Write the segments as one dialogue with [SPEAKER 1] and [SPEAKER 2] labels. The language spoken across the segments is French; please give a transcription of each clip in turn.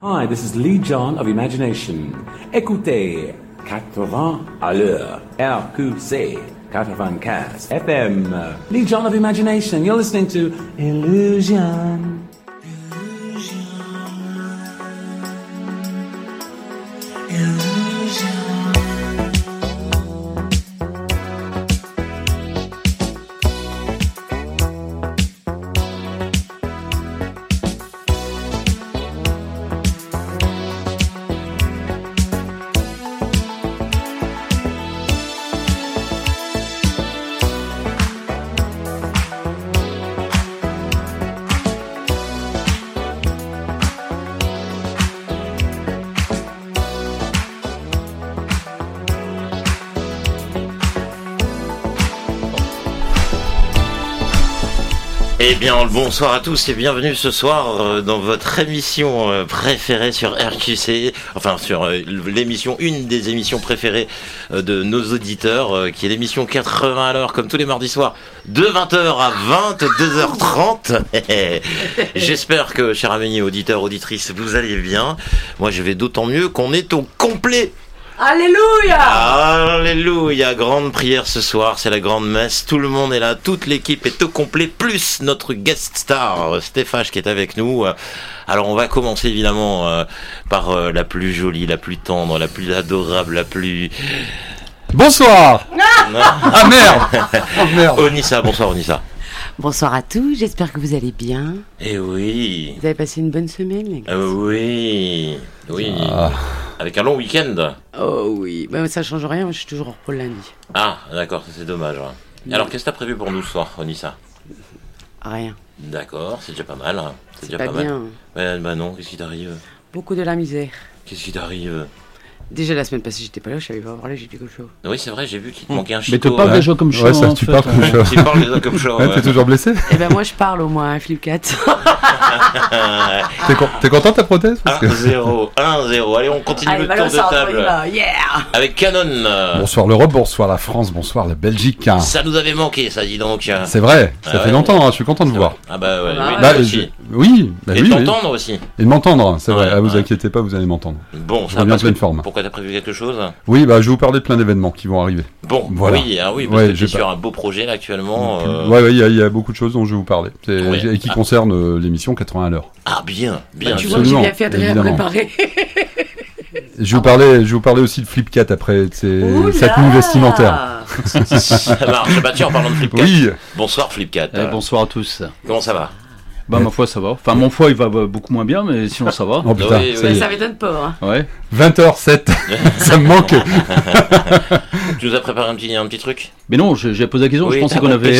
[SPEAKER 1] Hi, this is Lee John of Imagination. Écoutez 80 à l'heure, RQC 95 FM. Lee John of Imagination, you're listening to Illusion.
[SPEAKER 2] Eh bien, bonsoir à tous et bienvenue ce soir dans votre émission préférée sur RQC, enfin sur l'émission, une des émissions préférées de nos auditeurs, qui est l'émission 80 à l'heure, comme tous les mardis soirs, de 20h à 22h30. J'espère que, chers amis auditeurs, auditrices, vous allez bien. Moi, je vais d'autant mieux qu'on est au complet.
[SPEAKER 3] Alléluia!
[SPEAKER 2] Alléluia! Grande prière ce soir, c'est la grande messe. Tout le monde est là, toute l'équipe est au complet, plus notre guest star, Stéphane, qui est avec nous. Alors, on va commencer évidemment par la plus jolie, la plus tendre, la plus adorable, la plus...
[SPEAKER 4] Bonsoir! Ah merde!
[SPEAKER 2] Onissa, bonsoir Onissa.
[SPEAKER 3] Bonsoir à tous, j'espère que vous allez bien.
[SPEAKER 2] Eh oui.
[SPEAKER 3] Vous avez passé une bonne semaine, les gars?
[SPEAKER 2] Oui. Avec un long week-end.
[SPEAKER 3] Oh oui, bah, ça change rien, je suis toujours en repos le lundi.
[SPEAKER 2] Ah, d'accord, c'est dommage. Ouais. Alors, qu'est-ce que t'as prévu pour nous ce soir, Onissa?
[SPEAKER 3] Rien.
[SPEAKER 2] D'accord, c'est déjà pas mal.
[SPEAKER 3] C'est pas bien.
[SPEAKER 2] Ouais, bah non, qu'est-ce qui t'arrive?
[SPEAKER 3] Beaucoup de la misère.
[SPEAKER 2] Qu'est-ce qui t'arrive?
[SPEAKER 3] Déjà la semaine passée, j'étais pas là, je savais pas parler, j'étais comme chaud.
[SPEAKER 2] Oui, c'est vrai, j'ai vu qu'il te manquait un
[SPEAKER 4] Mais
[SPEAKER 2] chicot.
[SPEAKER 4] tu parles déjà comme chaud. Ouais, ça, tu parles comme chaud.
[SPEAKER 2] Tu parles déjà comme chaud.
[SPEAKER 4] Ouais, t'es toujours blessé?
[SPEAKER 3] Eh ben moi je parle au moins, Flip 4.
[SPEAKER 4] T'es content de ta prothèse?
[SPEAKER 2] 1-0. Allez, on continue le tour de table.
[SPEAKER 3] Yeah.
[SPEAKER 2] Avec Canon.
[SPEAKER 4] Bonsoir l'Europe, bonsoir la France, bonsoir la Belgique.
[SPEAKER 2] Ça nous avait manqué, ça, dis donc.
[SPEAKER 4] C'est vrai, ça fait longtemps, je suis content de vous voir.
[SPEAKER 2] Ah bah ouais,
[SPEAKER 4] oui.
[SPEAKER 2] Et t'entendre aussi.
[SPEAKER 4] Et de m'entendre, c'est vrai, vous inquiétez pas, vous allez m'entendre.
[SPEAKER 2] Bon,
[SPEAKER 4] je reviens en pleine forme.
[SPEAKER 2] Pourquoi t'as prévu quelque chose?
[SPEAKER 4] Oui, bah je vais vous parler de plein d'événements qui vont arriver.
[SPEAKER 2] Bon, voilà. Oui, parce que tu es sur un beau projet là actuellement.
[SPEAKER 4] Ouais, il y a beaucoup de choses dont je vais vous parler, et qui concernent l'émission 80 à l'heure.
[SPEAKER 2] Ah bien.
[SPEAKER 3] Tu vois que j'ai bien fait de rien préparer.
[SPEAKER 4] Je vais vous parler aussi de Flip 4 après, cette tenue vestimentaire.
[SPEAKER 2] Ça marche. Bah tiens, en parlant de Flip 4.
[SPEAKER 4] Oui.
[SPEAKER 2] Bonsoir Flip 4.
[SPEAKER 5] Bonsoir à tous.
[SPEAKER 2] Comment ça va?
[SPEAKER 5] Bah ma foi ça va. Enfin mon foie il va beaucoup moins bien mais sinon ça va.
[SPEAKER 4] Oh putain,
[SPEAKER 3] ça m'étonne pas. Hein.
[SPEAKER 5] Ouais.
[SPEAKER 4] 20h07. Ça me manque.
[SPEAKER 2] Tu nous as préparé un petit truc?
[SPEAKER 5] Mais non, j'ai posé la question,
[SPEAKER 2] oui,
[SPEAKER 5] je pensais qu'on avait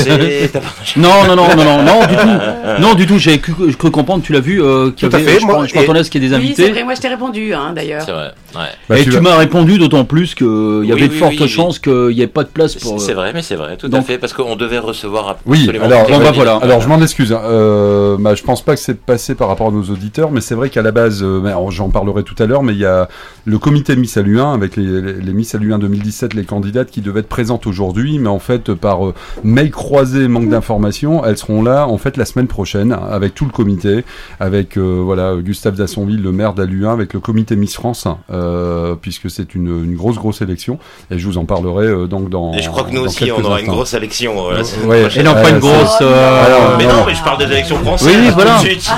[SPEAKER 2] Non,
[SPEAKER 5] non du tout, j'ai cru comprendre, tu l'as vu qu'il y avait je m'attendais à ce qu'il y ait des invités.
[SPEAKER 3] Oui, c'est vrai, moi je t'ai répondu d'ailleurs.
[SPEAKER 2] C'est vrai. Ouais.
[SPEAKER 4] Bah,
[SPEAKER 5] et tu m'as répondu d'autant plus qu'il y avait de fortes chances qu'il n'y ait pas de place pour
[SPEAKER 2] C'est vrai, tout à fait parce qu'on devait recevoir absolument.
[SPEAKER 4] Oui, voilà. Alors je m'en excuse. Je pense pas que c'est passé par rapport à nos auditeurs, mais c'est vrai qu'à la base, j'en parlerai tout à l'heure, mais il y a le comité Miss Alu1 avec les Miss Alu1 2017, les candidates qui devaient être présentes aujourd'hui, mais en fait par mail croisé, manque d'informations, elles seront là en fait la semaine prochaine avec tout le comité, avec Gustave Dassonville, le maire d'Alu1, avec le comité Miss France, puisque c'est une grosse élection, et je vous en parlerai donc dans.
[SPEAKER 2] Et je crois que nous aussi on aura une grosse élection.
[SPEAKER 5] Et non pas une grosse.
[SPEAKER 2] Mais non, mais je parle des élections françaises.
[SPEAKER 5] Oui, voilà.
[SPEAKER 2] Tout de suite.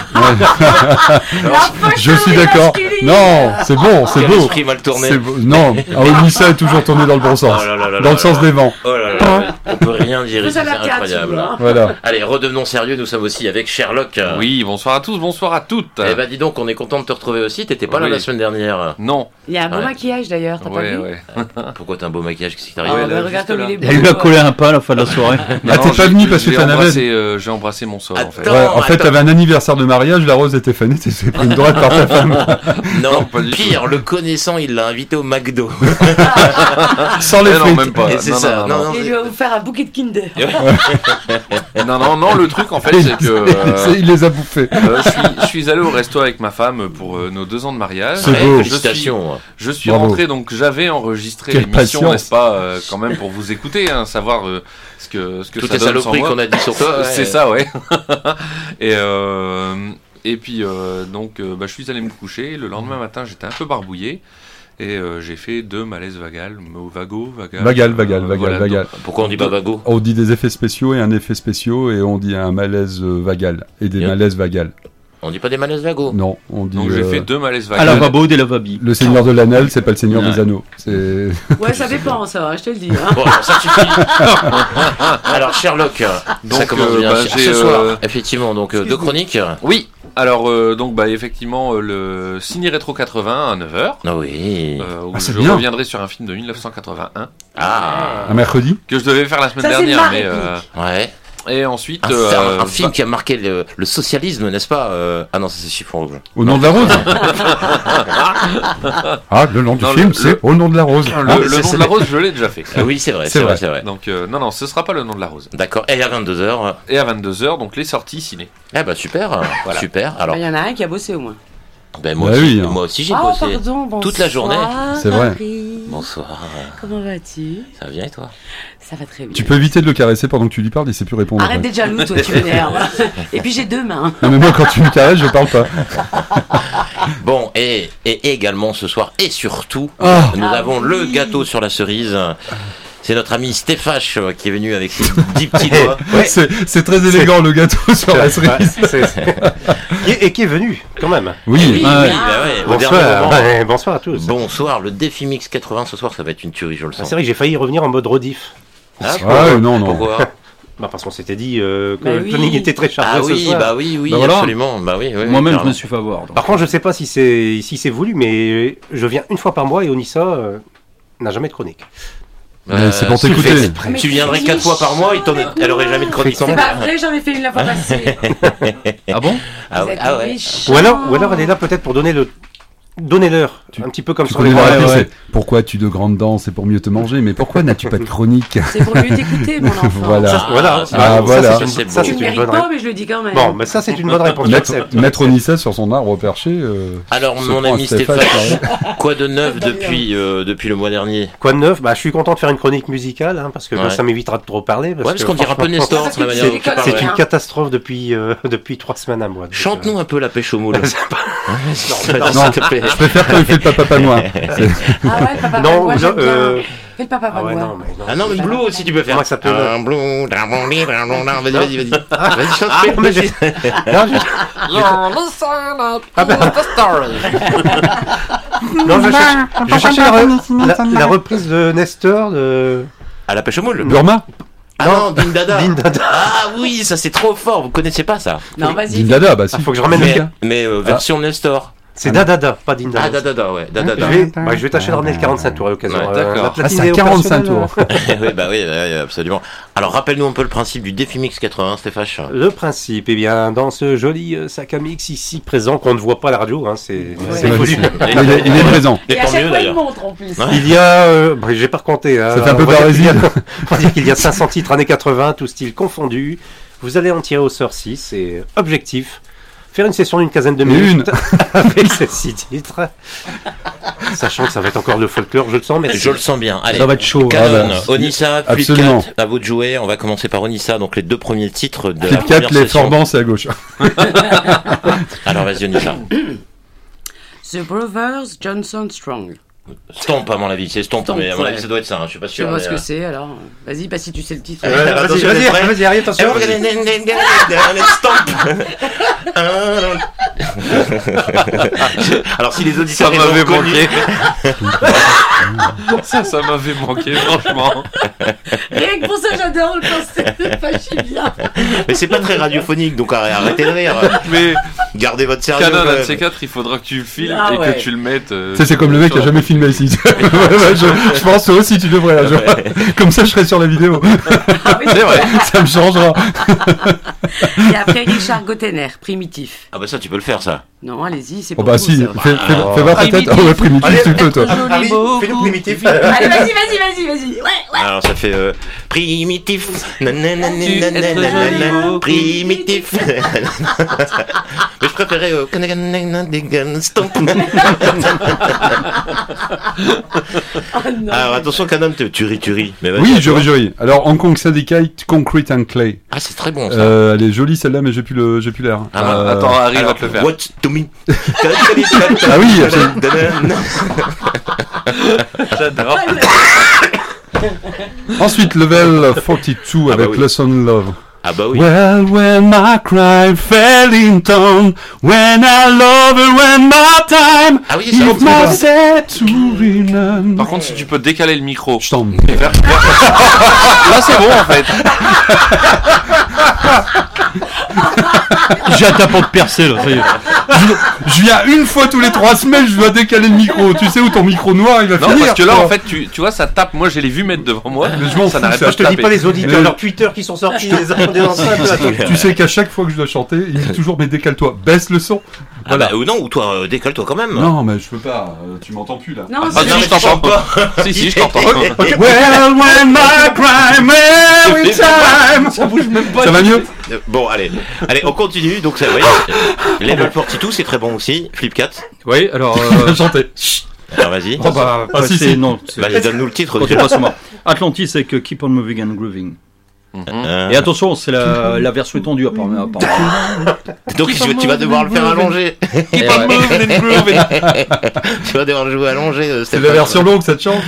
[SPEAKER 4] Je suis d'accord. Non, c'est bon, c'est beau.
[SPEAKER 2] L'esprit mal tourné.
[SPEAKER 4] Non, Onissa est toujours tourné dans le bon sens, dans le sens des vents.
[SPEAKER 2] Oh là là, on peut rien dire ici, c'est incroyable.
[SPEAKER 4] Voilà.
[SPEAKER 2] Allez, redevenons sérieux, nous sommes aussi avec Sherlock.
[SPEAKER 6] Oui, bonsoir à tous, bonsoir à toutes.
[SPEAKER 2] Eh ben dis donc, on est content de te retrouver aussi, t'étais pas là la semaine dernière.
[SPEAKER 6] Non.
[SPEAKER 3] Il y a un beau maquillage d'ailleurs, t'as pas vu?
[SPEAKER 2] Pourquoi t'as un beau maquillage, qu'est-ce qui t'arrive?
[SPEAKER 3] Regarde comme il est beau.
[SPEAKER 5] Il lui a collé un pain à la fin de la soirée.
[SPEAKER 4] Ah, t'es pas venu parce que t'en avais.
[SPEAKER 6] J'ai embrassé mon sort en fait.
[SPEAKER 4] En fait, t'avais un anniversaire de mariage, la rose était fanée, t'es pris une droite par ta femme.
[SPEAKER 2] Non, pire, le connaissant, il l'a invité au McDo.
[SPEAKER 4] Sans les frites.
[SPEAKER 6] Même pas.
[SPEAKER 2] Et c'est ça.
[SPEAKER 3] Et il va vous faire un bouquet de Kinder.
[SPEAKER 6] Non, le truc en fait c'est que
[SPEAKER 4] il les a bouffés.
[SPEAKER 6] je suis allé au resto avec ma femme pour nos 2 ans de mariage.
[SPEAKER 4] C'est beau.
[SPEAKER 2] Félicitations.
[SPEAKER 6] Je suis rentré, donc j'avais enregistré l'émission, n'est-ce pas, quand même pour vous écouter, savoir ce que
[SPEAKER 2] toutes
[SPEAKER 6] ça
[SPEAKER 2] les
[SPEAKER 6] donne sans
[SPEAKER 2] saloperies
[SPEAKER 6] moi.
[SPEAKER 2] qu'on a dit sur toi.
[SPEAKER 6] C'est ça, ouais. Et Et puis donc je suis allé me coucher. Le lendemain matin, j'étais un peu barbouillé. Et j'ai fait 2 malaises vagales. Vagal.
[SPEAKER 2] Pourquoi on dit pas vago?
[SPEAKER 4] On dit des effets spéciaux et un effet spéciaux, et on dit un malaise vagal et des malaises vagales.
[SPEAKER 2] On dit pas des malaises vagos.
[SPEAKER 4] Non, on dit.
[SPEAKER 6] Donc j'ai fait 2 malaises vagales.
[SPEAKER 5] À lavabo, des lavabi.
[SPEAKER 4] Le seigneur de l'anal, c'est pas le seigneur des anneaux. C'est...
[SPEAKER 3] Ouais, ça dépend, ça, je te le dis. Hein.
[SPEAKER 2] Bon, alors ça suffit. Alors Sherlock,
[SPEAKER 6] donc,
[SPEAKER 2] ça commence bien.
[SPEAKER 6] j'ai,
[SPEAKER 2] Ce soir, effectivement, donc 2 chroniques.
[SPEAKER 6] Oui. Alors effectivement le Ciné Rétro 80 à 9h.
[SPEAKER 2] Ah oui.
[SPEAKER 6] Où je reviendrai sur un film de 1981.
[SPEAKER 4] Un mercredi.
[SPEAKER 6] Que je devais faire la semaine dernière, mais
[SPEAKER 2] ouais.
[SPEAKER 6] Et ensuite
[SPEAKER 2] un film qui a marqué le socialisme, n'est-ce pas? Ah non, ça c'est Chiffon Rouge.
[SPEAKER 4] Au nom de la rose. Ah, le nom du film, c'est Au nom de la rose.
[SPEAKER 6] Le nom de la rose, je l'ai déjà fait.
[SPEAKER 2] Ah oui, c'est vrai.
[SPEAKER 6] Donc non, ce sera pas le nom de la rose.
[SPEAKER 2] D'accord. Et à 22h.
[SPEAKER 6] Et à 22h, donc les sorties ciné.
[SPEAKER 2] Eh bah super, voilà. Super. Alors.
[SPEAKER 3] Il y en a un qui a bossé au moins.
[SPEAKER 2] Ben moi aussi j'ai bossé.
[SPEAKER 3] Pardon,
[SPEAKER 2] toute la journée.
[SPEAKER 4] C'est vrai.
[SPEAKER 2] Bonsoir.
[SPEAKER 3] Comment vas-tu?
[SPEAKER 2] Ça va bien et toi?
[SPEAKER 3] Ça va très bien.
[SPEAKER 4] Tu peux éviter de le caresser pendant que tu lui parles, il sait plus répondre.
[SPEAKER 3] Arrête d'être jaloux, toi, tu m'énerves. Et puis j'ai 2 mains.
[SPEAKER 4] Non mais moi quand tu me caresses, je parle pas.
[SPEAKER 2] Bon, et également ce soir, et surtout, nous avons le gâteau sur la cerise. C'est notre ami Stéphane qui est venu avec ses 10 petits doigts.
[SPEAKER 4] Ouais. C'est très élégant le gâteau sur la cerise.
[SPEAKER 7] Et qui est venu, quand même.
[SPEAKER 4] Oui.
[SPEAKER 7] Bonsoir à tous.
[SPEAKER 2] Bonsoir, le Défi Mix 80 ce soir, ça va être une tuerie, je le sens.
[SPEAKER 7] C'est vrai que j'ai failli revenir en mode rediff.
[SPEAKER 4] Non.
[SPEAKER 2] Pourquoi?
[SPEAKER 7] Parce qu'on s'était dit que le planning était très chargé ce soir.
[SPEAKER 2] Bah oui, voilà. Absolument. Bah oui,
[SPEAKER 5] moi-même, je me suis fait avoir. Donc.
[SPEAKER 7] Par contre, je sais pas si c'est voulu, mais je viens une fois par mois et Onissa n'a jamais de chronique.
[SPEAKER 4] C'est pour t'écouter.
[SPEAKER 2] Tu viendrais 4 fois par mois, elle aurait jamais de chronique.
[SPEAKER 3] C'est pas vrai, j'en ai fait une la fois passée.
[SPEAKER 5] Ah bon?
[SPEAKER 2] Ah ouais.
[SPEAKER 7] Ou alors elle est là peut-être pour donner Donnez-leur, un petit peu comme
[SPEAKER 4] tu
[SPEAKER 7] sur les
[SPEAKER 4] ouais. Pourquoi as-tu de grandes dents? C'est pour mieux te manger, mais pourquoi n'as-tu pas de chronique?
[SPEAKER 3] C'est pour mieux t'écouter, mon enfant.
[SPEAKER 4] Voilà.
[SPEAKER 7] Ça, c'est une bonne
[SPEAKER 3] réponse. Mais je le dis quand même.
[SPEAKER 7] Bon, mais ça, c'est une bonne réponse.
[SPEAKER 4] Mettre Onissa sur son arbre perché.
[SPEAKER 2] Alors, mon ami Stéphane, quoi de neuf depuis le mois dernier?
[SPEAKER 7] Quoi de neuf? Je suis content de faire une chronique musicale, parce que ça m'évitera de trop parler.
[SPEAKER 2] Parce qu'on dirait un peu Nestor,
[SPEAKER 7] c'est une catastrophe depuis 3 semaines à moi.
[SPEAKER 2] Chante-nous un peu la pêche au moule.
[SPEAKER 4] Non, je préfère quand il fait le papa panois.
[SPEAKER 3] Ah ouais, papa panois, j'aime bien. Fais le papa panois.
[SPEAKER 2] Ah non, mais Blue aussi tu peux faire.
[SPEAKER 7] Comment ça s'appelle?
[SPEAKER 2] Blue, vas-y. Vas-y, chante.
[SPEAKER 7] Non, je cherchais la reprise de Nestor de...
[SPEAKER 2] À la pêche au moule.
[SPEAKER 4] Burma.
[SPEAKER 2] Ah non, Dindada. Ah oui, ça c'est trop fort, vous connaissez pas ça?
[SPEAKER 3] Non, vas-y.
[SPEAKER 4] Dindada, bah si.
[SPEAKER 7] Faut que je ramène le cas.
[SPEAKER 2] Mais version Nestor.
[SPEAKER 7] C'est Dadada, pas Dindada.
[SPEAKER 2] Ah, Dadada, ouais. Dadada.
[SPEAKER 7] Je vais tâcher de ramener le 45 tours à l'occasion.
[SPEAKER 2] D'accord.
[SPEAKER 4] C'est à 45 tours.
[SPEAKER 2] Oui, absolument. Alors, rappelle-nous un peu le principe du Défi Mix 80, Stéphane.
[SPEAKER 7] Le principe, dans ce joli sac à mix ici présent, qu'on ne voit pas à la radio, c'est foutu.
[SPEAKER 4] Il est présent.
[SPEAKER 3] Et à chaque fois, il montre en plus.
[SPEAKER 7] Il y a, j'ai pas recompté.
[SPEAKER 4] Ça fait un peu parasite.
[SPEAKER 7] On va dire qu'il y a 500 titres années 80, tout style confondu. Vous allez en tirer au sort 6 et objectif. Faire une session d'une quinzaine de minutes avec ces 6 titres. Sachant que ça va être encore le folklore, je le sens. Mais
[SPEAKER 2] je le sens bien. Allez,
[SPEAKER 5] ça va être chaud.
[SPEAKER 2] Canon, Onissa, Fleet 4, à vous de jouer. On va commencer par Onissa, donc les 2 premiers titres de la première
[SPEAKER 4] 4, les
[SPEAKER 2] session.
[SPEAKER 4] Forbans, c'est à gauche.
[SPEAKER 2] Alors vas-y Onissa.
[SPEAKER 3] The Brothers Johnson Strong.
[SPEAKER 2] Stomp à mon avis, c'est Stomp, mais à mon avis ça doit être ça, je suis pas sûr.
[SPEAKER 3] Je sais pas ce que c'est alors. Vas-y, si tu sais le titre.
[SPEAKER 7] Vas-y, arrive, attention.
[SPEAKER 2] Stomp. Alors si les auditeurs
[SPEAKER 6] ça m'avait manqué. ça m'avait manqué, franchement.
[SPEAKER 3] Rien que pour ça, j'adore le concept. Pas si bien.
[SPEAKER 2] Mais c'est pas très radiophonique, donc arrêtez de rire.
[SPEAKER 6] Mais
[SPEAKER 2] gardez votre sérieux.
[SPEAKER 6] Canon, un de ces 4, il faudra que tu le filmes et que tu le mettes.
[SPEAKER 4] C'est comme le mec qui a jamais filmé ici. Je pense aussi tu devrais. Comme ça, je serai sur la vidéo.
[SPEAKER 2] C'est vrai.
[SPEAKER 4] Ça me changera.
[SPEAKER 3] Et après Richard Gottener, Primitif.
[SPEAKER 2] Ah bah ça tu peux le faire ça.
[SPEAKER 3] Non, allez-y, c'est
[SPEAKER 4] Oh
[SPEAKER 3] pour
[SPEAKER 4] bah
[SPEAKER 3] vous,
[SPEAKER 4] si,
[SPEAKER 3] ça.
[SPEAKER 4] fais voir ta tête. Ah ouais, primitif, tu peux toi.
[SPEAKER 7] Harry, fais-le primitif.
[SPEAKER 3] Allez, vas-y. Ouais.
[SPEAKER 2] Alors ça fait primitif, primitif. Mais je préférais Alors attention Canon, tu ris. Mais
[SPEAKER 4] oui, jury. Alors Hong Kong Syndicate, Concrete and Clay.
[SPEAKER 2] Ah c'est très bon ça.
[SPEAKER 4] Elle est jolie celle-là, mais j'ai plus l'air.
[SPEAKER 6] Attends, Harry va te le faire.
[SPEAKER 2] What to me?
[SPEAKER 4] Ah oui.
[SPEAKER 6] J'adore.
[SPEAKER 4] Ensuite, level 42 avec
[SPEAKER 2] oui.
[SPEAKER 4] Lesson Love.
[SPEAKER 2] Ah bah oui.
[SPEAKER 4] Well, when my crime fell in town, when I love her, when my time,
[SPEAKER 2] Ah oui, ça,
[SPEAKER 4] if my set to renown.
[SPEAKER 6] Par contre, si tu peux décaler le micro.
[SPEAKER 4] Je t'en...
[SPEAKER 6] Là, c'est bon en fait.
[SPEAKER 5] J'ai un tapon de percé là, ça y est.
[SPEAKER 4] Je viens une fois tous les 3 semaines, je dois décaler le micro. Tu sais où ton micro noir il va
[SPEAKER 6] Non,
[SPEAKER 4] finir.
[SPEAKER 6] parce que là, en fait, tu vois, ça tape. Moi, j'ai les vues mettre devant moi.
[SPEAKER 4] Mais je m'en
[SPEAKER 6] ça
[SPEAKER 4] fous,
[SPEAKER 6] n'arrête
[SPEAKER 4] ça.
[SPEAKER 6] pas
[SPEAKER 7] Je
[SPEAKER 6] de
[SPEAKER 7] te dis
[SPEAKER 6] taper.
[SPEAKER 7] pas les auditeurs,
[SPEAKER 4] Mais-
[SPEAKER 7] leurs Twitter qui sont sortis, les attendez dans ça.
[SPEAKER 4] Tu sais qu'à chaque fois que je dois chanter, il dit toujours mais décale-toi, baisse le son.
[SPEAKER 2] Ah bah ou non, ou toi décale-toi quand même.
[SPEAKER 4] Non, mais je peux pas. Tu m'entends plus là.
[SPEAKER 3] Non,
[SPEAKER 6] Ah
[SPEAKER 3] c'est
[SPEAKER 6] si, je t'entends pas. Si, je t'entends.
[SPEAKER 4] Well, when my crime every time. Ça bouge même pas. Ça va mieux.
[SPEAKER 2] Bon, allez, on continue. Donc, ça, voyez, Level 42, c'est très bon aussi. Flip 4.
[SPEAKER 5] Oui, alors.
[SPEAKER 4] Chanter.
[SPEAKER 2] Alors, vas-y.
[SPEAKER 5] Oh bah,
[SPEAKER 4] Ah, si,
[SPEAKER 5] c'est
[SPEAKER 4] si.
[SPEAKER 5] non.
[SPEAKER 2] Vas-y, donne-nous le titre.
[SPEAKER 5] Quand tu passes au mort. Atlantis avec Keep on Moving and Grooving. Et attention, c'est la version étendue apparemment.
[SPEAKER 2] Donc, tu vas devoir le faire allonger.
[SPEAKER 5] Et ouais.
[SPEAKER 2] Tu vas devoir le jouer allongé.
[SPEAKER 4] C'est la version longue, ça te change.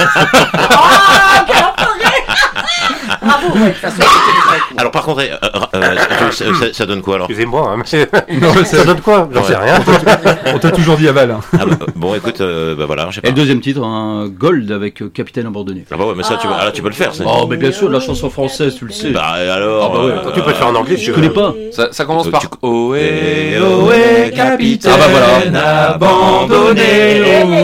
[SPEAKER 3] bravo, ouais, de toute façon,
[SPEAKER 2] Alors, par contre, ça donne quoi alors?
[SPEAKER 7] Excusez-moi, hein,
[SPEAKER 4] Non, mais
[SPEAKER 7] ça donne quoi? J'en sais rien.
[SPEAKER 4] On t'a toujours dit aval. Hein.
[SPEAKER 2] Ah bah, bon, écoute, bah voilà, je sais
[SPEAKER 5] Et
[SPEAKER 2] pas.
[SPEAKER 5] le deuxième titre, un Gold avec Capitaine abandonné.
[SPEAKER 2] Ah bah ouais, mais ça, tu peux le faire. Ça.
[SPEAKER 5] Oh, mais bien sûr, de la chanson française, tu le sais.
[SPEAKER 2] Bah alors.
[SPEAKER 5] Ah bah ouais,
[SPEAKER 7] Tu peux le faire en anglais si
[SPEAKER 5] Je
[SPEAKER 7] tu veux.
[SPEAKER 5] connais pas.
[SPEAKER 6] Ça commence par Ohé,
[SPEAKER 2] Ohé,
[SPEAKER 6] capitaine.
[SPEAKER 5] Ah bah voilà.
[SPEAKER 6] Abandonné.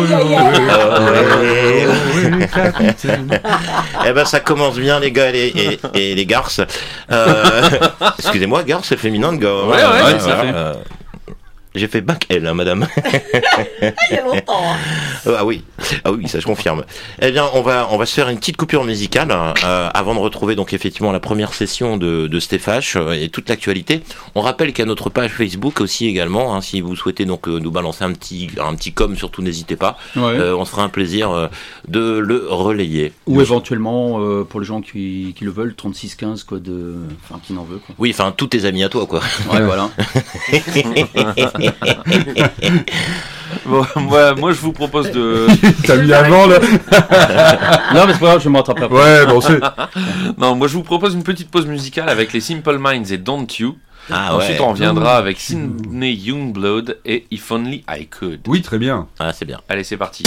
[SPEAKER 2] Eh ben ça commence bien les gars et les garces. Excusez-moi, garce c'est féminin de gars.
[SPEAKER 6] Ouais, ça fait.
[SPEAKER 2] J'ai fait bac L, hein, madame.
[SPEAKER 3] il y a longtemps.
[SPEAKER 2] Ah oui, ça je confirme. Eh bien, on va se faire une petite coupure musicale avant de retrouver donc effectivement la première session de Stéphane et toute l'actualité. On rappelle qu'il y a notre page Facebook aussi également. Hein, si vous souhaitez donc nous balancer un petit com, surtout n'hésitez pas.
[SPEAKER 5] Ouais.
[SPEAKER 2] On se fera un plaisir de le relayer.
[SPEAKER 5] Ou éventuellement, pour les gens qui le veulent, 3615, quoi, enfin, qui n'en veut, quoi.
[SPEAKER 2] Oui, enfin tous tes amis à toi quoi.
[SPEAKER 5] Ouais, voilà.
[SPEAKER 6] Bon, moi, je vous propose de.
[SPEAKER 4] T'as mis avant là.
[SPEAKER 5] Non, mais c'est pas grave, je vais me rattraper après.
[SPEAKER 4] Ouais, bon c'est.
[SPEAKER 6] Non, moi, je vous propose une petite pause musicale avec les Simple Minds et Don't You.
[SPEAKER 2] Ah
[SPEAKER 6] Ensuite,
[SPEAKER 2] ouais.
[SPEAKER 6] on reviendra avec Sidney Youngblood et If Only I Could.
[SPEAKER 4] Oui, très bien.
[SPEAKER 2] Ah c'est bien.
[SPEAKER 6] Allez, c'est parti.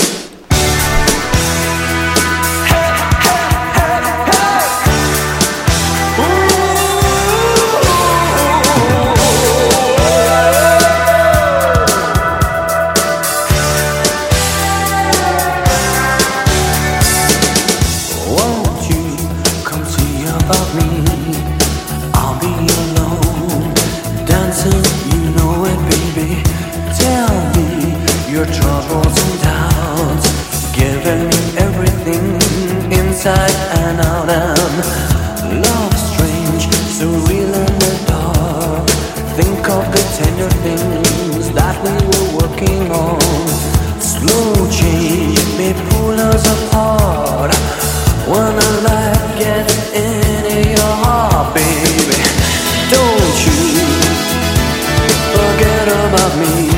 [SPEAKER 8] Inside and out and love strange, surreal in the dark. Think of the tender things that we were working on. Slow change may pull us apart. When a life gets into your heart, baby, don't you forget about me.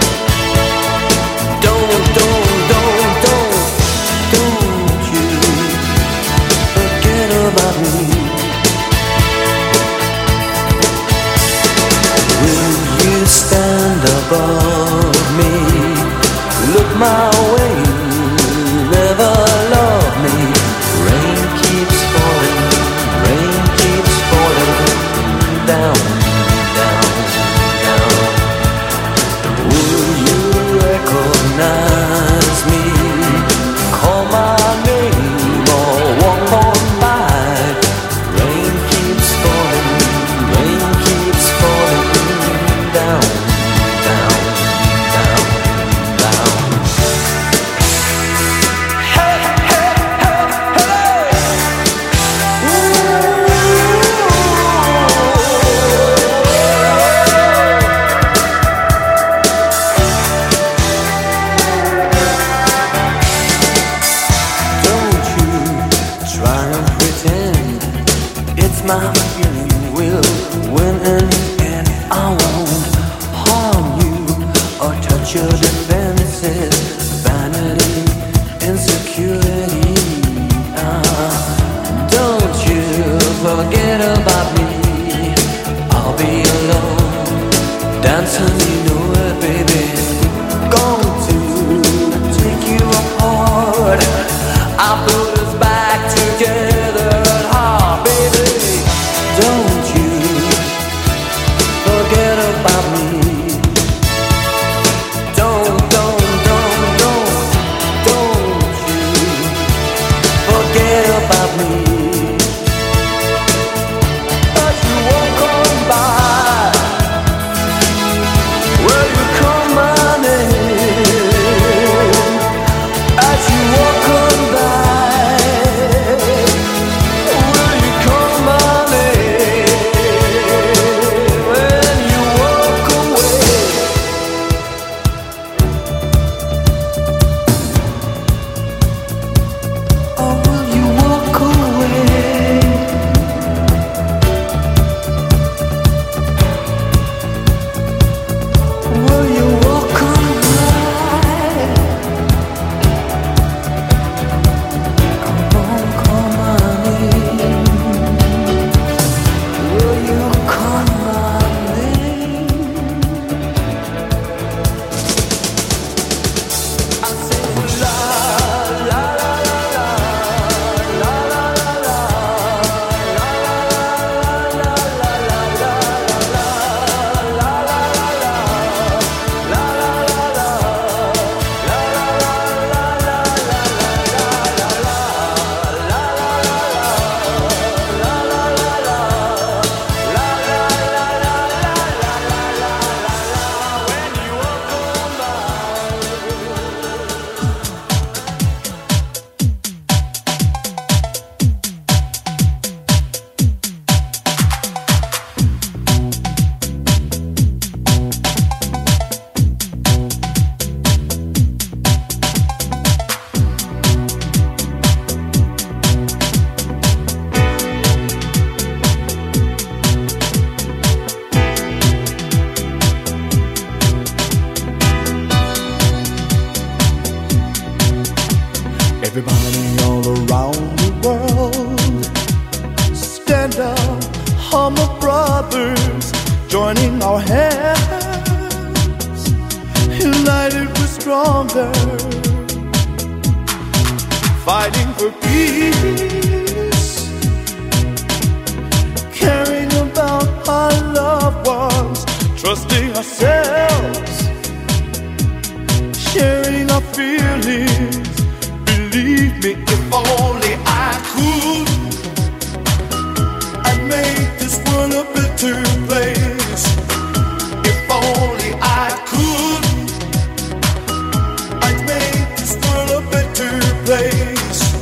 [SPEAKER 8] Stand above me, look my way, never love me. Rain keeps falling down, down, down. Will you recognize me? Call my name or walk on by. Rain keeps falling down, down. Everybody all around the world, stand up, all my brothers, joining our hands, united we're stronger, fighting for peace, caring about our loved ones, trusting ourselves, sharing our feelings. Believe me, if only I could, I'd make this world a better place. If only I could, I'd make this world a better place.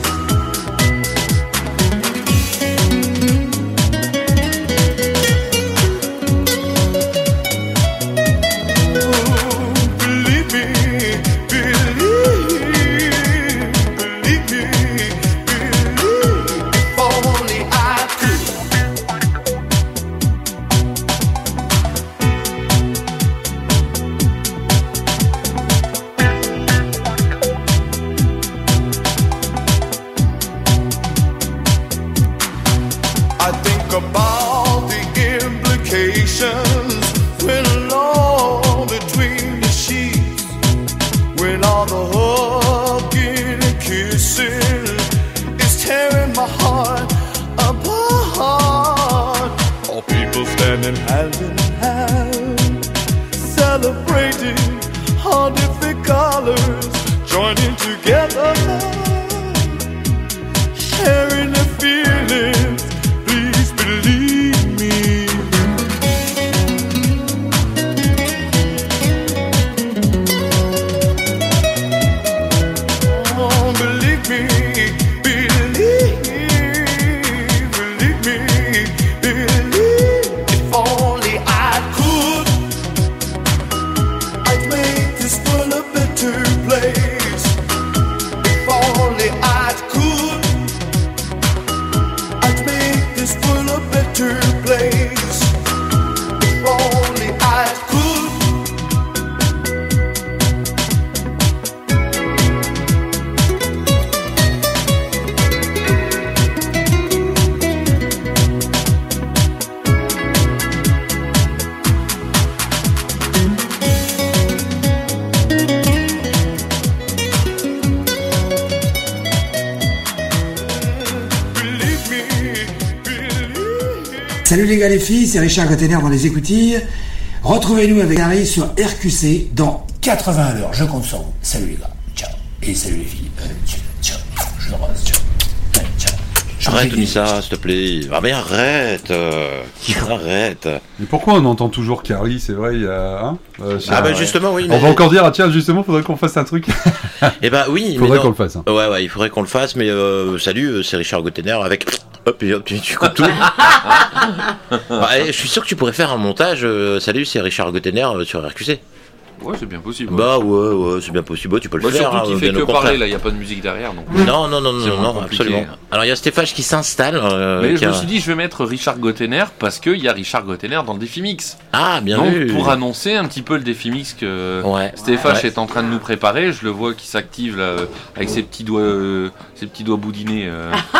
[SPEAKER 8] Hand in hand, celebrating all different colors, joining together, sharing the feelings. Please believe me. Oh, believe me, believe me.
[SPEAKER 9] Salut les gars les filles, c'est Richard Gottener dans les écoutilles. Retrouvez-nous avec Harry sur RQC dans 80 à l'heure. Je compte sur vous. Salut les gars, ciao. Et salut les filles, ciao. Je vous embrasse, ciao.
[SPEAKER 2] Arrête, Missa, s'il te plaît. Ah mais arrête. Arrête.
[SPEAKER 4] Mais pourquoi on entend toujours Carly? C'est vrai, il y a...
[SPEAKER 2] justement, oui.
[SPEAKER 4] On va encore dire, tiens, justement, faudrait qu'on fasse un truc.
[SPEAKER 2] Eh ben oui.
[SPEAKER 4] Faudrait qu'on le fasse. Hein.
[SPEAKER 2] Ouais, il faudrait qu'on le fasse, mais salut, c'est Richard Gottener avec... Hop, et hop, tu coupes tout. Je suis sûr que tu pourrais faire un montage. Salut, c'est Richard Gottener sur RQC.
[SPEAKER 6] Ouais, c'est bien possible.
[SPEAKER 2] Bah ouais, c'est bien possible. Tu peux le faire.
[SPEAKER 6] Surtout qu'il fait que parler, là, il n'y a pas de musique derrière. Donc...
[SPEAKER 2] Non, absolument. Alors il y a Stéphane qui s'installe.
[SPEAKER 6] Mais je me suis dit, je vais mettre Richard Gottener parce qu'il y a Richard Gottener dans le Défi Mix.
[SPEAKER 2] Ah, bien
[SPEAKER 6] donc,
[SPEAKER 2] vu.
[SPEAKER 6] Pour annoncer un petit peu le Défi Mix que Stéphane est en train de nous préparer, je le vois qui s'active là, avec ses petits doigts boudinés.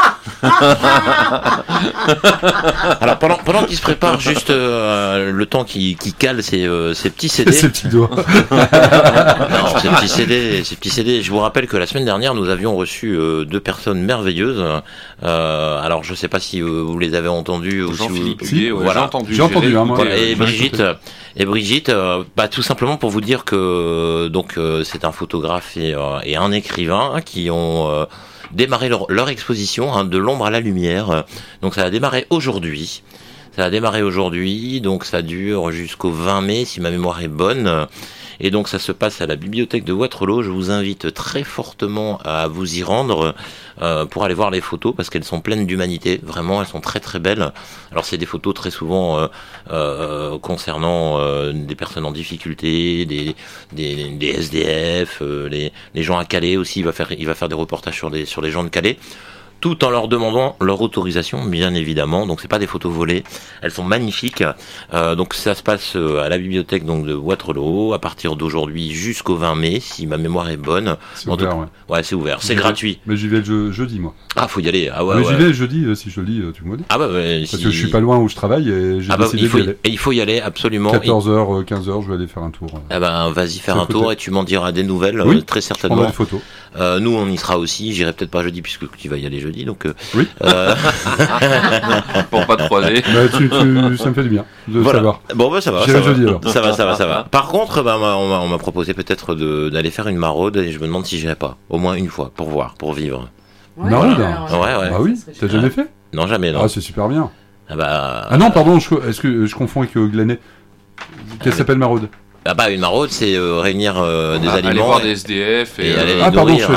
[SPEAKER 2] Alors pendant qu'il se prépare, juste le temps qu'il cale ses petits CD.
[SPEAKER 4] Ses petits doigts.
[SPEAKER 2] Non, ces petits CD. Je vous rappelle que la semaine dernière, nous avions reçu 2 personnes merveilleuses. Alors, je sais pas si vous les avez entendues ou
[SPEAKER 6] Jean-Philippe
[SPEAKER 2] si
[SPEAKER 6] Huguet,
[SPEAKER 2] voilà.
[SPEAKER 4] J'ai entendu. Moi,
[SPEAKER 2] et Brigitte, tout simplement pour vous dire que c'est un photographe et un écrivain qui ont démarré leur exposition de l'ombre à la lumière. Donc, ça a démarré aujourd'hui. Donc ça dure jusqu'au 20 mai, si ma mémoire est bonne. Et donc ça se passe à la bibliothèque de Waterloo. Je vous invite très fortement à vous y rendre pour aller voir les photos, parce qu'elles sont pleines d'humanité. Vraiment, elles sont très très belles. Alors c'est des photos très souvent concernant des personnes en difficulté, des SDF, les gens à Calais aussi. Il va faire des reportages sur les gens de Calais. tout en leur demandant leur autorisation, bien évidemment. Donc c'est pas des photos volées, elles sont magnifiques. Donc ça se passe à la bibliothèque donc de Waterloo à partir d'aujourd'hui jusqu'au 20 mai, si ma mémoire est bonne.
[SPEAKER 4] C'est ouvert,
[SPEAKER 2] ouais, c'est ouvert, c'est gratuit.
[SPEAKER 4] Mais j'y vais jeudi, moi.
[SPEAKER 2] Ah, faut y aller. Ah ouais.
[SPEAKER 4] Mais j'y vais jeudi, si je le lis, tu me dis.
[SPEAKER 2] Ah bah ouais.
[SPEAKER 4] Parce que je suis pas loin où je travaille et j'ai décidé d'y aller.
[SPEAKER 2] Et il faut y aller absolument.
[SPEAKER 4] 14h, 15h, je vais aller faire un tour.
[SPEAKER 2] Ah ben vas-y faire un tour et tu m'en diras des nouvelles, très certainement.
[SPEAKER 4] Je prendrai des photos.
[SPEAKER 2] Nous on y sera aussi, j'irai peut-être pas jeudi puisque tu vas y aller jeudi donc
[SPEAKER 4] oui.
[SPEAKER 6] Pour pas te croiser.
[SPEAKER 4] Ça me fait du bien de savoir.
[SPEAKER 2] Bon bah ça va.
[SPEAKER 4] J'irai jeudi alors.
[SPEAKER 2] Ça va. Par contre on m'a proposé peut-être d'aller faire une maraude et je me demande si j'irai pas au moins une fois pour voir, pour vivre.
[SPEAKER 4] Ouais, maraude.
[SPEAKER 2] Ouais.
[SPEAKER 4] Bah oui. T'as jamais fait?
[SPEAKER 2] Non, jamais non.
[SPEAKER 4] Ah c'est super bien.
[SPEAKER 2] Ah
[SPEAKER 4] non pardon, est-ce que je confonds avec Glennet? Qu'elle s'appelle maraude?
[SPEAKER 2] Ah bah une maraude c'est réunir des aliments.
[SPEAKER 6] Aller voir des SDF et
[SPEAKER 2] aller
[SPEAKER 4] pardon,
[SPEAKER 2] nourrir.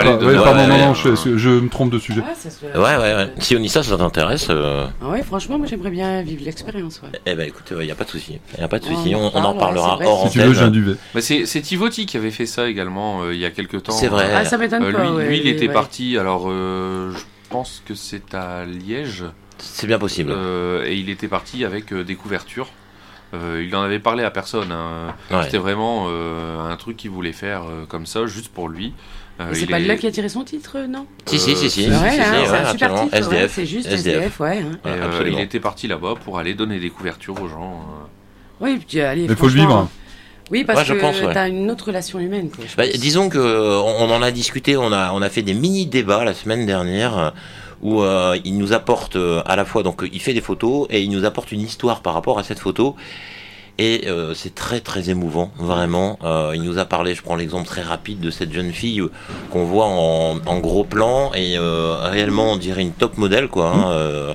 [SPEAKER 4] Je me trompe de sujet.
[SPEAKER 2] Ouais. Si Onissa ça t'intéresse.
[SPEAKER 3] Ah ouais, franchement, moi j'aimerais bien vivre l'expérience. Ouais.
[SPEAKER 2] Eh ben écoute, y a pas de souci. On en parlera hors antenne.
[SPEAKER 4] Si tu veux, j'ai un duvet.
[SPEAKER 6] Bah, c'est Tivoti qui avait fait ça également il y a quelques temps.
[SPEAKER 2] C'est vrai.
[SPEAKER 3] Ah, ça m'étonne pas.
[SPEAKER 6] Lui, il était parti. Alors, je pense que c'est à Liège.
[SPEAKER 2] C'est bien possible.
[SPEAKER 6] Et il était parti avec des couvertures. Il en avait parlé à personne.
[SPEAKER 2] Ouais.
[SPEAKER 6] C'était vraiment un truc qu'il voulait faire comme ça, juste pour lui.
[SPEAKER 3] C'est pas là qui a tiré son titre, non?
[SPEAKER 2] Si.
[SPEAKER 3] C'est un super titre.
[SPEAKER 2] SDF.
[SPEAKER 3] C'est juste SDF, ouais.
[SPEAKER 6] Il était parti là-bas pour aller donner des couvertures aux gens.
[SPEAKER 3] Oui, puis allez.
[SPEAKER 4] Mais faut le vivre.
[SPEAKER 3] Oui, parce que t'as une autre relation humaine. Quoi,
[SPEAKER 2] disons que on en a discuté, on a fait des mini débats la semaine dernière. Où il nous apporte à la fois, donc il fait des photos et il nous apporte une histoire par rapport à cette photo et c'est très très émouvant vraiment. Il nous a parlé, je prends l'exemple très rapide de cette jeune fille qu'on voit en gros plan et réellement on dirait une top modèle quoi.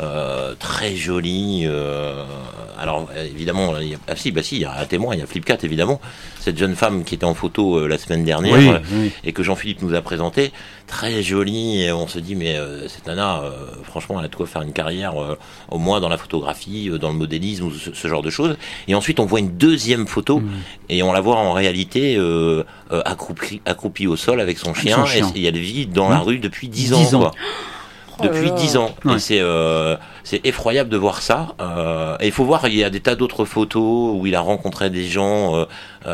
[SPEAKER 2] Très jolie. Alors évidemment, il y a un témoin, il y a Flipcat évidemment, cette jeune femme qui était en photo la semaine dernière et que Jean-Philippe nous a présenté, très jolie. Et on se dit mais cette nana, franchement, elle a de quoi faire une carrière au moins dans la photographie, dans le modélisme ou ce genre de choses. Et ensuite on voit une deuxième photo et on la voit en réalité accroupie au sol avec son chien. Et elle vit dans la rue depuis 10 ans. Quoi. Depuis 10 ans. Ouais. Et c'est effroyable de voir ça. Et il faut voir, il y a des tas d'autres photos où il a rencontré des gens,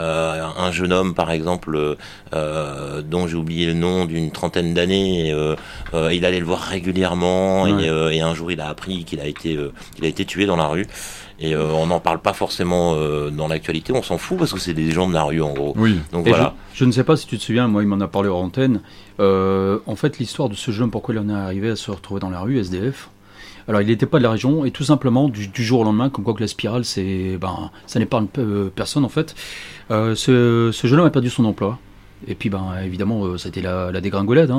[SPEAKER 2] un jeune homme par exemple, dont j'ai oublié le nom, d'une trentaine d'années. Il allait le voir régulièrement et un jour il a appris qu'il a été tué dans la rue. Et on n'en parle pas forcément dans l'actualité, on s'en fout parce que c'est des gens de la rue en gros.
[SPEAKER 5] Oui.
[SPEAKER 2] Donc
[SPEAKER 5] et
[SPEAKER 2] voilà.
[SPEAKER 5] Je ne sais pas si tu te souviens, moi il m'en a parlé hors antenne. En fait, l'histoire de ce jeune, pourquoi il en est arrivé à se retrouver dans la rue, SDF. Alors il n'était pas de la région et tout simplement du jour au lendemain, comme quoi que la spirale, ça n'épargne personne en fait. Ce jeune homme a perdu son emploi. Et puis évidemment ça a été la dégringolade,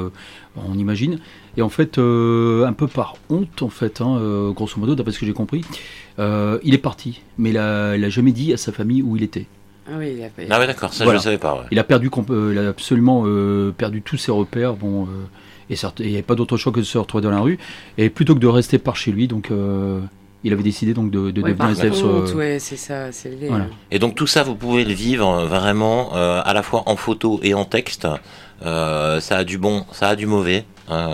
[SPEAKER 5] on imagine. Et en fait un peu par honte en fait, grosso modo d'après ce que j'ai compris, il est parti, mais il a jamais dit à sa famille où il était.
[SPEAKER 3] Ah oui,
[SPEAKER 2] d'accord, ça voilà. Je ne savais pas. Ouais.
[SPEAKER 5] Il a absolument perdu tous ses repères, et il n'y avait pas d'autre choix que de se retrouver dans la rue. Et plutôt que de rester par chez lui, donc il avait décidé donc de devenir SDF.
[SPEAKER 3] Ouais, c'est ça, c'est l'idée.
[SPEAKER 2] Voilà. Et donc tout ça, vous pouvez le vivre vraiment à la fois en photo et en texte. Ça a du bon, ça a du mauvais.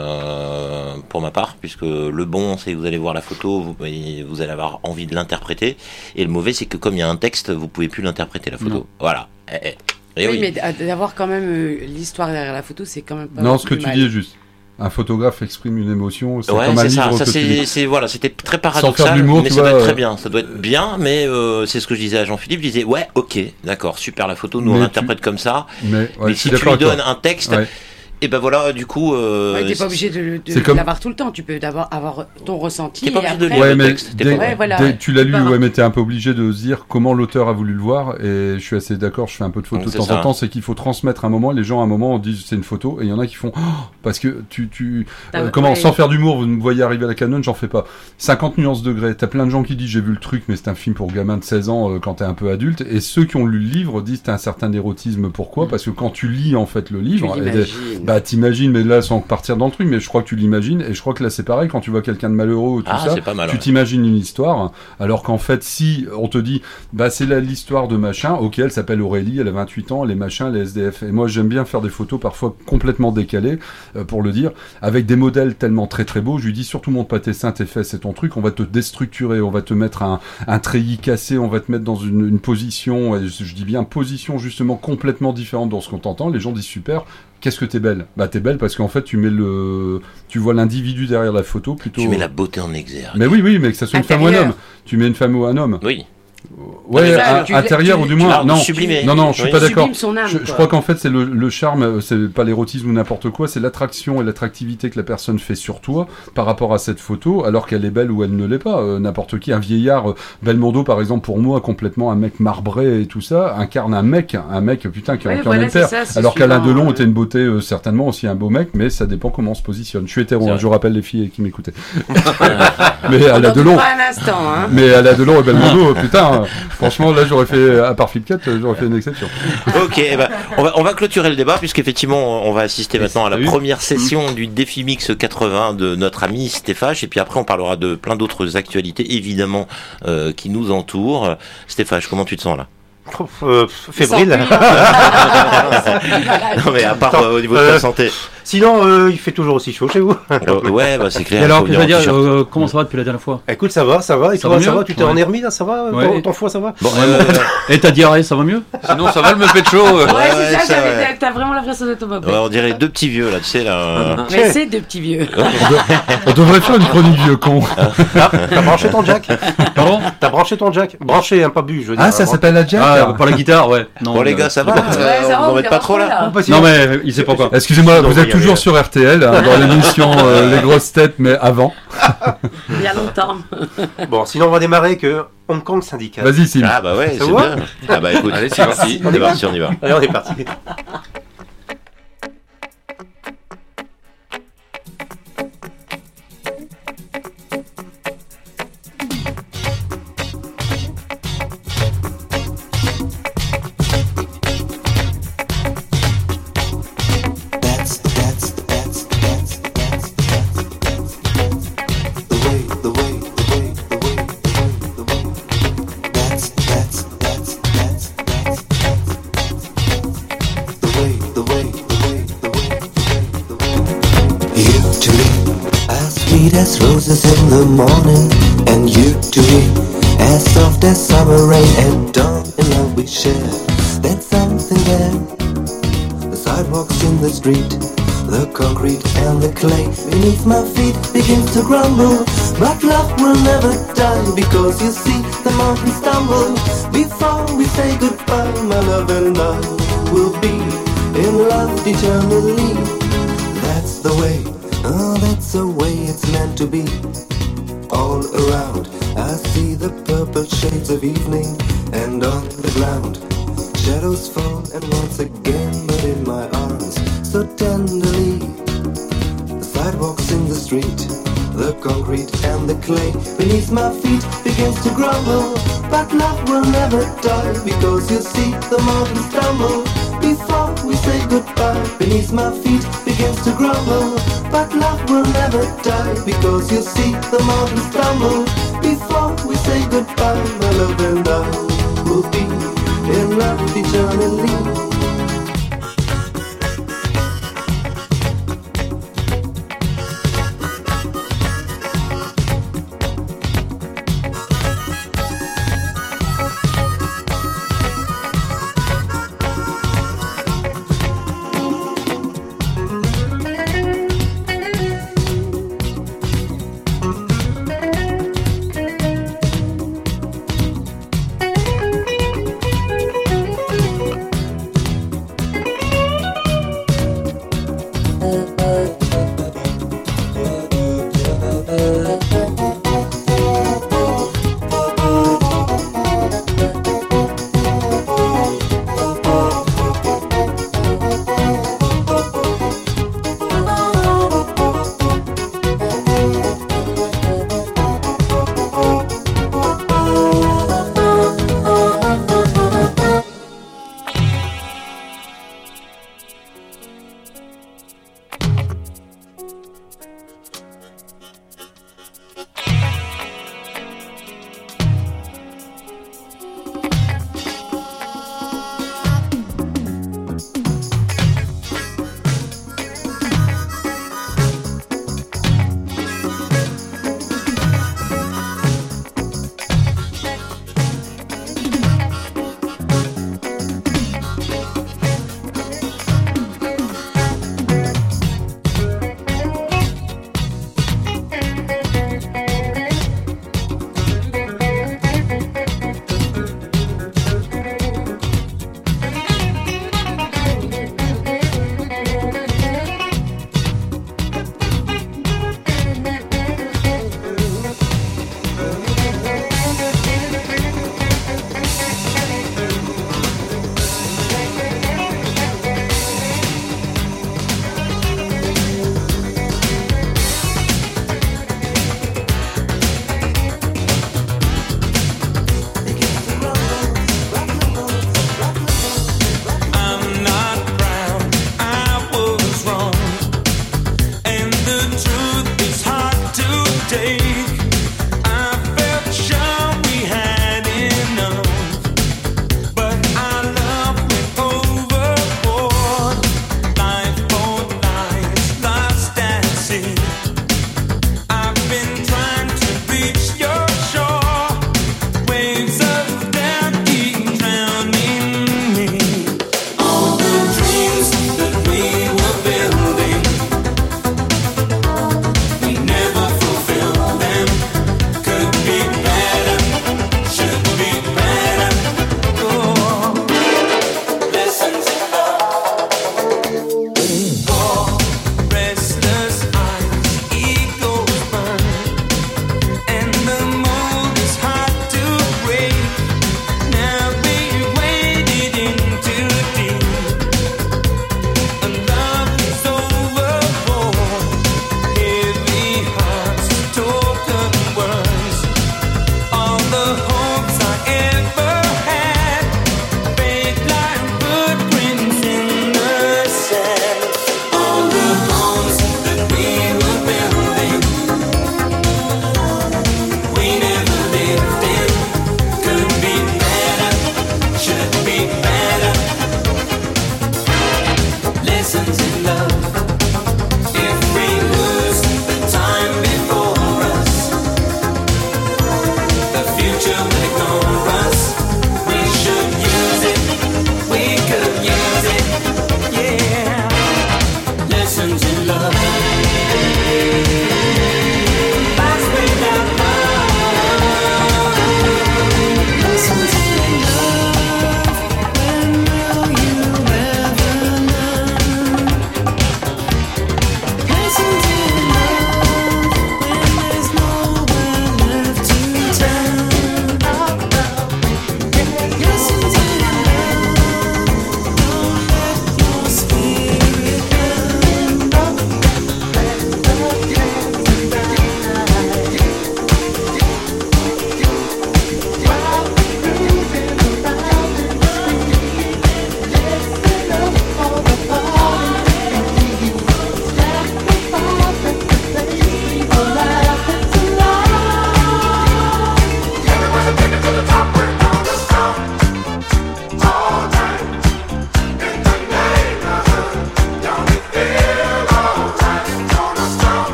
[SPEAKER 2] Pour ma part, puisque le bon c'est que vous allez voir la photo, vous allez avoir envie de l'interpréter, et le mauvais c'est que comme il y a un texte, vous pouvez plus l'interpréter la photo. Non. Voilà.
[SPEAKER 3] Oui, mais d'avoir quand même l'histoire derrière la photo, c'est quand même pas.
[SPEAKER 4] Non, ce que tu dis est juste. Un photographe exprime une émotion, c'est
[SPEAKER 2] comme
[SPEAKER 4] un
[SPEAKER 2] livre.
[SPEAKER 4] Ça,
[SPEAKER 2] c'était très paradoxal, mais ça doit être très bien. Ça doit être bien, mais c'est ce que je disais à Jean-Philippe. Je disais ouais, ok, d'accord, super la photo, nous on l'interprète comme ça. Mais si tu lui donnes un texte. Ouais. Et ben voilà, du coup.
[SPEAKER 3] T'es pas obligé de l'avoir tout le temps. Tu peux avoir ton ressenti.
[SPEAKER 2] T'es pas obligé de
[SPEAKER 3] lire
[SPEAKER 2] le texte.
[SPEAKER 4] Tu l'as lu, mais t'es un peu obligé de se dire comment l'auteur a voulu le voir. Et je suis assez d'accord. Je fais un peu de photos de temps en temps. C'est qu'il faut transmettre un moment. Les gens à un moment disent c'est une photo, et il y en a qui font parce que sans faire d'humour, vous me voyez arriver à la Canon, j'en fais pas. 50 nuances degrés. T'as plein de gens qui disent j'ai vu le truc, mais c'est un film pour gamins de 16 ans quand t'es un peu adulte. Et ceux qui ont lu le livre disent t'as un certain érotisme. Pourquoi ? Parce que quand tu lis en fait le livre, Bah t'imagines, mais là sans partir dans le truc, mais je crois que tu l'imagines, et je crois que là c'est pareil, quand tu vois quelqu'un de malheureux ou tout ça,
[SPEAKER 2] c'est pas mal,
[SPEAKER 4] tu t'imagines une histoire, alors qu'en fait si on te dit, bah c'est là l'histoire de machin, ok elle s'appelle Aurélie, elle a 28 ans, les machins, les SDF, et moi j'aime bien faire des photos parfois complètement décalées, pour le dire, avec des modèles tellement très très beaux, je lui dis surtout montre pas tes seins, tes fesses, c'est ton truc, on va te déstructurer, on va te mettre un treillis cassé, on va te mettre dans une position, et je dis bien position justement complètement différente dans ce qu'on t'entend, les gens disent super. Qu'est-ce que t'es belle? Bah t'es belle parce qu'en fait tu vois l'individu derrière la photo plutôt.
[SPEAKER 2] Tu mets la beauté en exergue.
[SPEAKER 4] Mais oui, mais que ça soit une femme ou un homme. Tu mets une femme ou un homme.
[SPEAKER 2] Oui.
[SPEAKER 4] Ouais, intérieur ou du moins. Non, je suis pas d'accord. Je crois qu'en fait c'est le charme, c'est pas l'érotisme ou n'importe quoi, c'est l'attraction et l'attractivité que la personne fait sur toi par rapport à cette photo, alors qu'elle est belle ou elle ne l'est pas. N'importe qui, un vieillard, Belmondo par exemple pour moi complètement un mec marbré et tout ça, incarne un mec putain qui a aucun père. Alors qu'Alain Delon était une beauté certainement aussi un beau mec, mais ça dépend comment on se positionne. Je suis hétéro, je rappelle les filles qui m'écoutaient. Mais Alain Delon. Mais Alain Delon et Belmondo, putain. Franchement, là, j'aurais fait, à part Flipcat, j'aurais fait une exception.
[SPEAKER 2] Ok, on va clôturer le débat, puisqu'effectivement, on va assister maintenant à la première session du Défi Mix 80 de notre ami Stéphage, et puis après, on parlera de plein d'autres actualités, évidemment, qui nous entourent. Stéphage, comment tu te sens là?
[SPEAKER 7] Fébrile.
[SPEAKER 2] Non mais à part au niveau de ta santé.
[SPEAKER 7] Sinon, il fait toujours aussi chaud chez vous.
[SPEAKER 2] Ouais, bah c'est clair.
[SPEAKER 5] Et alors, je veux dire, comment ça va depuis la dernière fois?
[SPEAKER 7] Écoute, ça va. Et toi, ça va? Tu t'es en remis là, ça va? Ton foie, ça va?
[SPEAKER 2] Bon,
[SPEAKER 5] et ta diarrhée, ça va mieux?
[SPEAKER 6] Sinon, ça va le me fait chaud.
[SPEAKER 3] Ouais, c'est ça, t'as vraiment l'impression de tomber.
[SPEAKER 2] Ouais, on dirait deux petits vieux là, tu sais là.
[SPEAKER 3] Mais c'est deux petits vieux.
[SPEAKER 4] On devrait faire une chronique vieux con.
[SPEAKER 7] T'as branché ton jack?
[SPEAKER 5] Pardon?
[SPEAKER 7] T'as branché ton jack? Branché, pas bu, je veux dire.
[SPEAKER 4] Ah, ça s'appelle la jack?
[SPEAKER 5] Pour la guitare, ouais. Non,
[SPEAKER 2] bon les gars, ça va? Vous en mettez pas trop là?
[SPEAKER 5] Non mais il sait pas quoi.
[SPEAKER 4] Excusez-moi, vous êtes toujours sur RTL, dans l'émission Les Grosses Têtes, mais avant.
[SPEAKER 3] Il y a longtemps.
[SPEAKER 7] Bon, sinon on va démarrer avec Hong Kong Syndicat.
[SPEAKER 4] Vas-y, Sim.
[SPEAKER 2] Ah bah ouais, c'est bien. Ah bah écoute,
[SPEAKER 6] allez, c'est parti.
[SPEAKER 2] On y va.
[SPEAKER 7] Allez, on est parti.
[SPEAKER 8] As roses in the morning, and you to me, as soft as summer rain and dawn in love we share. There's something there, the sidewalks in the street, the concrete and the clay beneath my feet begins to crumble, but love will never die, because you see the mountains stumble. Before we say goodbye, my love and I will be in love eternally. That's the way. Oh, that's the way it's meant to be. All around I see the purple shades of evening, and on the ground shadows fall, and once again but in my arms so tenderly. The sidewalks in the street, the concrete and the clay beneath my feet begins to grumble, but love will never die, because you see the mountains stumble. Before we say goodbye, beneath my feet begins to grumble, but love will never die, because you see the mountains stumble. Before we say goodbye, my love and I will be in love eternally.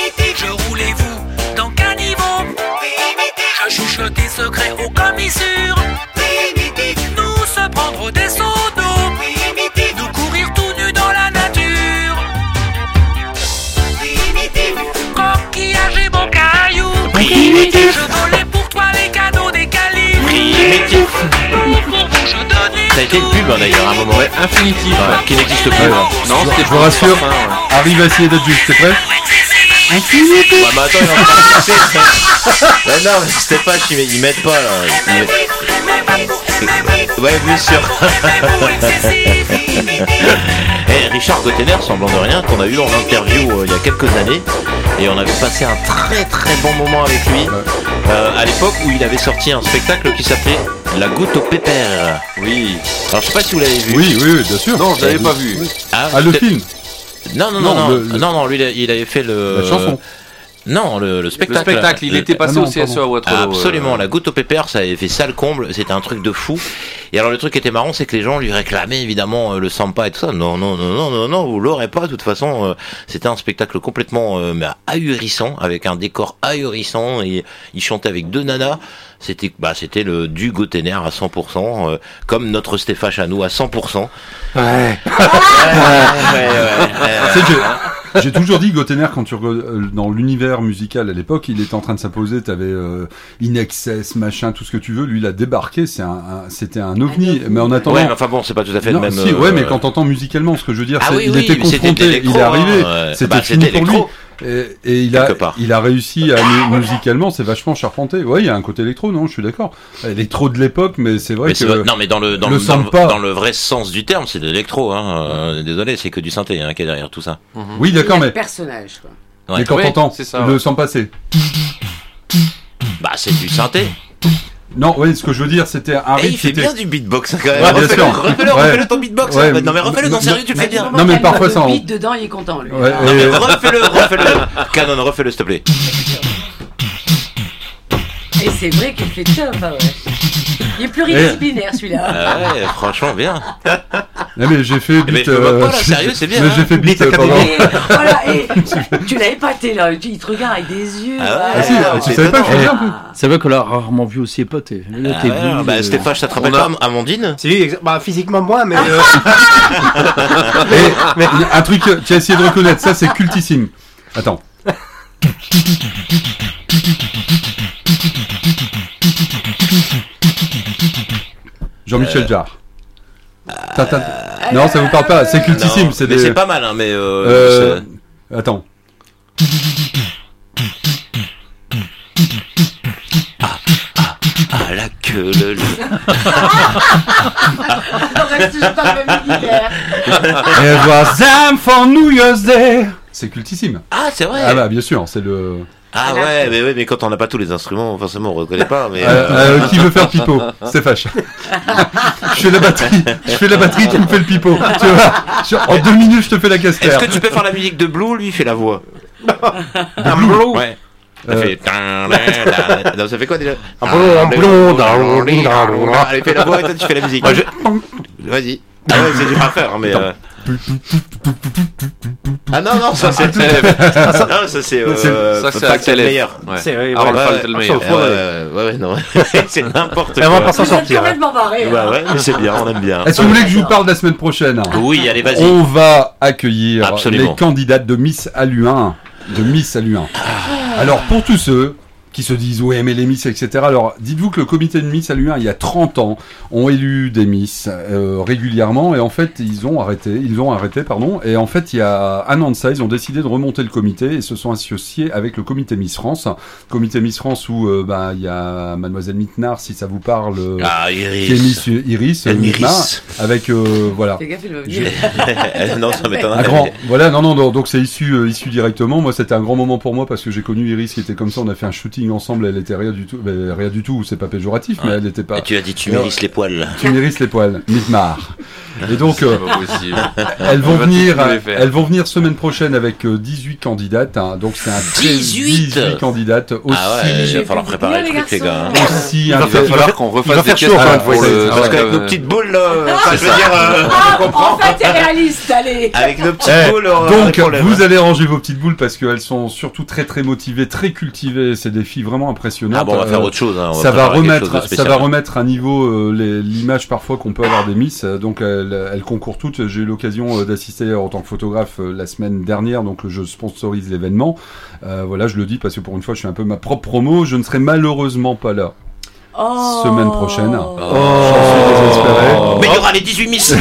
[SPEAKER 8] Je roule et vous dans caniveau. Je chuchote des secrets aux commissures. Nous se prendre des seaux d'eau. Nous courir tout nus dans la nature. Coquillage et bon caillou. Je volais pour toi les cadeaux des calibres.
[SPEAKER 2] Ça a été une pub d'ailleurs à un moment.
[SPEAKER 6] Ouais, infinitif.
[SPEAKER 2] Qui n'existe plus.
[SPEAKER 6] Non, c'était
[SPEAKER 4] Je vous rassure, arrive à essayer d'être juste, t'es prêt?
[SPEAKER 2] Ouais, mais attends, il est en train de passer. Ouais, non, mais c'était pas, ils mettent pas là. Ouais, bien sûr. Et Richard Gottener, semblant de rien, qu'on a eu en interview il y a quelques années, et on avait passé un très très bon moment avec lui, à l'époque où il avait sorti un spectacle qui s'appelait La Goutte au Pépère. Oui. Alors je sais pas si vous l'avez vu.
[SPEAKER 4] Oui, bien sûr.
[SPEAKER 6] Non, je l'avais pas vu.
[SPEAKER 4] Ah, le film.
[SPEAKER 2] Non, lui il avait fait
[SPEAKER 4] La chanson.
[SPEAKER 2] Non, le spectacle.
[SPEAKER 6] Le spectacle, il était passé au CSE à Waterloo.
[SPEAKER 2] Absolument, La Goutte au Pépère, ça avait fait ça le comble, c'était un truc de fou. Et alors le truc qui était marrant, c'est que les gens lui réclamaient évidemment le Sampa et tout ça. Non, vous l'aurez pas, de toute façon. C'était un spectacle complètement ahurissant, avec un décor ahurissant, et il chantait avec deux nanas. C'était du Gottener à 100%, comme notre Stéphane à nous à 100%. Ouais.
[SPEAKER 4] J'ai toujours dit Gottener, quand tu dans l'univers musical à l'époque, il était en train de s'imposer. T'avais In Excess, machin, tout ce que tu veux. Lui, il a débarqué. C'était un ovni. Mais en attendant.
[SPEAKER 2] Ouais, mais enfin bon, c'est pas tout à fait le même.
[SPEAKER 4] Si, ouais, mais quand t'entends musicalement, ce que je veux dire, il était
[SPEAKER 2] confronté.
[SPEAKER 4] Il est arrivé. C'était fini pour lui. Et il a réussi à musicalement, c'est vachement charpenté. Ouais, il y a un côté électro, non, je suis d'accord. Électro de l'époque, mais c'est vrai que.
[SPEAKER 2] Non, mais dans le vrai sens du terme, c'est de l'électro. Désolé, c'est que du synthé qui est derrière tout ça.
[SPEAKER 4] Oui, d'accord, mais.
[SPEAKER 3] Personnage, quoi.
[SPEAKER 4] Ouais. Mais quand t'entends le sans passer.
[SPEAKER 2] Bah, c'est du synthé.
[SPEAKER 4] Non, oui, ce que je veux dire, c'était un rythme.
[SPEAKER 2] Il fait bien du beatbox quand même.
[SPEAKER 4] Ouais, bien sûr.
[SPEAKER 2] Refais-le ton beatbox. Ouais. Non, mais refais-le, non, sérieux, tu le fais bien.
[SPEAKER 4] Non, mais parfois ça.
[SPEAKER 3] Le beat dedans, il est content, lui.
[SPEAKER 4] Ouais,
[SPEAKER 2] non, mais refais-le. Canon, refais-le, s'il te plaît.
[SPEAKER 3] Et c'est vrai qu'il fait top, ouais. Il est pluridisciplinaire, celui-là.
[SPEAKER 2] Ah ouais, franchement, bien.
[SPEAKER 4] Non, mais j'ai fait beat.
[SPEAKER 2] Sérieux, c'est bien.
[SPEAKER 4] Mais j'ai fait beat pendant.
[SPEAKER 3] Voilà, et tu l'as épaté, là. Il te regarde avec des yeux.
[SPEAKER 4] Tu savais pas que je faisais un peu.
[SPEAKER 5] C'est vrai qu'on l'a rarement vu aussi épaté.
[SPEAKER 2] Stéphane, ça te rappelle pas Amandine?
[SPEAKER 7] Si, physiquement moi, mais.
[SPEAKER 4] Mais un truc, tu as essayé de reconnaître, ça c'est cultissime. Attends. Jean-Michel Jarre. Non, ça vous parle pas, c'est cultissime.
[SPEAKER 2] Mais c'est pas mal, hein, mais.
[SPEAKER 4] Attends.
[SPEAKER 2] La queue, le.
[SPEAKER 4] It was time for New Year's Day. C'est cultissime.
[SPEAKER 2] Ah, c'est vrai.
[SPEAKER 4] Ah bah bien sûr, c'est le.
[SPEAKER 2] Ah ouais, mais quand on n'a pas tous les instruments, forcément on reconnaît pas. Mais
[SPEAKER 4] qui veut faire pipeau? C'est fâche. Je fais la batterie, tu me fais le pipeau. Tu vois, en 2 minutes, je te fais la casse-terre.
[SPEAKER 2] Est-ce que tu peux faire la musique de Blue? Lui, il fait la voix.
[SPEAKER 4] Blue?
[SPEAKER 2] Ouais. Ça fait. Non, ça fait quoi déjà? Allez, fais la voix et toi tu fais la musique. Vas-y. Ah ouais, c'est dur à faire, mais. Ah non, ça c'est. Non, ça c'est
[SPEAKER 6] Axel
[SPEAKER 2] meilleur.
[SPEAKER 6] C'est le meilleur.
[SPEAKER 2] Ouais, non. C'est n'importe quoi.
[SPEAKER 7] On va pas s'en sortir.
[SPEAKER 3] Complètement barré.
[SPEAKER 2] Ouais, mais c'est bien, on aime bien.
[SPEAKER 4] Est-ce que vous voulez que je vous parle de la semaine prochaine?
[SPEAKER 2] Oui, allez, vas-y.
[SPEAKER 4] On va accueillir
[SPEAKER 2] Absolument.
[SPEAKER 4] les candidates de Miss Aluin. Alors, pour tous ceux qui se disent ouais mais les Miss etc. Alors dites-vous que le comité de Miss Aluin il y a 30 ans ont élu des Miss régulièrement et en fait ils ont arrêté et en fait il y a un an de ça ils ont décidé de remonter le comité et se sont associés avec le comité Miss France où il y a Mademoiselle Mittenard si ça vous parle
[SPEAKER 2] Iris.
[SPEAKER 4] qui est Miss Iris Mittenard, avec voilà
[SPEAKER 3] Fais gaffe, il va venir.
[SPEAKER 2] Non ça m'étonne
[SPEAKER 4] voilà non donc c'est issu directement. Moi c'était un grand moment pour moi parce que j'ai connu Iris qui était comme ça, on a fait un shooting shooting ensemble, elle était rien du tout, c'est pas péjoratif, mais elle était pas.
[SPEAKER 2] Et tu as dit tu m'hérisses les poils.
[SPEAKER 4] Tu m'hérisses les poils, Mitmar. Et donc,
[SPEAKER 6] C'est pas possible.
[SPEAKER 4] elles vont venir semaine prochaine avec 18 candidates, hein, donc c'est un 18 candidates aussi.
[SPEAKER 2] Ah ouais, il va falloir préparer le truc, les gars.
[SPEAKER 4] Aussi,
[SPEAKER 6] Il va falloir qu'on refasse des questions
[SPEAKER 2] parce qu'avec nos petites boules, là, je veux dire,
[SPEAKER 3] on comprend. En fait, t'es réaliste, allez.
[SPEAKER 2] Avec nos petites boules,
[SPEAKER 4] donc vous allez ranger vos petites boules parce qu'elles sont surtout très très motivées, très cultivées. C'est des filles vraiment impressionnantes.
[SPEAKER 2] Ah bon, on va faire autre chose. Hein.
[SPEAKER 4] Ça va remettre à niveau l'image parfois qu'on peut avoir des Miss. Donc elles concourent toutes. J'ai eu l'occasion d'assister en tant que photographe la semaine dernière. Donc je sponsorise l'événement. Voilà, je le dis parce que pour une fois, je suis un peu ma propre promo. Je ne serai malheureusement pas là. Semaine prochaine. J'en suis désespéré.
[SPEAKER 2] Mais il y aura les 18 Miss.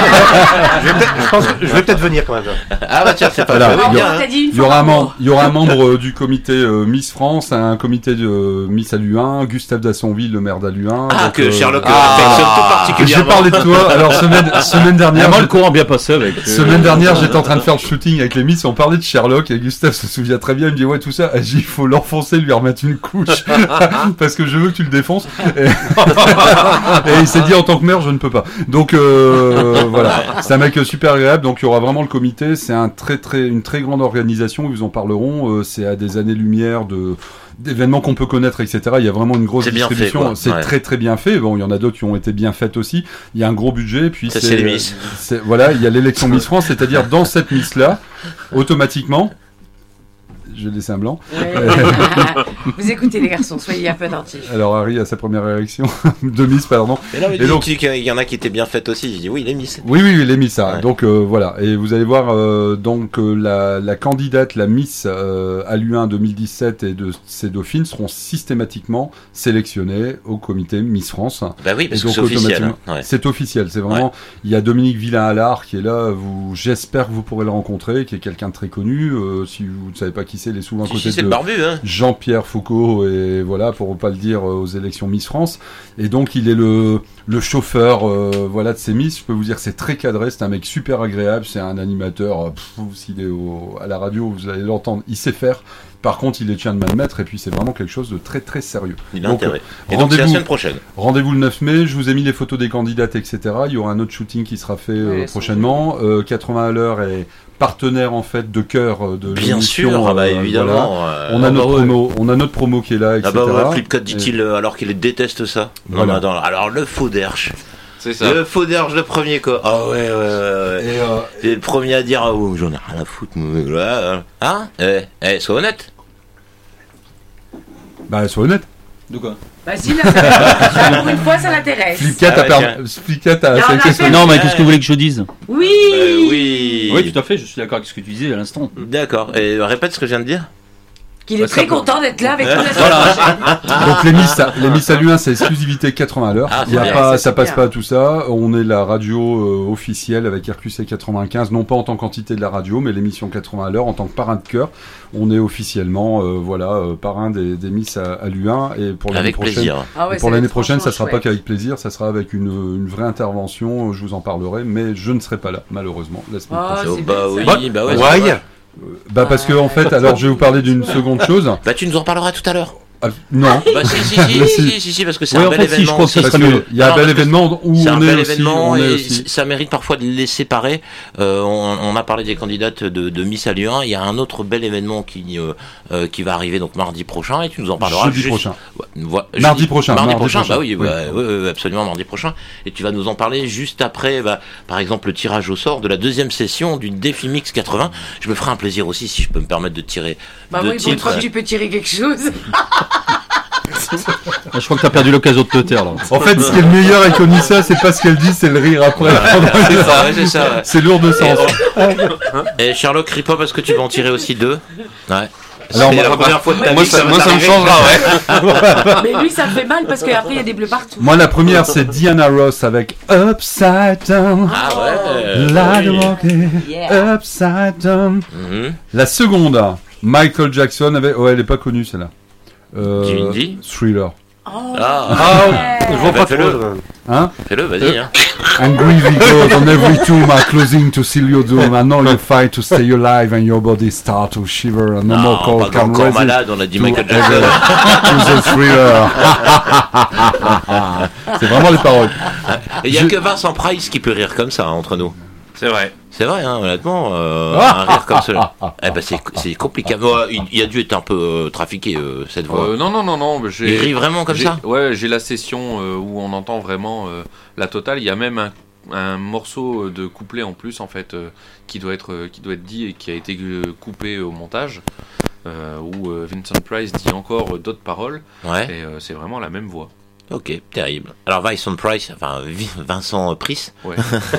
[SPEAKER 7] Je vais peut-être venir quand même.
[SPEAKER 2] Ah bah tiens, c'est pas
[SPEAKER 4] voilà,
[SPEAKER 3] il
[SPEAKER 4] y aura un membre du comité Miss France, un comité de Miss Aluin, Gustave Dassonville, le maire d'Aluin.
[SPEAKER 2] Ah, que Sherlock affectionne tout particulièrement.
[SPEAKER 4] J'ai parlé de toi. Alors semaine dernière,
[SPEAKER 5] le courant bien passé avec.
[SPEAKER 4] Semaine dernière, j'étais en train de faire le shooting avec les Miss. On parlait de Sherlock et Gustave se souvient très bien. Il me dit ouais tout ça. Il faut l'enfoncer, lui remettre une couche parce que je veux que tu le défonces. Et il s'est dit en tant que maire je ne peux pas. Donc voilà, c'est un mec super agréable. Donc il y aura vraiment le comité. C'est une très grande organisation. Ils vous en parleront. C'est à des années-lumière d'événements qu'on peut connaître, etc. Il y a vraiment une grosse distribution. C'est très très bien fait. Bon, il y en a d'autres qui ont été bien faites aussi. Il y a un gros budget. Puis
[SPEAKER 2] c'est les Miss.
[SPEAKER 4] Voilà, il y a l'élection Miss France, c'est-à-dire dans cette Miss là, automatiquement. Je vais laisser un blanc.
[SPEAKER 3] Ouais. Vous écoutez les garçons, soyez un peu attentifs.
[SPEAKER 4] Alors Harry a sa première érection de Miss, pardon.
[SPEAKER 2] Mais non, mais donc il y en a qui étaient bien faites aussi. J'ai dit oui, les Miss.
[SPEAKER 4] Oui, les Miss. Ouais. Donc voilà, et vous allez voir la candidate, la Miss Aluin 2017 et de ses dauphines seront systématiquement sélectionnées au comité Miss France.
[SPEAKER 2] Bah oui, parce que c'est officiel.
[SPEAKER 4] Ouais. C'est officiel, c'est vraiment. Il y a Dominique Villain-Allard qui est là. J'espère que vous pourrez le rencontrer, qui est quelqu'un de très connu. Si vous ne savez pas qui c'est, il est souvent à côté de
[SPEAKER 2] barbu, hein.
[SPEAKER 4] Jean-Pierre Foucault, et voilà, pour pas le dire, aux élections Miss France. Et donc il est le chauffeur de ces Miss. Je peux vous dire que c'est très cadré, c'est un mec super agréable, c'est un animateur, s'il est à la radio, vous allez l'entendre, il sait faire. Par contre, il est tient de mal mettre, et puis c'est vraiment quelque chose de très très sérieux.
[SPEAKER 2] Il a intérêt. Et donc c'est la semaine prochaine.
[SPEAKER 4] Rendez-vous le 9 mai, je vous ai mis les photos des candidates, etc. Il y aura un autre shooting qui sera fait prochainement. 80 à l'heure est partenaire en fait de cœur de
[SPEAKER 2] bien
[SPEAKER 4] l'émission.
[SPEAKER 2] Sûr, évidemment.
[SPEAKER 4] Voilà. On a notre promo qui est là, etc.
[SPEAKER 2] Flipcode dit-il alors qu'il déteste ça.
[SPEAKER 4] Voilà.
[SPEAKER 2] Non, alors le faux derche.
[SPEAKER 6] C'est ça.
[SPEAKER 2] Le faux derche, le premier quoi. Ah ouais. C'est le premier à dire j'en ai rien à foutre. Hein sois honnête.
[SPEAKER 4] Bah sois honnête.
[SPEAKER 5] De quoi?
[SPEAKER 3] Bah si, là, pour une fois, ça l'intéresse.
[SPEAKER 4] Flipcat a
[SPEAKER 5] Non, mais qu'est-ce que vous voulez que je dise?
[SPEAKER 2] Oui.
[SPEAKER 5] Oui, tout à fait, je suis d'accord avec ce que tu disais à l'instant.
[SPEAKER 2] D'accord. Et répète ce que je viens de dire.
[SPEAKER 3] Qu'il est très content d'être là avec nous.
[SPEAKER 4] Donc les Miss Aluin, c'est exclusivité 80 à l'heure. Ça passe pas à tout ça. On est la radio officielle avec RQC 95, non pas en tant qu'entité de la radio, mais l'émission 80 à l'heure en tant que parrain de cœur. On est officiellement parrain des Miss Aluin, et pour l'année prochaine. Pour l'année prochaine, ça sera pas qu'avec plaisir, ça sera avec une vraie intervention. Je vous en parlerai, mais je ne serai pas là malheureusement la semaine prochaine. Parce que en fait, alors je vais vous parler d'une seconde chose.
[SPEAKER 2] Tu nous en parleras tout à l'heure.
[SPEAKER 4] Non.
[SPEAKER 2] Si, parce que c'est un bel événement.
[SPEAKER 4] Il y a un bel événement où on est aussi.
[SPEAKER 2] Ça mérite parfois de les séparer. On a parlé des candidates de Miss Aluin. Il y a un autre bel événement qui va arriver donc mardi prochain, et tu nous en parleras.
[SPEAKER 4] Jeudi prochain.
[SPEAKER 2] Mardi prochain. Bah oui, absolument mardi prochain. Et tu vas nous en parler juste après, par exemple, le tirage au sort de la deuxième session du défi Mix 80. Je me ferai un plaisir aussi si je peux me permettre de tirer.
[SPEAKER 3] Une fois que tu peux tirer quelque chose.
[SPEAKER 5] Je crois que t'as perdu l'occasion de te taire là.
[SPEAKER 4] En fait, ce qui est le meilleur avec Onissa, c'est pas ce qu'elle dit, c'est le rire après.
[SPEAKER 2] C'est ça.
[SPEAKER 4] C'est lourd de sens.
[SPEAKER 2] Et Sherlock, crie pas parce que tu vas en tirer aussi 2. Ouais.
[SPEAKER 6] Alors, la première fois de ta vie, ça me changera, ouais.
[SPEAKER 3] Mais lui, ça me fait mal parce qu'après, il y a des bleus partout.
[SPEAKER 4] Moi, la première, c'est Diana Ross avec Upside Down.
[SPEAKER 2] Ah ouais.
[SPEAKER 4] Upside Down. La seconde, Michael Jackson avec. Ouais, elle est pas connue celle-là. Thriller.
[SPEAKER 3] Je vois
[SPEAKER 7] pas trop.
[SPEAKER 2] Fais-le, vas-y.
[SPEAKER 4] And gravy goes on every tomb are closing to seal your doom. And all you fight to stay alive and your body start to shiver. And no more call can
[SPEAKER 2] encore
[SPEAKER 4] resist
[SPEAKER 2] malade, on a dit Michael Jackson.
[SPEAKER 4] to the thriller. C'est vraiment les paroles.
[SPEAKER 2] Il n'y a que Vincent Price qui peut rire comme ça entre nous.
[SPEAKER 6] C'est vrai.
[SPEAKER 2] C'est vrai, hein, honnêtement, un rire comme cela. Eh ben, c'est compliqué. Il a dû être un peu trafiqué, cette voix.
[SPEAKER 6] Non.
[SPEAKER 2] Il rit vraiment comme ça.
[SPEAKER 6] Ouais, j'ai la session où on entend vraiment la totale. Il y a même un morceau de couplet en plus, en fait, qui doit être dit et qui a été coupé au montage, où Vincent Price dit encore d'autres paroles.
[SPEAKER 2] Ouais.
[SPEAKER 6] Et c'est vraiment la même voix.
[SPEAKER 2] Ok, terrible. Alors Vincent Price,
[SPEAKER 6] Ouais.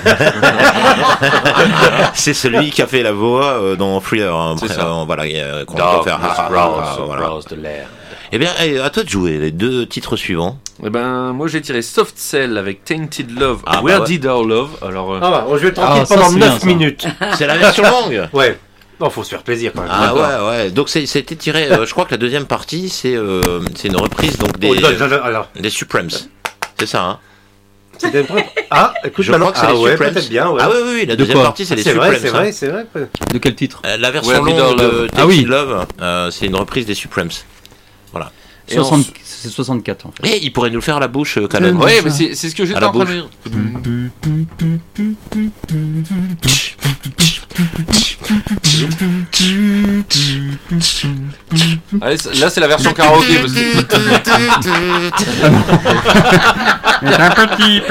[SPEAKER 2] c'est celui qui a fait la voix dans Thriller. Hein,
[SPEAKER 6] c'est ça.
[SPEAKER 2] Voilà, qu'on peut faire. Voilà. Eh bien, à toi de jouer les deux titres suivants.
[SPEAKER 6] Eh ben, moi j'ai tiré Soft Cell avec Tainted Love.
[SPEAKER 2] Ah,
[SPEAKER 6] Where
[SPEAKER 2] bah ouais.
[SPEAKER 6] Did Our Love? Alors,
[SPEAKER 7] on joue tranquille pendant 9 minutes.
[SPEAKER 2] C'est la version longue.
[SPEAKER 7] Ouais. Non, faut se faire plaisir quand même.
[SPEAKER 2] Ah ouais. Donc c'était tiré. Je crois que la deuxième partie c'est une reprise donc des Supremes. C'est ça. Hein.
[SPEAKER 7] Écoute,
[SPEAKER 2] je crois que c'est les Supremes.
[SPEAKER 7] Peut-être bien. Ouais.
[SPEAKER 2] Ah oui. La deuxième partie c'est les Supremes.
[SPEAKER 7] C'est vrai.
[SPEAKER 5] De quel titre?
[SPEAKER 2] La version longue de Tainted Love, c'est une reprise des Supremes. Voilà.
[SPEAKER 5] C'est 64 en fait.
[SPEAKER 2] Et il pourrait nous le faire à la bouche quand même.
[SPEAKER 6] Ouais, mais c'est ce que j'étais en train de dire. Allez, là c'est la version karaoké parce que...
[SPEAKER 4] Un petit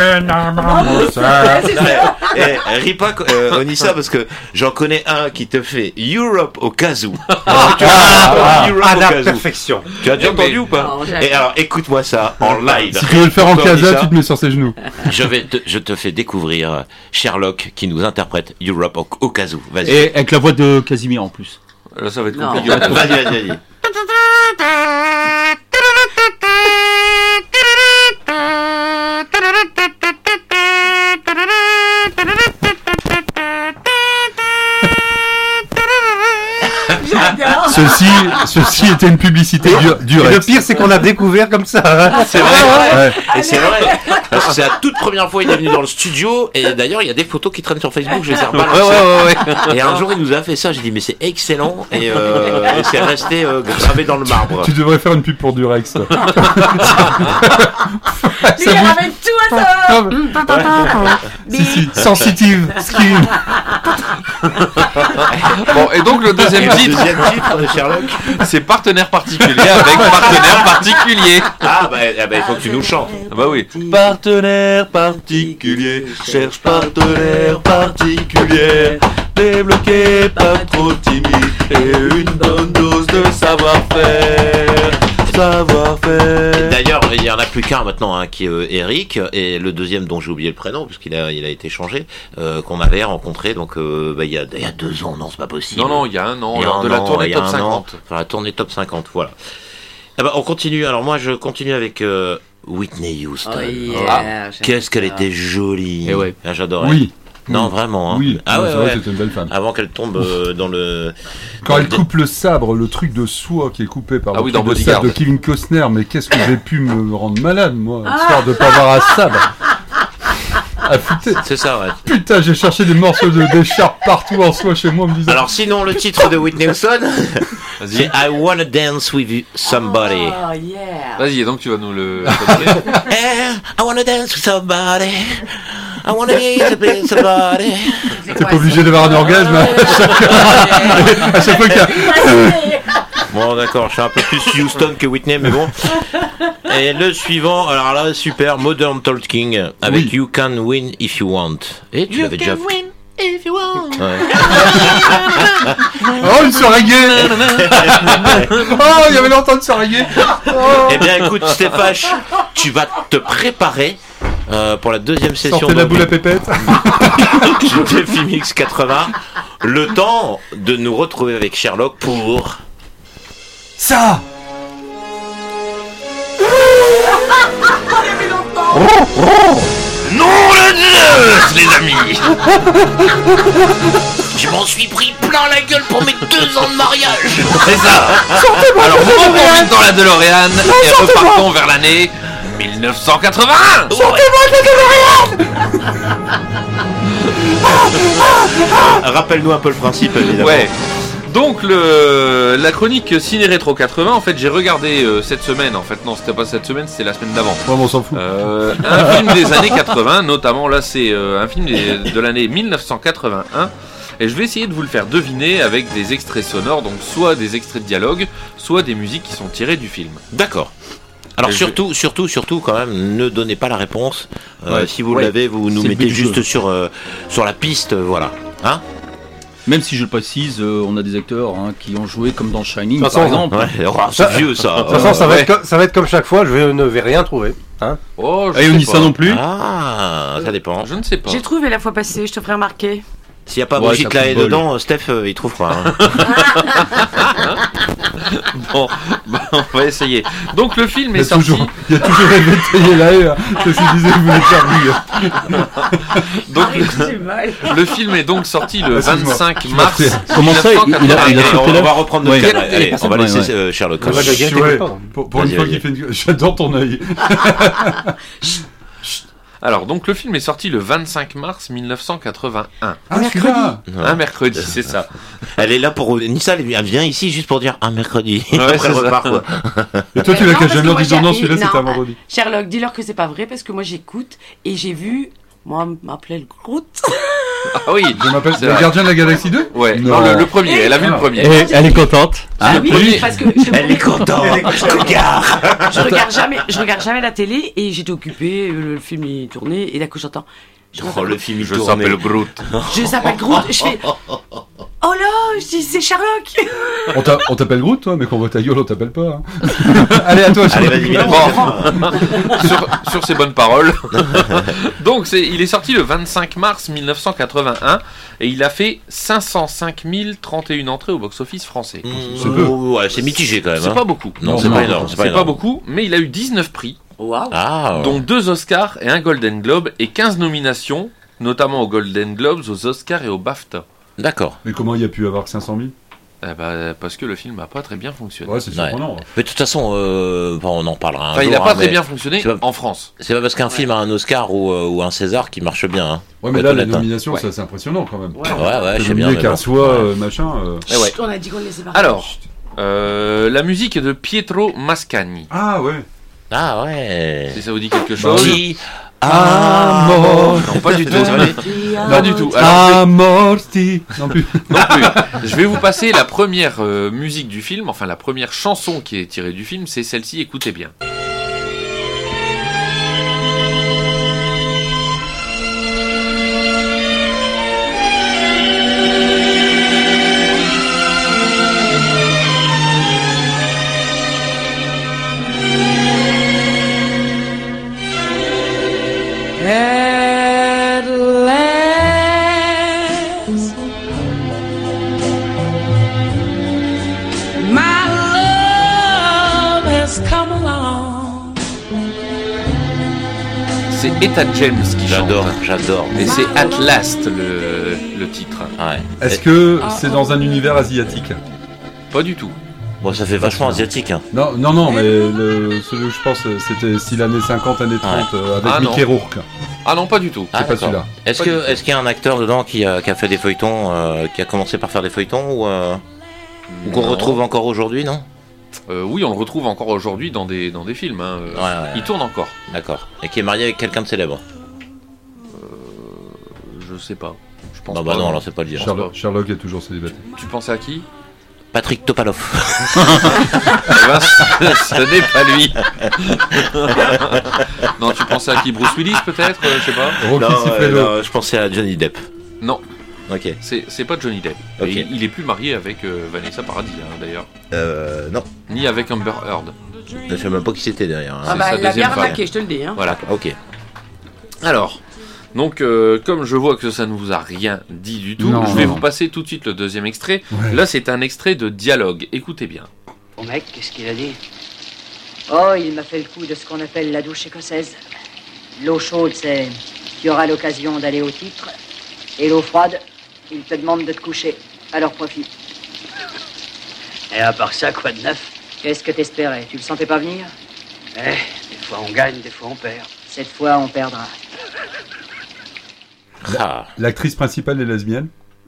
[SPEAKER 2] ris pas Onissa parce que j'en connais un qui te fait Europe au Kazoo.
[SPEAKER 7] La perfection.
[SPEAKER 2] Tu as déjà entendu ou pas? Et alors écoute-moi ça en live.
[SPEAKER 4] Si tu veux le faire en casa, tu te mets sur ses genoux.
[SPEAKER 2] Je te fais découvrir Sherlock qui nous interprète Europe au Kazoo. Vas-y.
[SPEAKER 5] Et avec la voix de Casimir en plus.
[SPEAKER 6] Là ça va être compliqué.
[SPEAKER 2] Vas-y.
[SPEAKER 4] Ceci était une publicité du Rex.
[SPEAKER 7] Le pire, c'est qu'on a découvert comme ça. Hein.
[SPEAKER 2] C'est vrai. Ouais. Et c'est vrai. Parce que c'est la toute première fois qu'il est venu dans le studio. Et d'ailleurs, il y a des photos qui traînent sur Facebook. Je les ai rebalancées.
[SPEAKER 7] Ouais.
[SPEAKER 2] Et un jour, il nous a fait ça. J'ai dit, mais c'est excellent. Et c'est resté gravé dans le marbre.
[SPEAKER 4] Tu devrais faire une pub pour du Rex.
[SPEAKER 3] Lui, il ramène tout à ça.
[SPEAKER 4] Si. Sensitive Skin.
[SPEAKER 6] Bon, et donc le deuxième titre
[SPEAKER 2] de Sherlock,
[SPEAKER 6] c'est Partenaire particulier avec Partenaire particulier.
[SPEAKER 2] Ah bah il faut que tu nous chantes.
[SPEAKER 6] Bah oui. Partenaire particulier, cherche partenaire particulier, débloqué, pas trop timide, et une bonne dose de savoir-faire.
[SPEAKER 2] D'ailleurs, il y en a plus qu'un maintenant, hein, qui est Eric, et le deuxième dont j'ai oublié le prénom, puisqu'il a été changé, qu'on avait rencontré donc il y a 2 ans, non, c'est pas possible.
[SPEAKER 6] Non, il y a un an, lors de la tournée Top 50.
[SPEAKER 2] Enfin, la tournée Top 50, voilà. Eh ben, on continue, alors moi je continue avec Whitney Houston.
[SPEAKER 3] Oh, yeah,
[SPEAKER 2] qu'est-ce qu'elle était jolie.
[SPEAKER 5] Et ouais.
[SPEAKER 2] Ah, j'adorais.
[SPEAKER 4] Oui.
[SPEAKER 2] Non, vraiment. Hein.
[SPEAKER 4] Oui,
[SPEAKER 2] ah
[SPEAKER 4] c'est vrai, c'était une belle femme.
[SPEAKER 2] Avant qu'elle tombe dans le...
[SPEAKER 4] Quand elle coupe le sabre, le truc de soie qui est coupé par le
[SPEAKER 6] dans
[SPEAKER 4] truc de sabre de Kevin Costner, mais qu'est-ce que j'ai pu me rendre malade, moi, histoire de pas avoir un sabre. Ah, putain.
[SPEAKER 2] C'est ça, ouais.
[SPEAKER 4] Putain, j'ai cherché des morceaux d'écharpe partout en soie chez moi, me disant...
[SPEAKER 2] Alors sinon, le titre de Whitney Houston, c'est I Wanna Dance With Somebody.
[SPEAKER 3] Oh, yeah.
[SPEAKER 6] Vas-y, donc tu vas nous le...
[SPEAKER 2] I wanna dance with somebody. I wanna dance with somebody.
[SPEAKER 4] T'es pas obligé d'avoir un orgasme à chaque fois qu'il y a...
[SPEAKER 2] Bon, d'accord, je suis un peu plus Houston que Whitney, mais bon. Et le suivant, alors là, super, Modern Talking, avec You Can Win If You Want. Et tu l'avais déjà fait. If you want. Ouais.
[SPEAKER 4] Oh, une soirée gay. Oh, il y avait longtemps de soirée gay.
[SPEAKER 2] Eh bien, écoute, Stéphane, tu vas te préparer pour la deuxième session.
[SPEAKER 4] Sortez la boule à pépette.
[SPEAKER 2] de Filmix 80. Le temps de nous retrouver avec Sherlock pour...
[SPEAKER 9] Ça.
[SPEAKER 2] Non, les amis. Je m'en suis pris plein la gueule pour mes 2 ans de mariage.
[SPEAKER 6] C'est ça. Alors, montons vite dans la DeLorean et repartons vers l'année 1900. 1981.
[SPEAKER 2] Rappelle-nous un peu le principe, évidemment.
[SPEAKER 6] Ouais. Donc la chronique Ciné Rétro 80, en fait j'ai regardé cette semaine, en fait non c'était pas cette semaine, c'était la semaine d'avant.
[SPEAKER 4] Ouais, on s'en fout.
[SPEAKER 6] Un film des années 80, notamment là c'est un film de l'année 1981. Et je vais essayer de vous le faire deviner avec des extraits sonores, donc soit des extraits de dialogue, soit des musiques qui sont tirées du film.
[SPEAKER 2] D'accord. Alors surtout quand même, ne donnez pas la réponse. Si vous l'avez, vous nous mettez juste sur la piste, voilà. Hein ?
[SPEAKER 5] Même si je le précise, on a des acteurs qui ont joué comme dans Shining, par
[SPEAKER 7] façon,
[SPEAKER 5] exemple.
[SPEAKER 2] Ouais, c'est vieux ça.
[SPEAKER 7] De toute façon, ça va être comme chaque fois, je ne vais rien trouver. Hein
[SPEAKER 6] Oh,
[SPEAKER 5] et on dit ça non plus.
[SPEAKER 2] Ah, ça dépend.
[SPEAKER 6] Je ne sais pas.
[SPEAKER 3] J'ai trouvé la fois passée, je te ferai remarquer.
[SPEAKER 2] S'il n'y a pas Brigitte Lahaie dedans, Steph, il trouve pas. Hein.
[SPEAKER 6] Bon, on va essayer. Donc le film est sorti.
[SPEAKER 4] Il y a toujours Brigitte Lahaie, c'est ce qu'il disait, vous voulez faire rire.
[SPEAKER 6] Donc le film est donc sorti le 25 mars.
[SPEAKER 5] Comment ça, il a
[SPEAKER 2] on va reprendre notre cadre. Allez, on va laisser Sherlock.
[SPEAKER 4] Pour une fois qu'il fait une... J'adore ton œil.
[SPEAKER 6] Alors, donc le film est sorti le 25 mars 1981.
[SPEAKER 4] Un mercredi.
[SPEAKER 6] Un mercredi, c'est ça.
[SPEAKER 2] Elle est là pour... Nissa, elle vient ici juste pour dire un mercredi.
[SPEAKER 6] Ouais,
[SPEAKER 2] après, elle repart, quoi.
[SPEAKER 4] Et toi, tu l'as qu'à jamais en disant non, celui-là, c'était un vendredi.
[SPEAKER 3] Sherlock, dis-leur que c'est pas vrai, parce que moi, j'écoute, et j'ai vu... Moi, on m'appelait le Groot.
[SPEAKER 6] Ah oui,
[SPEAKER 4] je m'appelle le gardien de la galaxie 2.
[SPEAKER 6] Ouais, non, le premier, elle a vu le premier.
[SPEAKER 5] Et elle est contente.
[SPEAKER 3] Ah oui, parce que
[SPEAKER 2] elle est contente.
[SPEAKER 3] Je regarde jamais la télé et j'étais occupée, le film il tournait et d'un coup j'entends.
[SPEAKER 2] Le film
[SPEAKER 6] je s'appelle Groot.
[SPEAKER 3] Je s'appelle Groot. Je fais. Oh là, je dis c'est Sherlock.
[SPEAKER 4] On t'appelle Groot, toi, mais qu'on voit ta gueule, on t'appelle pas. Hein. Allez, à toi,
[SPEAKER 2] Allez, vas-y,
[SPEAKER 6] sur ces bonnes paroles. Donc, il est sorti le 25 mars 1981 et il a fait 505 031 entrées au box-office français.
[SPEAKER 2] C'est peu. Ouais, c'est mitigé quand même.
[SPEAKER 6] C'est pas beaucoup.
[SPEAKER 2] Non, c'est pas énorme.
[SPEAKER 6] C'est pas beaucoup, mais il a eu 19 prix.
[SPEAKER 3] Wow.
[SPEAKER 6] Dont 2 Oscars et un Golden Globe et 15 nominations, notamment aux Golden Globes, aux Oscars et aux BAFTA.
[SPEAKER 2] D'accord.
[SPEAKER 4] Mais comment il y a pu avoir 500 000
[SPEAKER 6] parce que le film n'a pas très bien fonctionné.
[SPEAKER 4] Ouais, c'est surprenant. Ouais.
[SPEAKER 2] Mais de toute façon, on en parlera un jour.
[SPEAKER 6] Il n'a pas très bien fonctionné en France.
[SPEAKER 2] C'est pas parce qu'un film a un Oscar ou un César qui marche bien. Hein.
[SPEAKER 4] Ouais, mais là, les nominations, c'est assez impressionnant quand même.
[SPEAKER 2] Ouais, je sais bien.
[SPEAKER 4] Qu'un soit machin.
[SPEAKER 3] On a dit qu'on les séparait.
[SPEAKER 6] Alors, la musique est de Pietro Mascagni.
[SPEAKER 4] Ah ouais.
[SPEAKER 2] Ah ouais.
[SPEAKER 6] Si ça vous dit quelque chose.
[SPEAKER 2] Amor.
[SPEAKER 6] Non, pas du tout. Pas du tout.
[SPEAKER 4] Amorti. Non plus.
[SPEAKER 6] Non plus. Je vais vous passer la première musique du film, enfin la première chanson qui est tirée du film, c'est celle-ci, écoutez bien.
[SPEAKER 8] At last, my love has come along.
[SPEAKER 6] C'est Etta James qui
[SPEAKER 2] j'adore,
[SPEAKER 6] chante.
[SPEAKER 2] J'adore.
[SPEAKER 6] Et c'est At Last le titre.
[SPEAKER 2] Ouais.
[SPEAKER 4] Est-ce que c'est dans un univers asiatique?
[SPEAKER 6] Pas du tout.
[SPEAKER 2] Bon, ça fait vachement asiatique. Hein.
[SPEAKER 4] Non, mais celui où je pense, c'était style années 50, années 30, avec Mickey Rourke.
[SPEAKER 6] Ah non, pas du tout.
[SPEAKER 4] C'est pas celui-là.
[SPEAKER 2] Est-ce qu'il y a un acteur dedans qui a fait des feuilletons, qui a commencé par faire des feuilletons, ou qu'on retrouve encore aujourd'hui, non?
[SPEAKER 6] Oui, on le retrouve encore aujourd'hui dans des films. Hein. Il tourne encore.
[SPEAKER 2] D'accord. Et qui est marié avec quelqu'un de célèbre?
[SPEAKER 6] Je sais pas. Je pense
[SPEAKER 2] non,
[SPEAKER 6] pas.
[SPEAKER 2] Non, alors c'est pas le dire.
[SPEAKER 4] Sherlock est toujours célibataire.
[SPEAKER 6] Tu pensais à qui?
[SPEAKER 2] Patrick Topalov.
[SPEAKER 6] Ce n'est pas lui. Non, tu pensais à qui? Bruce Willis peut-être? Je sais pas.
[SPEAKER 4] Non,
[SPEAKER 2] je pensais à Johnny Depp.
[SPEAKER 6] Non.
[SPEAKER 2] Ok.
[SPEAKER 6] C'est pas Johnny Depp. Okay. Il est plus marié avec Vanessa Paradis d'ailleurs.
[SPEAKER 2] Non.
[SPEAKER 6] Ni avec Amber Heard.
[SPEAKER 2] Je sais même pas qui c'était derrière. Hein.
[SPEAKER 3] Ah bah elle l'a bien attaqué, je te le dis. Hein.
[SPEAKER 6] Voilà.
[SPEAKER 2] Ok.
[SPEAKER 6] Alors. Donc, comme je vois que ça ne vous a rien dit du tout, je vais vous passer tout de suite le deuxième extrait. Ouais. Là, c'est un extrait de dialogue. Écoutez bien.
[SPEAKER 10] Mon mec, qu'est-ce qu'il a dit? Oh, il m'a fait le coup de ce qu'on appelle la douche écossaise. L'eau chaude, c'est tu auras l'occasion d'aller au titre. Et l'eau froide, il te demande de te coucher. Alors profite.
[SPEAKER 11] Et à part ça, quoi de neuf?
[SPEAKER 10] Qu'est-ce que t'espérais? Tu le sentais pas venir? Des fois on gagne, des fois on perd. Cette fois on perdra.
[SPEAKER 4] L'actrice principale est lesbienne.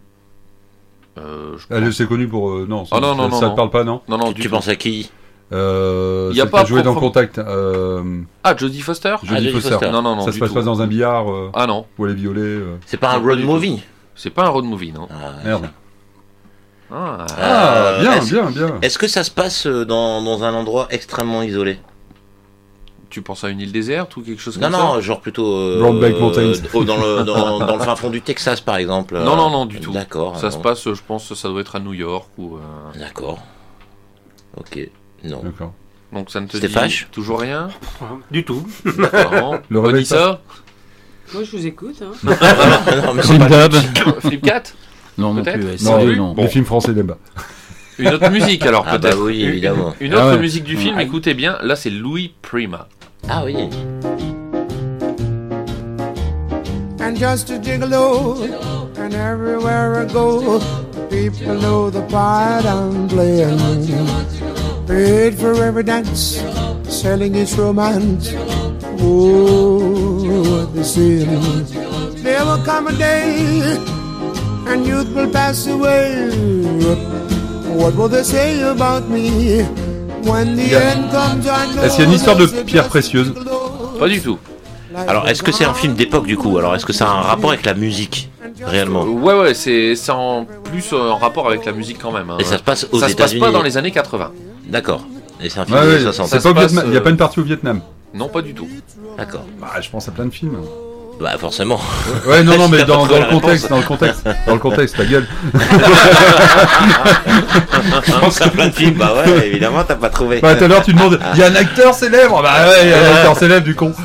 [SPEAKER 4] Elle c'est connu pour non. Ça te parle pas, non?
[SPEAKER 2] Non. Tu penses à qui?
[SPEAKER 4] Il y a pas joué dans Contact.
[SPEAKER 6] Jodie Foster.
[SPEAKER 4] Jodie Foster.
[SPEAKER 6] Non.
[SPEAKER 4] Ça se passe pas dans un billard.
[SPEAKER 6] Ah non.
[SPEAKER 4] Où elle est violée.
[SPEAKER 2] C'est pas un road movie.
[SPEAKER 6] C'est pas un road movie, non.
[SPEAKER 4] Merde. Bien.
[SPEAKER 2] Est-ce que ça se passe dans un endroit extrêmement isolé?
[SPEAKER 6] Tu penses à une île déserte ou quelque chose comme ça?
[SPEAKER 2] Non, genre plutôt
[SPEAKER 4] Brownback Mountains.
[SPEAKER 2] dans le fin fond du Texas, par exemple.
[SPEAKER 6] Non, du tout.
[SPEAKER 2] D'accord.
[SPEAKER 6] Ça se passe, je pense, ça doit être à New York ou.
[SPEAKER 2] D'accord. Ok. Non.
[SPEAKER 4] D'accord.
[SPEAKER 6] Donc ça ne te
[SPEAKER 2] Stéphane?
[SPEAKER 6] dit toujours rien?
[SPEAKER 7] Du tout.
[SPEAKER 6] D'accord.
[SPEAKER 4] Le réveil,
[SPEAKER 6] ça.
[SPEAKER 3] Moi, je vous écoute. Hein.
[SPEAKER 2] Non, mais
[SPEAKER 6] Flip 4?
[SPEAKER 5] Non, non
[SPEAKER 6] peut-être
[SPEAKER 5] plus. Non.
[SPEAKER 4] Les films français d'ailleurs.
[SPEAKER 6] Une autre musique alors peut-être.
[SPEAKER 2] Bah oui, évidemment.
[SPEAKER 6] Une autre musique du film, écoutez bien, là c'est Louis Prima.
[SPEAKER 2] Ah oui.
[SPEAKER 8] And just a gigolo, and everywhere I go, people know the part I'm playing. Paid for every dance, selling its romance. Oh, what they say. There will come a day, and youth will pass away. What will they say about me? When the end comes, I know.
[SPEAKER 4] Est-ce qu'il y a une histoire de pierres précieuses?
[SPEAKER 6] Pas du tout.
[SPEAKER 2] Alors, est-ce que c'est un film d'époque du coup? Alors, est-ce que ça a un rapport avec la musique réellement?
[SPEAKER 6] Ouais, c'est en plus en rapport avec la musique quand même. Hein.
[SPEAKER 2] Et ça se passe aux États-Unis?
[SPEAKER 6] Ça se passe pas dans les années 80.
[SPEAKER 2] D'accord. Et c'est un film des 60.
[SPEAKER 4] C'est pas au Vietnam. Il n'y a pas une partie au Vietnam.
[SPEAKER 6] Non, pas du tout.
[SPEAKER 2] D'accord.
[SPEAKER 4] Bah, je pense à plein de films.
[SPEAKER 2] Bah forcément.
[SPEAKER 4] Ouais, non, mais dans le contexte, ta gueule.
[SPEAKER 2] Je pense à plein de films, bah ouais, évidemment, t'as pas trouvé.
[SPEAKER 4] Bah, tout à l'heure, tu demandes, il y a un acteur célèbre? Bah ouais, il y a un acteur célèbre, du con.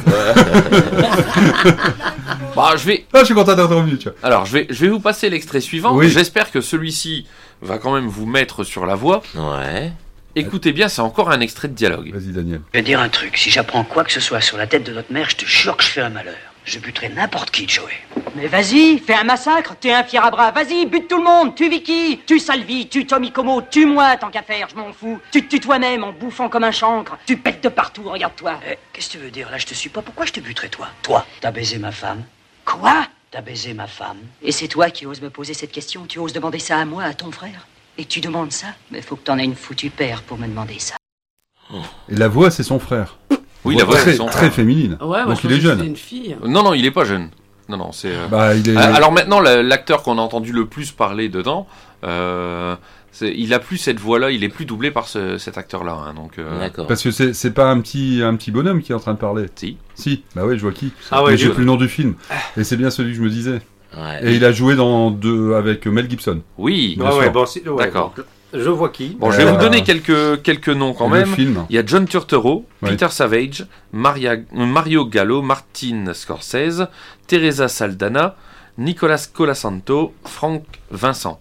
[SPEAKER 6] Bah, je
[SPEAKER 4] suis content d'être revenu, tu vois.
[SPEAKER 6] Alors, je vais vous passer l'extrait suivant.
[SPEAKER 4] Oui.
[SPEAKER 6] J'espère que celui-ci va quand même vous mettre sur la voie.
[SPEAKER 2] Ouais.
[SPEAKER 6] Écoutez bien, c'est encore un extrait de dialogue.
[SPEAKER 4] Vas-y, Daniel.
[SPEAKER 10] Je vais dire un truc, si j'apprends quoi que ce soit sur la tête de notre mère, je te jure que je fais un malheur. Je buterai n'importe qui, Joey.
[SPEAKER 11] Mais vas-y, fais un massacre, t'es un fier à bras, vas-y, bute tout le monde, tue Vicky, tue Salvi, tue Tommy Como, tue-moi tant qu'à faire, je m'en fous. Tu te tues toi-même en bouffant comme un chancre, tu pètes de partout, regarde-toi.
[SPEAKER 10] Qu'est-ce que tu veux dire? Là, je te suis pas, pourquoi je te buterais, toi? Toi, t'as baisé ma femme.
[SPEAKER 11] Quoi?
[SPEAKER 10] T'as baisé ma femme.
[SPEAKER 11] Et c'est toi qui oses me poser cette question, tu oses demander ça à moi, à ton frère? Et tu demandes ça? Mais faut que t'en aies une foutue paire pour me demander ça.
[SPEAKER 4] Et la voix, c'est son frère.
[SPEAKER 6] Oui, la voix, c'est son
[SPEAKER 4] très
[SPEAKER 6] frère.
[SPEAKER 4] féminine.
[SPEAKER 3] Ouais,
[SPEAKER 4] donc il est jeune.
[SPEAKER 3] Une fille.
[SPEAKER 6] Non, il est pas jeune. Non, c'est.
[SPEAKER 4] Bah, il est...
[SPEAKER 6] Alors maintenant, l'acteur qu'on a entendu le plus parler dedans, il a plus cette voix-là, il est plus doublé par cet acteur-là. Hein, donc.
[SPEAKER 2] D'accord.
[SPEAKER 4] Parce que c'est pas un petit bonhomme qui est en train de parler. Si. Bah ouais, je vois qui.
[SPEAKER 7] Ah ouais,
[SPEAKER 4] mais j'ai plus le nom du film. Et c'est bien celui que je me disais.
[SPEAKER 2] Ouais.
[SPEAKER 4] Et il a joué avec Mel Gibson.
[SPEAKER 6] Oui.
[SPEAKER 7] D'accord. Je vois qui.
[SPEAKER 6] Bon, je vais vous donner quelques noms quand même.
[SPEAKER 4] Film.
[SPEAKER 6] Il y a John Turturro, Peter Savage, Mario Gallo, Martin Scorsese, Teresa Saldana, Nicolas Colasanto, Frank Vincent.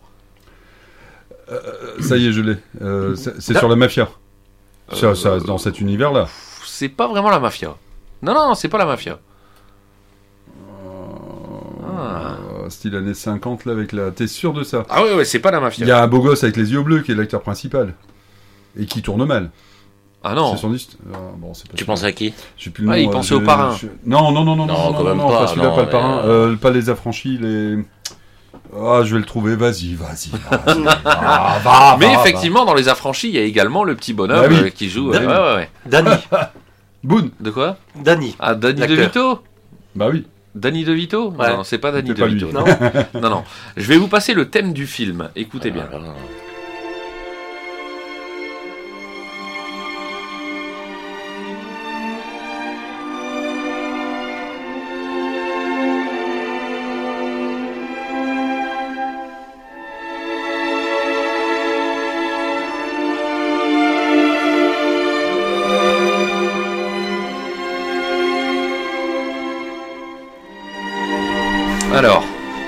[SPEAKER 4] Ça y est, je l'ai. C'est sur la mafia. Dans cet univers-là.
[SPEAKER 6] C'est pas vraiment la mafia. Non, c'est pas la mafia.
[SPEAKER 4] Style années 50 là avec la... T'es sûr de ça?
[SPEAKER 6] Ah ouais, c'est pas la mafia.
[SPEAKER 4] Il y a un beau gosse avec les yeux bleus qui est l'acteur principal. Et qui tourne mal.
[SPEAKER 6] Ah non.
[SPEAKER 4] C'est son liste. Bon, c'est pas
[SPEAKER 2] tu penses à qui?
[SPEAKER 6] Il pensait au parrain.
[SPEAKER 4] Non, pas celui-là, pas le parrain. Pas les affranchis, les... Ah, je vais le trouver, vas-y.
[SPEAKER 6] Mais effectivement, dans les affranchis, il y a également le petit bonhomme qui joue... Ouais.
[SPEAKER 7] Danny.
[SPEAKER 6] Boone. De quoi?
[SPEAKER 7] Danny.
[SPEAKER 6] Ah, Danny DeVito?
[SPEAKER 4] Bah oui.
[SPEAKER 6] Danny DeVito?
[SPEAKER 7] Ouais.
[SPEAKER 6] Non, c'est pas Danny
[SPEAKER 4] C'était pas
[SPEAKER 6] DeVito.
[SPEAKER 4] lui.
[SPEAKER 6] Non. Je vais vous passer le thème du film. Écoutez bien. Alors,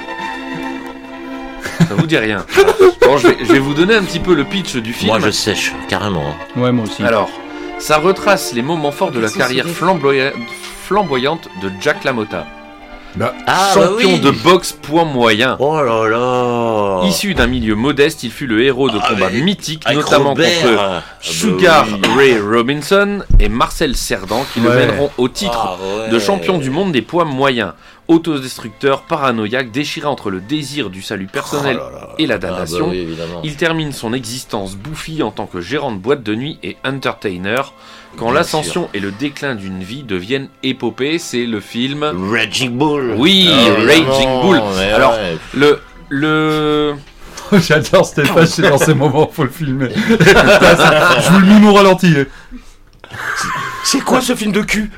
[SPEAKER 6] ça vous dit rien. Bon, je vais vous donner un petit peu le pitch du film.
[SPEAKER 2] Moi, je sèche, carrément.
[SPEAKER 5] Ouais, moi aussi.
[SPEAKER 6] Alors, ça retrace les moments forts de la carrière flamboyante de Jack LaMotta. Champion de boxe poids moyen.
[SPEAKER 2] Oh là là.
[SPEAKER 6] Issu d'un milieu modeste, il fut le héros de combats mythiques,
[SPEAKER 2] avec
[SPEAKER 6] notamment
[SPEAKER 2] Robert.
[SPEAKER 6] contre Sugar Ray Robinson et Marcel Cerdan, qui le mèneront au titre de champion du monde des poids moyens. Autodestructeur, paranoïaque, déchiré entre le désir du salut personnel et la damnation, il termine son existence bouffie en tant que gérant de boîte de nuit et entertainer, quand l'ascension et le déclin d'une vie deviennent épopée. C'est le film
[SPEAKER 2] Raging Bull.
[SPEAKER 6] Oui, Raging Bull. Alors, le...
[SPEAKER 4] J'adore Stéphane, c'est dans ces moments, faut le filmer. Je vous le mime au ralenti.
[SPEAKER 2] C'est quoi ce film de cul?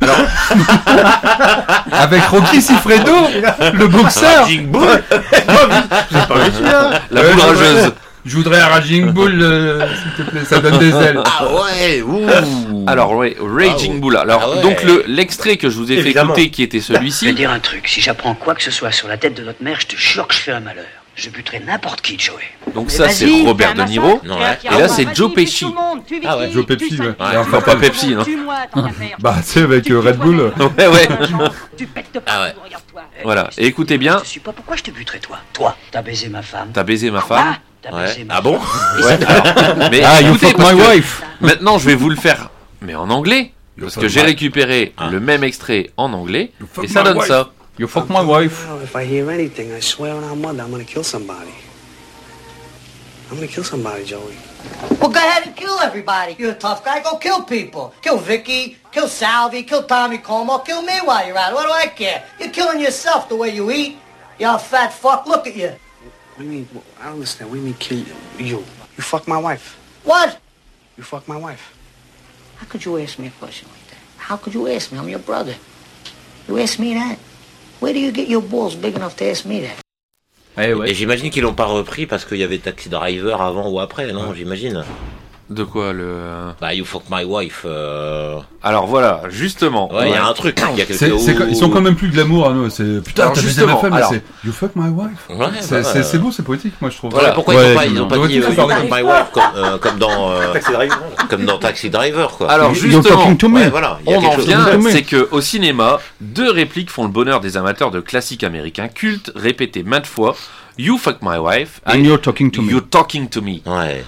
[SPEAKER 4] Avec Rocky Siffredo, le boxeur.
[SPEAKER 2] Raging Bull. J'ai pas vu celui-là.
[SPEAKER 6] La boule rageuse.
[SPEAKER 4] Je voudrais un Raging Bull, s'il te plaît, ça donne des ailes.
[SPEAKER 2] Ah ouais,
[SPEAKER 6] Alors, Raging Bull. Alors, donc, l'extrait que je vous ai fait écouter, qui était
[SPEAKER 12] Je vais
[SPEAKER 6] celui-ci.
[SPEAKER 12] dire un truc, si j'apprends quoi que ce soit sur la tête de notre mère, je te jure que je fais un malheur. Je buterai n'importe qui, Joey.
[SPEAKER 6] Donc,
[SPEAKER 11] Mais
[SPEAKER 6] ça,
[SPEAKER 11] vas-y,
[SPEAKER 6] c'est Robert
[SPEAKER 11] fais un
[SPEAKER 6] De Niro.
[SPEAKER 11] massacre,
[SPEAKER 6] Et là, c'est Joe Pesci.
[SPEAKER 2] Ah ouais,
[SPEAKER 4] Joe Pesci, ouais.
[SPEAKER 6] Enfin, pas Pepsi, non?
[SPEAKER 4] Bah, tu sais, avec Red Bull.
[SPEAKER 6] Ouais.
[SPEAKER 2] Ah ouais.
[SPEAKER 6] Voilà. Et écoutez bien.
[SPEAKER 12] Je sais pas pourquoi je te buterai, toi. Toi, t'as baisé ma femme.
[SPEAKER 6] T'as baisé ma femme.
[SPEAKER 12] T'as
[SPEAKER 2] Ouais.
[SPEAKER 12] baisé ma
[SPEAKER 2] Ah bon?
[SPEAKER 6] Ouais. Mais
[SPEAKER 5] you
[SPEAKER 6] écoutez,
[SPEAKER 5] fuck
[SPEAKER 6] parce
[SPEAKER 5] my
[SPEAKER 6] que
[SPEAKER 5] wife.
[SPEAKER 6] Maintenant, je vais vous le faire, mais en anglais. Parce que j'ai récupéré
[SPEAKER 2] Ah.
[SPEAKER 6] le même extrait en anglais.
[SPEAKER 4] fuck
[SPEAKER 6] Et ça
[SPEAKER 4] my
[SPEAKER 6] donne
[SPEAKER 4] wife.
[SPEAKER 6] ça.
[SPEAKER 5] You fuck my wife.
[SPEAKER 13] Well, if I hear anything, I swear on our mother, I'm gonna kill somebody. I'm gonna kill somebody, Joey.
[SPEAKER 14] Well, go ahead and kill everybody. You're a tough guy. Go kill people. Kill Vicky, kill Salvi, kill Tommy Como, kill me while you're at it. What do I care? You're killing yourself the way you eat. You're a fat fuck. Look at you.
[SPEAKER 13] What do you mean? I don't understand. What do you mean kill you? You fuck my wife.
[SPEAKER 14] What?
[SPEAKER 13] You fuck my wife.
[SPEAKER 14] How could you ask me a question like that? How could you ask me? I'm your brother. You ask me that? Where do you get your balls big enough to ask me that?
[SPEAKER 2] Et j'imagine qu'ils l'ont pas repris parce qu'il y avait Taxi Driver avant ou après, non? J'imagine.
[SPEAKER 6] De quoi le...
[SPEAKER 2] Bah, You Fuck My Wife.
[SPEAKER 6] Alors voilà, justement.
[SPEAKER 2] Ouais, il y a un truc. Il y a quelque
[SPEAKER 4] Ils sont quand même plus glamour, hein, nous. C'est putain,
[SPEAKER 6] Alors,
[SPEAKER 4] t'as baisé ma
[SPEAKER 6] justement,
[SPEAKER 4] femme,
[SPEAKER 6] alors-
[SPEAKER 4] c'est You Fuck My Wife.
[SPEAKER 2] Ouais,
[SPEAKER 4] C'est beau, c'est poétique, moi je trouve.
[SPEAKER 2] Voilà, pourquoi ils ont pas dit You Fuck My Wife comme dans
[SPEAKER 7] Taxi Driver.
[SPEAKER 2] comme dans Taxi Driver, quoi.
[SPEAKER 6] Alors justement,
[SPEAKER 2] Ouais, voilà, il y a
[SPEAKER 6] on
[SPEAKER 2] quelque
[SPEAKER 6] en
[SPEAKER 2] chose.
[SPEAKER 6] vient, c'est que au cinéma, deux répliques font le bonheur des amateurs de classiques américains cultes, répétées maintes fois. You fuck my wife
[SPEAKER 5] And you're talking to me.
[SPEAKER 6] You're talking to me.
[SPEAKER 2] Ouais.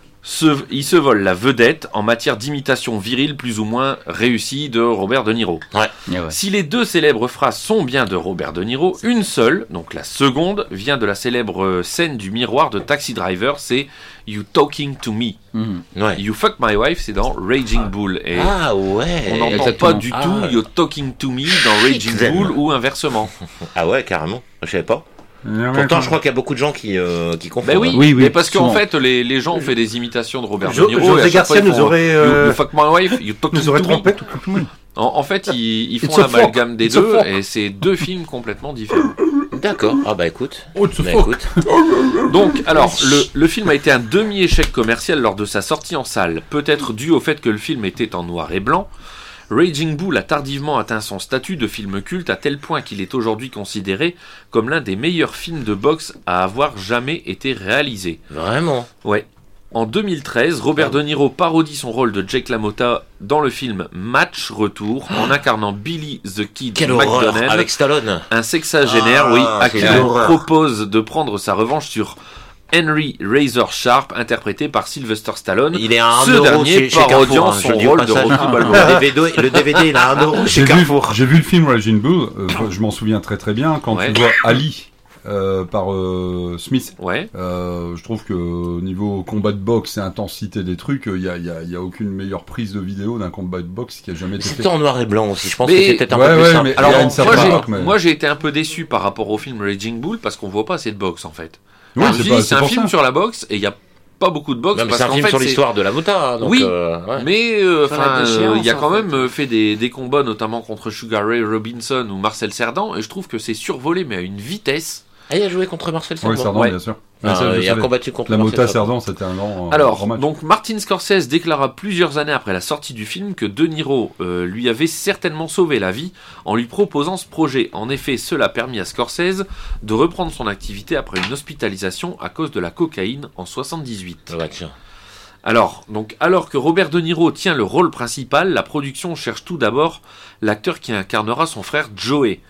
[SPEAKER 6] Il se vole la vedette en matière d'imitation virile plus ou moins réussie de Robert De Niro.
[SPEAKER 2] Ouais.
[SPEAKER 6] Si les deux célèbres phrases sont bien de Robert De Niro, une seule, donc la seconde, vient de la célèbre scène du miroir de Taxi Driver, c'est You talking to me.
[SPEAKER 2] Ouais.
[SPEAKER 6] You fuck my wife, c'est dans Raging Bull. Et
[SPEAKER 2] Ah ouais.
[SPEAKER 6] on n'entend
[SPEAKER 5] Exactement.
[SPEAKER 6] pas du tout You're talking to me dans Raging
[SPEAKER 2] Zen.
[SPEAKER 6] Bull ou inversement.
[SPEAKER 2] Ah ouais, carrément. Je savais pas. Pourtant, je crois qu'il y a beaucoup de gens qui confondent.
[SPEAKER 6] Ben oui,
[SPEAKER 5] Oui,
[SPEAKER 6] mais parce qu'en
[SPEAKER 5] souvent.
[SPEAKER 6] fait, les gens ont fait des imitations de Robert De
[SPEAKER 7] Jo-
[SPEAKER 6] Niro.
[SPEAKER 7] José
[SPEAKER 6] et à chaque
[SPEAKER 7] Garcia
[SPEAKER 6] fois, ils
[SPEAKER 7] nous
[SPEAKER 6] font,
[SPEAKER 7] aurait,
[SPEAKER 6] You fuck my wife, you talking
[SPEAKER 7] nous aurait
[SPEAKER 6] to
[SPEAKER 7] trompé.
[SPEAKER 6] me. En fait, ils
[SPEAKER 5] It's
[SPEAKER 6] font
[SPEAKER 5] a
[SPEAKER 6] l'amalgame des
[SPEAKER 5] It's a
[SPEAKER 6] deux
[SPEAKER 5] fuck.
[SPEAKER 6] et c'est deux films complètement différents.
[SPEAKER 2] D'accord. Ah bah écoute.
[SPEAKER 4] Oh, tu
[SPEAKER 2] Bah,
[SPEAKER 4] fuck.
[SPEAKER 2] écoute.
[SPEAKER 6] Donc, alors, le film a été un demi-échec commercial lors de sa sortie en salle. Peut-être dû au fait que le film était en noir et blanc. Raging Bull a tardivement atteint son statut de film culte à tel point qu'il est aujourd'hui considéré comme l'un des meilleurs films de boxe à avoir jamais été réalisé.
[SPEAKER 2] Vraiment.
[SPEAKER 6] Ouais. En 2013, Robert De Niro parodie son rôle de Jake LaMotta dans le film Match Retour en incarnant Billy the Kid
[SPEAKER 2] Quelle horreur
[SPEAKER 6] McDonnell,
[SPEAKER 2] avec Stallone.
[SPEAKER 6] un sexagénaire, oui, à
[SPEAKER 2] c'est
[SPEAKER 6] qui
[SPEAKER 2] une
[SPEAKER 6] on
[SPEAKER 2] horreur.
[SPEAKER 6] propose de prendre sa revanche sur Henry Razor Sharp, interprété par Sylvester Stallone.
[SPEAKER 2] Il est à 1
[SPEAKER 6] Ce
[SPEAKER 2] euro
[SPEAKER 6] dernier
[SPEAKER 2] chez
[SPEAKER 6] parodiant
[SPEAKER 2] Carrefour, hein, je
[SPEAKER 6] son
[SPEAKER 2] le dis au
[SPEAKER 6] rôle de
[SPEAKER 2] passage.
[SPEAKER 6] Rocky Balboa.
[SPEAKER 2] Le DVD, il a 1 euro chez
[SPEAKER 4] J'ai vu,
[SPEAKER 2] Carrefour.
[SPEAKER 4] j'ai vu le film Raging Bull, je m'en souviens très très bien, quand
[SPEAKER 6] Ouais.
[SPEAKER 4] tu vois Ali par Smith.
[SPEAKER 6] Ouais.
[SPEAKER 4] Je trouve que au niveau combat de boxe et intensité des trucs, il y a aucune meilleure prise de vidéo d'un combat de boxe qui a jamais été fait.
[SPEAKER 2] C'était en noir et blanc aussi. Je pense
[SPEAKER 6] Mais-
[SPEAKER 2] que c'était peut-être un
[SPEAKER 4] Ouais,
[SPEAKER 2] peu plus
[SPEAKER 4] ouais,
[SPEAKER 2] simple.
[SPEAKER 4] mais-
[SPEAKER 6] Alors,
[SPEAKER 4] il y a une certaine époque, mais-
[SPEAKER 6] moi j'ai été un peu déçu par rapport au film Raging Bull parce qu'on voit pas assez de boxe en fait.
[SPEAKER 4] Ouais,
[SPEAKER 6] Je me suis dit, c'est un
[SPEAKER 4] pour
[SPEAKER 6] film
[SPEAKER 4] ça.
[SPEAKER 6] sur la boxe et il y a pas beaucoup de boxe
[SPEAKER 2] Non, mais
[SPEAKER 6] parce
[SPEAKER 2] c'est un
[SPEAKER 6] qu'en
[SPEAKER 2] film
[SPEAKER 6] fait
[SPEAKER 2] sur
[SPEAKER 6] c'est-
[SPEAKER 2] l'histoire de la Mota. Hein, donc,
[SPEAKER 6] Oui,
[SPEAKER 2] ouais.
[SPEAKER 6] mais
[SPEAKER 3] Sur la déchéance,
[SPEAKER 6] il y a quand
[SPEAKER 3] en fait.
[SPEAKER 6] même fait des combats notamment contre Sugar Ray Robinson ou Marcel Cerdan et je trouve que c'est survolé mais à une vitesse.
[SPEAKER 2] Ah, il a joué contre Marcel
[SPEAKER 4] Oui,
[SPEAKER 2] Cerdan.
[SPEAKER 4] Cerdan,
[SPEAKER 6] Ouais.
[SPEAKER 4] bien sûr.
[SPEAKER 2] Ah,
[SPEAKER 4] Mais ça, je
[SPEAKER 2] il a
[SPEAKER 4] savais.
[SPEAKER 2] combattu contre
[SPEAKER 4] La
[SPEAKER 2] Marcel
[SPEAKER 4] Mota
[SPEAKER 2] Cerdan.
[SPEAKER 4] Cerdan, c'était un grand
[SPEAKER 6] Alors,
[SPEAKER 4] match.
[SPEAKER 6] donc Martin Scorsese déclara plusieurs années après la sortie du film que De Niro lui avait certainement sauvé la vie en lui proposant ce projet. En effet, cela a permis à Scorsese de reprendre son activité après une hospitalisation à cause de la cocaïne en 78.
[SPEAKER 2] Ouais, tiens.
[SPEAKER 6] Alors que Robert De Niro tient le rôle principal, la production cherche tout d'abord l'acteur qui incarnera son frère Joey.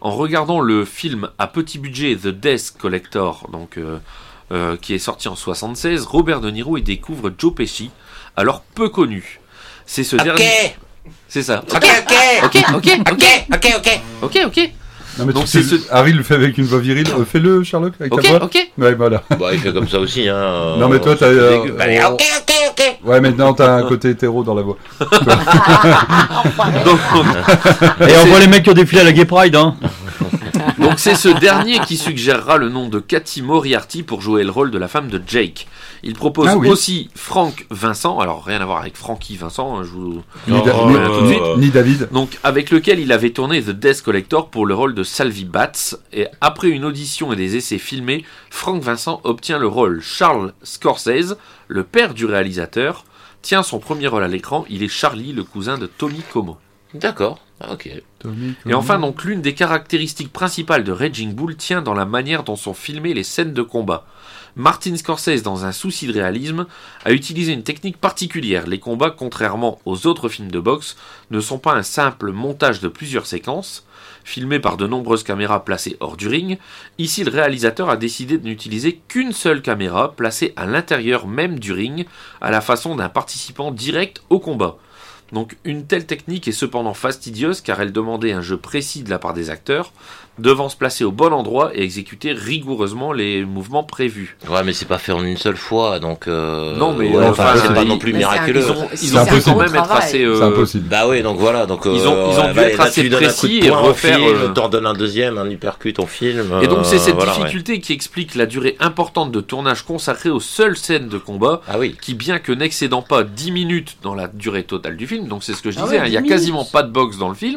[SPEAKER 6] En regardant le film à petit budget The Death Collector, donc, qui est sorti en 1976, Robert De Niro y découvre Joe Pesci, alors peu connu. C'est ce dernier... C'est ça. Ok.
[SPEAKER 4] Non, mais
[SPEAKER 6] donc
[SPEAKER 4] Harry le fait avec une voix virile. Fais-le, Sherlock, avec ta voix. Ouais, voilà.
[SPEAKER 2] Bah, il fait comme ça aussi, hein.
[SPEAKER 4] Non, mais toi, t'as.
[SPEAKER 2] Allez, ok.
[SPEAKER 4] Ouais, maintenant, t'as un côté hétéro dans la voix.
[SPEAKER 5] Et on voit les mecs qui ont défilé à la Gay Pride, hein.
[SPEAKER 6] Donc c'est ce dernier qui suggérera le nom de Cathy Moriarty pour jouer le rôle de la femme de Jake. Il propose aussi Frank Vincent, alors rien à voir avec Frankie Vincent, hein, je vous
[SPEAKER 4] tout de suite. Ni David.
[SPEAKER 6] Donc avec lequel il avait tourné The Death Collector pour le rôle de Salvi Batts. Et après une audition et des essais filmés, Frank Vincent obtient le rôle. Charles Scorsese, le père du réalisateur, tient son premier rôle à l'écran. Il est Charlie, le cousin de Tommy Como.
[SPEAKER 2] D'accord, ok.
[SPEAKER 6] Et enfin, donc, l'une des caractéristiques principales de Raging Bull tient dans la manière dont sont filmées les scènes de combat. Martin Scorsese, dans un souci de réalisme, a utilisé une technique particulière. Les combats, contrairement aux autres films de boxe, ne sont pas un simple montage de plusieurs séquences, filmées par de nombreuses caméras placées hors du ring. Ici, le réalisateur a décidé de n'utiliser qu'une seule caméra, placée à l'intérieur même du ring, à la façon d'un participant direct au combat. Donc une telle technique est cependant fastidieuse car elle demandait un jeu précis de la part des acteurs, devant se placer au bon endroit et exécuter rigoureusement les mouvements prévus.
[SPEAKER 2] Ouais, mais c'est pas fait en une seule fois, donc...
[SPEAKER 6] Non, mais
[SPEAKER 2] c'est pas non plus miraculeux.
[SPEAKER 6] Ils ont pu quand même être assez...
[SPEAKER 4] C'est impossible.
[SPEAKER 2] Bah oui, donc voilà. Donc,
[SPEAKER 6] ils ont dû être assez précis et refaire...
[SPEAKER 2] T'en donnes un deuxième, un uppercut en film.
[SPEAKER 6] Et donc c'est cette difficulté qui explique la durée importante de tournage consacrée aux seules scènes de combat, qui bien que n'excédant pas 10 minutes dans la durée totale du film, donc c'est ce que je disais, il y a quasiment pas de boxe dans le film,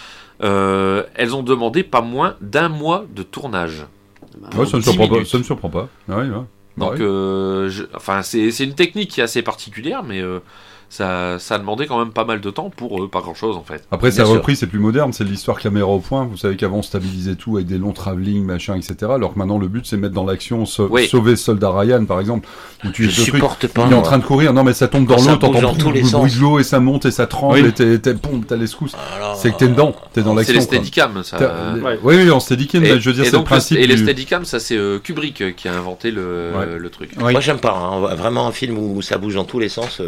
[SPEAKER 6] elles ont demandé pas moins d'1 mois de tournage.
[SPEAKER 4] Ouais, ça ne surprend pas.
[SPEAKER 6] Donc, c'est une technique qui est assez particulière, mais ça a demandé quand même pas mal de temps pour pas grand chose en fait.
[SPEAKER 4] Après, ça a repris, c'est plus moderne, c'est l'histoire caméra au point. Vous savez qu'avant on stabilisait tout avec des longs travelling, machin, etc. Alors que maintenant le but c'est mettre dans l'action, sauver Soldat Ryan par exemple. Où tu
[SPEAKER 2] supporte pas.
[SPEAKER 4] Il est en train de courir, non mais ça tombe dans l'eau, t'entends le bruit de l'eau et ça monte et ça tremble et t'as les secousses. C'est que t'es dedans, t'es dans l'action.
[SPEAKER 6] C'est les Steadicam, ça.
[SPEAKER 4] Oui, en Steadicam, je veux dire, c'est le principe.
[SPEAKER 6] Et les Steadicam, ça c'est Kubrick qui a inventé le truc.
[SPEAKER 2] Moi j'aime pas, vraiment un film où ça bouge dans tous les sens.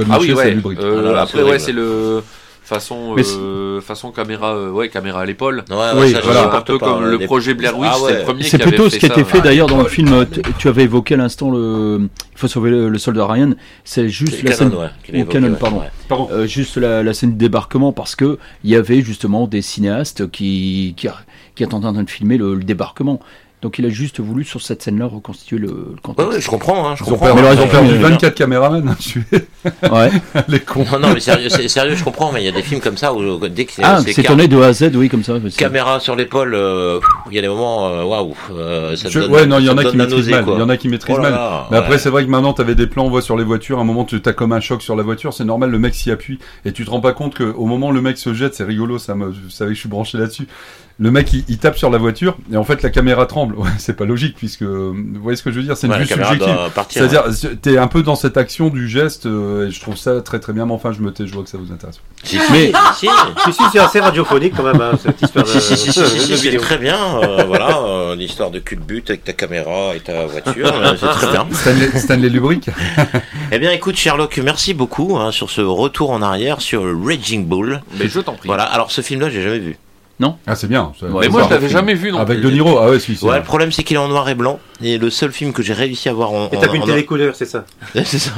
[SPEAKER 6] Après, c'est le façon caméra, caméra à l'épaule.
[SPEAKER 2] Un
[SPEAKER 6] peu comme le projet Blair Witch, c'est le premier.
[SPEAKER 5] C'est plutôt ce qui a été fait d'ailleurs dans le film. Tu avais évoqué à l'instant il faut sauver le soldat Ryan. C'est juste la scène juste la scène du débarquement parce que il y avait justement des cinéastes qui étaient en train de filmer le débarquement. Donc il a juste voulu sur cette scène-là reconstituer le contexte.
[SPEAKER 2] Ouais, je comprends.
[SPEAKER 4] Ils ont perdu 24 caméramans.
[SPEAKER 5] Ouais.
[SPEAKER 2] Les cons. Non, mais sérieux, je comprends. Mais il y a des films comme ça où dès que
[SPEAKER 5] c'est tourné de A à Z, oui, comme ça.
[SPEAKER 2] Caméra sur l'épaule, il y a des moments, waouh.
[SPEAKER 4] Il y en a qui maîtrisent mal. Il y en a qui maîtrisent mal. Mais après, c'est vrai que maintenant, t'avais des plans, on voit sur les voitures. À un moment, t'as comme un choc sur la voiture. C'est normal, le mec s'y appuie et tu te rends pas compte qu'au moment où le mec se jette, c'est rigolo. Vous savez que je suis branché là-dessus. Le mec il tape sur la voiture et en fait la caméra tremble. Ouais, c'est pas logique puisque vous voyez ce que je veux dire, c'est une vue subjective. C'est-à-dire t'es un peu dans cette action du geste et je trouve ça très très bien. Mais enfin je me tais, je vois que ça vous intéresse.
[SPEAKER 7] Mais c'est assez radiophonique quand même cette histoire.
[SPEAKER 2] Si, c'est très bien. Voilà, l'histoire de culbute avec ta caméra et ta voiture, c'est très bien.
[SPEAKER 4] Stanley Kubrick.
[SPEAKER 2] Eh bien écoute Sherlock, merci beaucoup sur ce retour en arrière sur Raging Bull.
[SPEAKER 6] Mais je t'en prie.
[SPEAKER 2] Voilà, alors ce film-là j'ai jamais vu.
[SPEAKER 5] Non.
[SPEAKER 4] Ah c'est bien.
[SPEAKER 6] Mais moi je l'avais jamais vu non plus.
[SPEAKER 4] Avec De Niro. Ah ouais, si.
[SPEAKER 2] Ouais, le problème c'est qu'il est en noir et blanc et le seul film que j'ai réussi à voir en.
[SPEAKER 7] Et t'as vu une télécouleur, c'est ça.
[SPEAKER 2] C'est ça.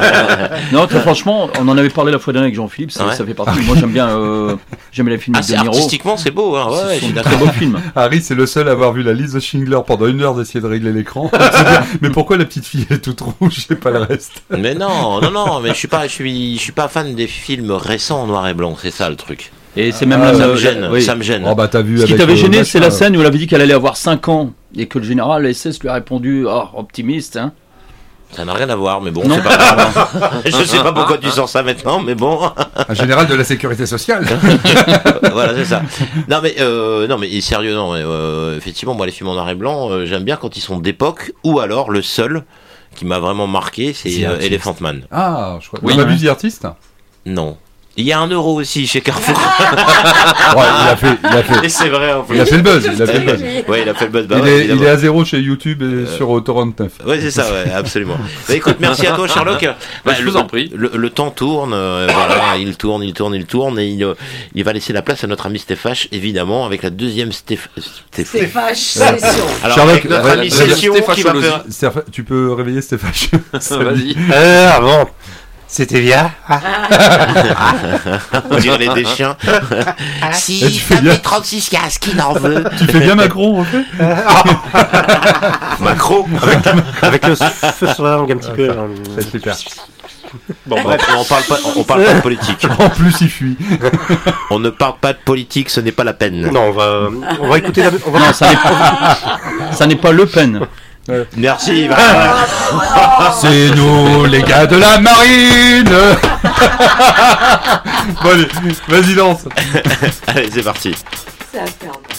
[SPEAKER 5] Non, très franchement, on en avait parlé la fois dernière avec Jean-Philippe. Ça fait partie. Moi j'aime bien. J'aime les films de De Niro.
[SPEAKER 2] Artistiquement c'est beau. Ouais,
[SPEAKER 5] c'est un très beau film.
[SPEAKER 4] Harry c'est le seul à avoir vu la liste de Schindler pendant 1 heure d'essayer de régler l'écran. Mais pourquoi la petite fille est toute rouge et pas le reste?
[SPEAKER 2] Mais non. Mais je suis pas fan des films récents en noir et blanc. C'est ça le truc.
[SPEAKER 5] Et c'est même
[SPEAKER 2] ça me gêne.
[SPEAKER 4] Oh bah t'as vu.
[SPEAKER 5] Ce qui t'avait gêné, c'est la scène où elle avait dit qu'elle allait avoir 5 ans et que le général SS lui a répondu optimiste. Hein.
[SPEAKER 2] Ça n'a rien à voir, mais bon, c'est pas grave. Je sais pas pourquoi tu sors ça maintenant, mais bon.
[SPEAKER 4] Un général de la sécurité sociale.
[SPEAKER 2] Voilà, c'est ça. Non mais sérieux, effectivement, moi les films en noir et blanc, j'aime bien quand ils sont d'époque, ou alors le seul qui m'a vraiment marqué, c'est Elephant Man.
[SPEAKER 4] Ah, je crois. Oui. On a vu The Artist ?
[SPEAKER 2] Non. Il y a 1 euro aussi chez Carrefour.
[SPEAKER 4] Ouais, il a fait.
[SPEAKER 2] Et c'est vrai en plus.
[SPEAKER 4] Il a fait le buzz.
[SPEAKER 2] Ouais, il a fait le buzz. Bah,
[SPEAKER 4] il est à 0 chez YouTube et sur Torrent 9.
[SPEAKER 2] Ouais, c'est ça, ouais, absolument. Bah, écoute, merci à toi, Sherlock.
[SPEAKER 6] Je vous en prie.
[SPEAKER 2] Le temps tourne, voilà, il tourne, et il va laisser la place à notre ami Stéphane, évidemment, avec la deuxième
[SPEAKER 3] Stéphane session.
[SPEAKER 2] Alors,
[SPEAKER 4] Sherlock,
[SPEAKER 2] avec notre ami Session qui va faire...
[SPEAKER 4] Tu peux réveiller Stéphane.
[SPEAKER 6] Vas-y.
[SPEAKER 7] Bon. C'était bien.
[SPEAKER 2] On dirait les chiens. Si,
[SPEAKER 4] tu fais bien.
[SPEAKER 2] 36 casques, qui n'en veut.
[SPEAKER 4] Tu fais bien Macron, en fait.
[SPEAKER 2] Macron
[SPEAKER 7] Avec le feu sur la langue un petit peu.
[SPEAKER 4] C'est super.
[SPEAKER 2] Bon, bref, on parle pas de politique.
[SPEAKER 4] En plus, il fuit.
[SPEAKER 2] On ne parle pas de politique, ce n'est pas la peine.
[SPEAKER 7] Non, on va écouter la...
[SPEAKER 5] Non, ça n'est pas Le Pen.
[SPEAKER 2] Merci.
[SPEAKER 4] C'est nous, les gars de la marine. Bon, allez, vas-y, lance.
[SPEAKER 2] Allez, c'est parti.
[SPEAKER 3] Ça va faire mal.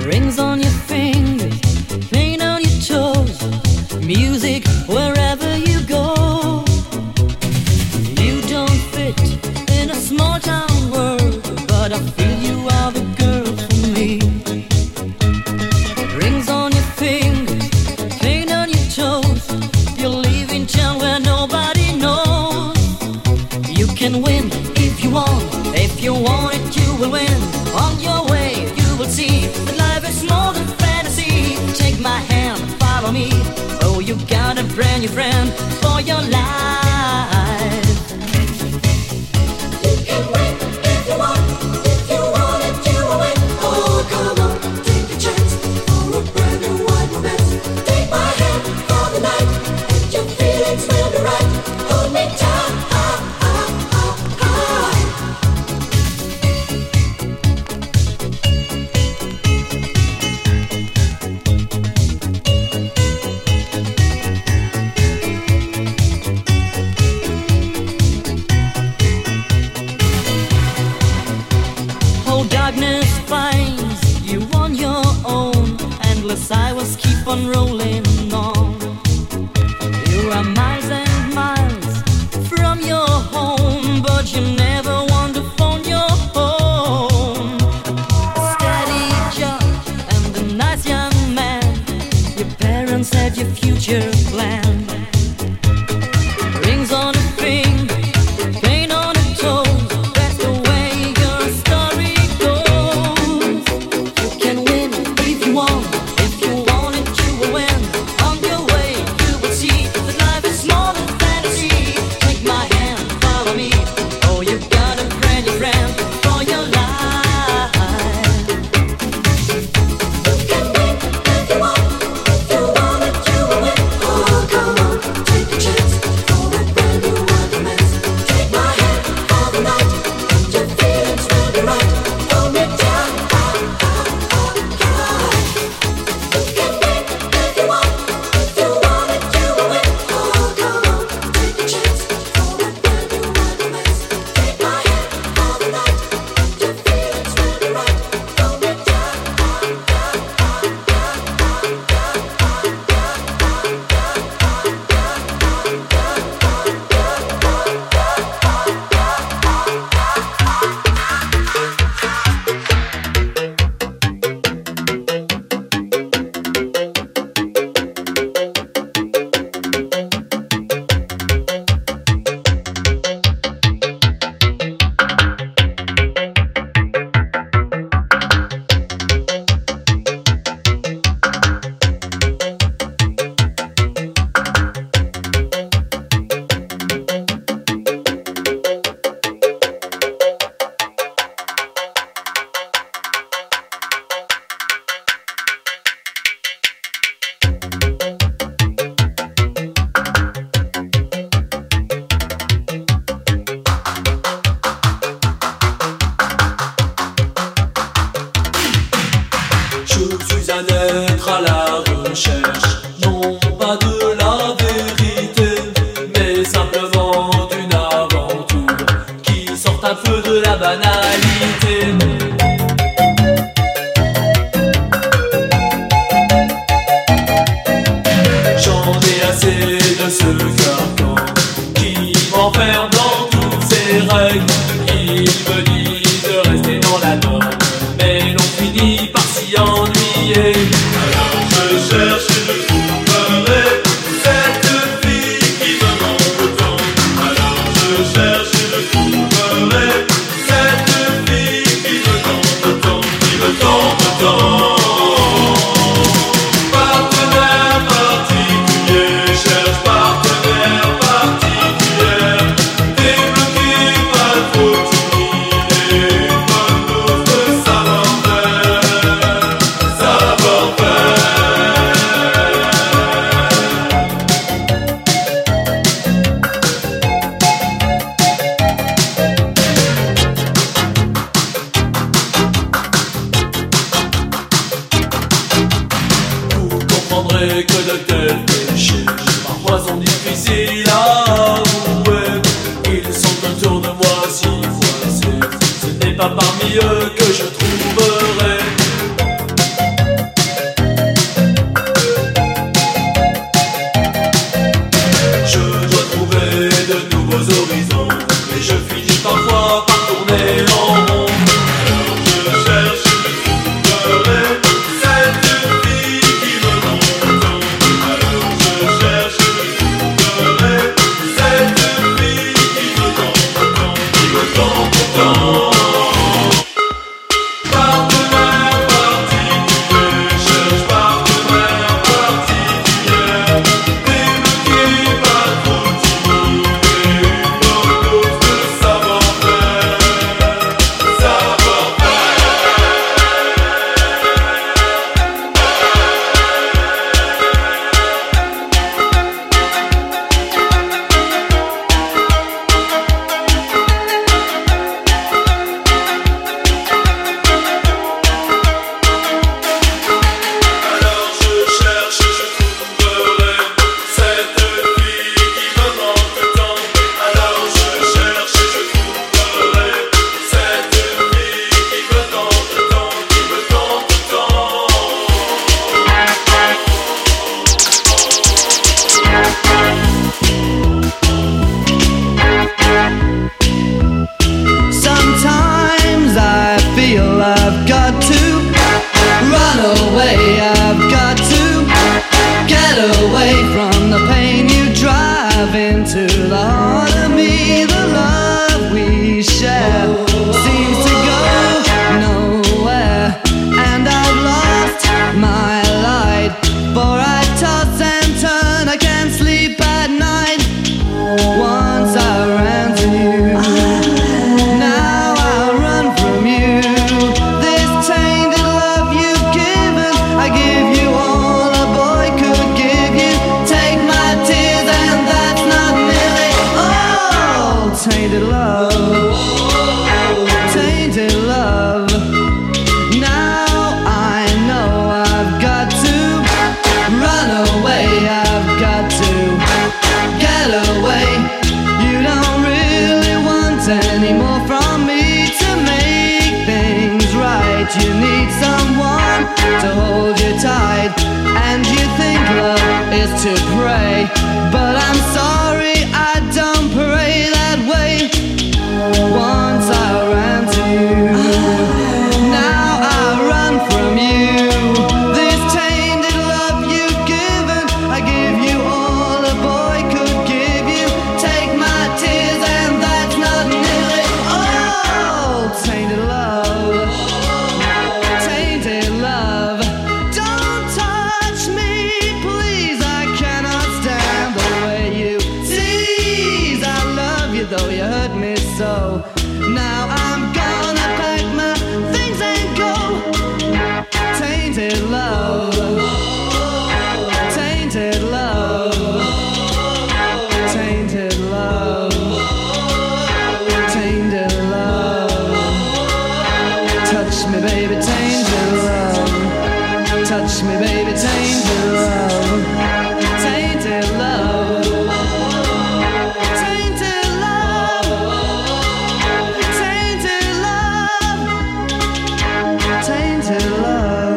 [SPEAKER 8] Rings on your fingers, paint on your toes, music wherever you go. You don't fit in a small town world, but I feel you are the girl for me. Rings on your fingers, paint on your toes, you're leaving town where nobody knows. You can win if you want, if you want it you will win. On your way you will see that life is more than fantasy. Take my hand, follow me, oh you got a brand new friend for your life. You can win if you want it you will win. Oh come on, take a chance for a brand new wide romance. Take my hand for the night, and your feelings will be right. Hold me tight. Darkness finds you on your own. Endless highways keep on rolling on. You are miles and miles from your home, but you never want to phone your home. A steady job and a nice young man, your parents had your future planned. Rings on a finger, paint on a toe, that's the way your story goes. You can win if you want it you will win. On your way you will see that life is more than fantasy. Take my hand, follow me, oh you got a brand new friend for your life. You can win if you want it you will win. Oh come on, take a chance for a brand new wide romance. Take my hand for the night, and your feelings will be right. Hold me tight. You can win if you want it you will win. Oh come on, take a chance for a brand new wide romance. Take my hand for the night, and your feelings will be right. Hold me tight.
[SPEAKER 15] Je suis un être à la recherche, non pas de la vérité, mais simplement d'une aventure qui sort un peu de la banalité. J'en ai assez de ce carcan qui m'enferme dans toutes ses règles. Il me dit de rester dans la norme, mais l'on finit par s'y ennuyer. Alors je cherche et je trouverai cette fille qui me manque tant. Alors je cherche et je trouverai cette fille qui me tente tant, qui me tente tant. Partenaire particulier, cherche partenaire particulière. Débloqué, pas trop timide, une bonne dose de savoir-faire, savoir-faire. Vous comprendrez que de tels péchés parfois sont difficiles à avouer. Ils sont autour de moi si voisés, ce n'est pas parmi eux que je trouverai
[SPEAKER 16] to pray, but I'm sorry I don't pray that way. Once I ran to you, now I run from you. This tainted love you've given, I give you all a boy could give you. Take my tears and that's not nearly all. Tainted love, tainted love. Don't touch me, please, I cannot stand the way you tease. I love you though you hurt me so. Now I'm gonna pack my things and go. Tainted love, tainted love, tainted love, tainted love. Touch me, baby, tainted love. Touch me, baby, tainted love. Tainted love. Tainted love. Tainted love. Tainted love.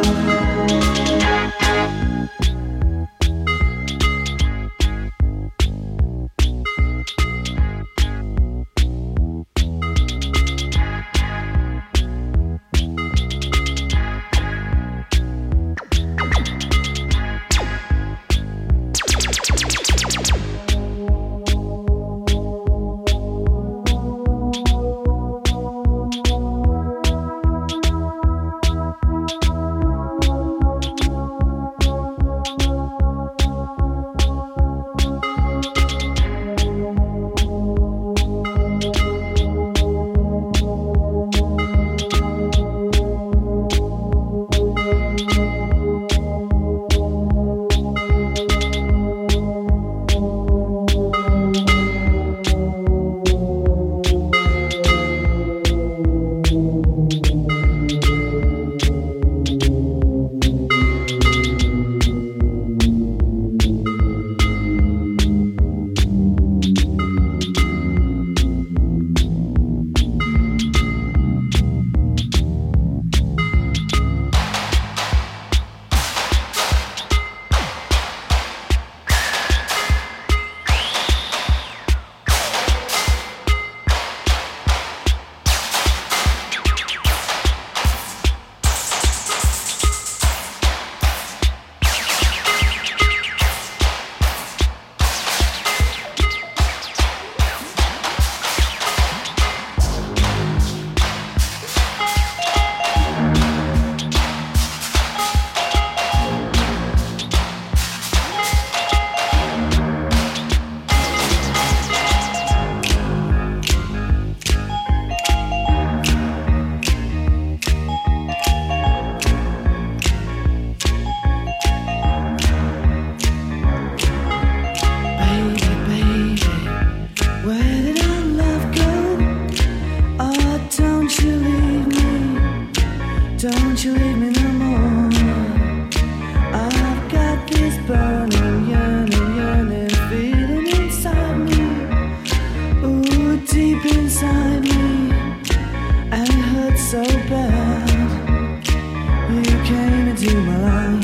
[SPEAKER 16] Don't you leave me no more. I've got this burning, yearning feeling inside me. Ooh, deep inside me. And it hurts so bad. You came into my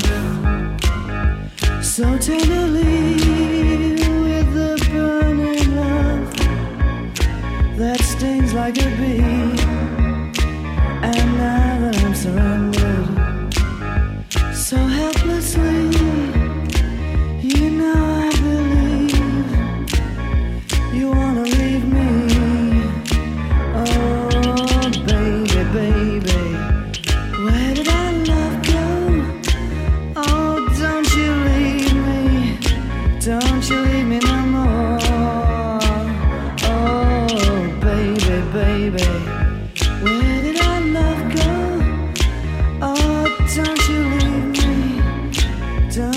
[SPEAKER 16] life so tenderly with the burning love that stings like a bee. And now that I'm surrendered so helplessly, you know I believe you wanna leave me. Oh, baby, baby, where did our love go? Oh, don't you leave me, don't you leave me no more. Oh, baby, baby, where did our love go? Oh, don't you leave me, don't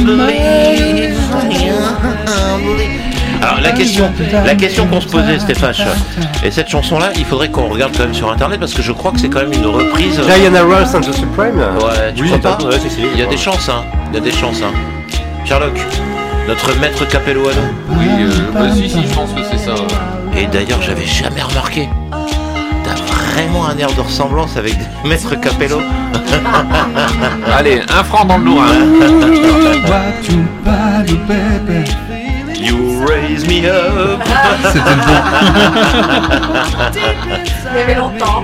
[SPEAKER 2] believe. Alors la question qu'on se posait, Stéphane, et cette chanson-là, il faudrait qu'on regarde quand même sur internet parce que je crois que c'est quand même une reprise.
[SPEAKER 7] Diana Ross and the Supreme.
[SPEAKER 2] Ouais, tu
[SPEAKER 7] oui,
[SPEAKER 2] crois pas?
[SPEAKER 7] Ouais,
[SPEAKER 2] il y a des chances, hein. Il y a des chances, hein. Sherlock, notre maître Capello à nous.
[SPEAKER 6] Oui, si, je pense que c'est ça.
[SPEAKER 2] Et d'ailleurs, j'avais jamais remarqué. T'as vraiment un air de ressemblance avec maître Capello.
[SPEAKER 6] Allez, 1 franc dans le Lourin.
[SPEAKER 2] You raise me up.
[SPEAKER 4] C'était le
[SPEAKER 3] Il y avait longtemps.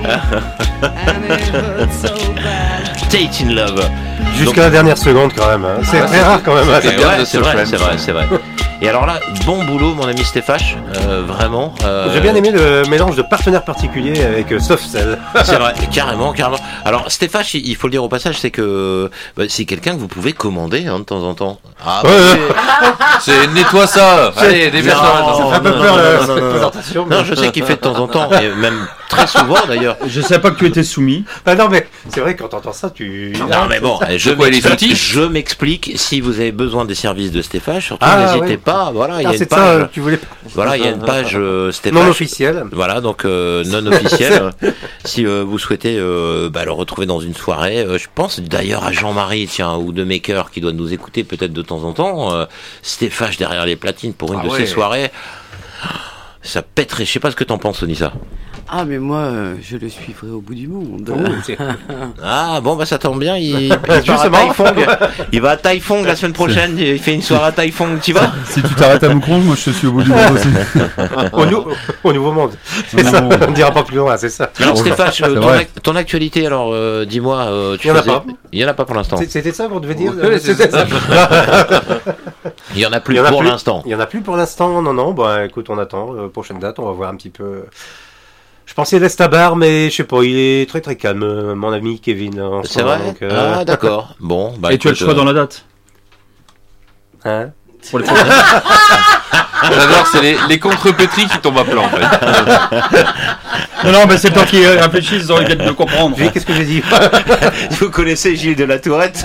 [SPEAKER 2] Tate in Love.
[SPEAKER 7] Jusqu'à la dernière seconde quand même. Hein. C'est très rare quand même.
[SPEAKER 2] C'est vrai. Et alors là, bon boulot mon ami Stéphane, vraiment.
[SPEAKER 7] J'ai bien aimé le mélange de partenaires particuliers avec Softcell.
[SPEAKER 2] C'est vrai, carrément. Alors Stéphane, il faut le dire au passage, c'est que c'est quelqu'un que vous pouvez commander hein, de temps en temps. Ah,
[SPEAKER 6] c'est nettoie ça. Allez, déverse-toi.
[SPEAKER 7] Ça fait un peu peur cette présentation.
[SPEAKER 2] Non, je sais qu'il fait de temps en temps, et même très souvent d'ailleurs.
[SPEAKER 5] Je savais pas que tu étais soumis.
[SPEAKER 7] Ah non mais c'est vrai que quand t'entends ça, tu.
[SPEAKER 2] Non mais bon, je m'explique. Si vous avez besoin des services de Stéphane, surtout n'hésitez pas. Voilà, il y a une page. Voilà, il y a une page Stéphane
[SPEAKER 7] non officielle.
[SPEAKER 2] Voilà, donc non officielle. Si vous souhaitez le retrouver dans une soirée, je pense d'ailleurs à Jean-Marie, tiens, ou de Maker qui doit nous écouter peut-être de temps en temps. Stéphane derrière les platines pour une de ces soirées. Ça pèterait. Je sais pas ce que t'en penses, Onissa.
[SPEAKER 3] Ah mais moi je le suivrai au bout du monde.
[SPEAKER 2] Ah bon ça tombe bien, il part à Taifong. Il va à Taifong la semaine prochaine, il fait une soirée à Taifong, tu vas?
[SPEAKER 4] Si tu t'arrêtes à Moucron, moi je te suis au bout du monde aussi.
[SPEAKER 7] Au Nouveau Monde. C'est ça, on ne dira pas plus loin, c'est ça.
[SPEAKER 2] Alors Stéphane, ton actualité alors dis-moi,
[SPEAKER 7] il y en a pas.
[SPEAKER 2] Il y en a pas pour l'instant.
[SPEAKER 7] C'était ça qu'on devait dire.
[SPEAKER 2] C'était ça. Il y en a plus pour l'instant.
[SPEAKER 7] Il y en a plus pour l'instant, non. Bah écoute, on attend prochaine date, on va voir un petit peu. Je pensais l'Estabar, mais je sais pas, il est très très calme, mon ami Kevin.
[SPEAKER 2] C'est vrai. Donc, ah d'accord. Bon. Bah,
[SPEAKER 5] et tu as le choix dans la date.
[SPEAKER 7] Hein?
[SPEAKER 5] Pour les
[SPEAKER 6] J'adore, c'est les contrepétries qui tombent à plat en fait.
[SPEAKER 5] Non, mais c'est toi qui réfléchissent dans les de comprendre.
[SPEAKER 7] Qu'est-ce que j'ai dit?
[SPEAKER 2] Vous connaissez Gilles de la Tourette?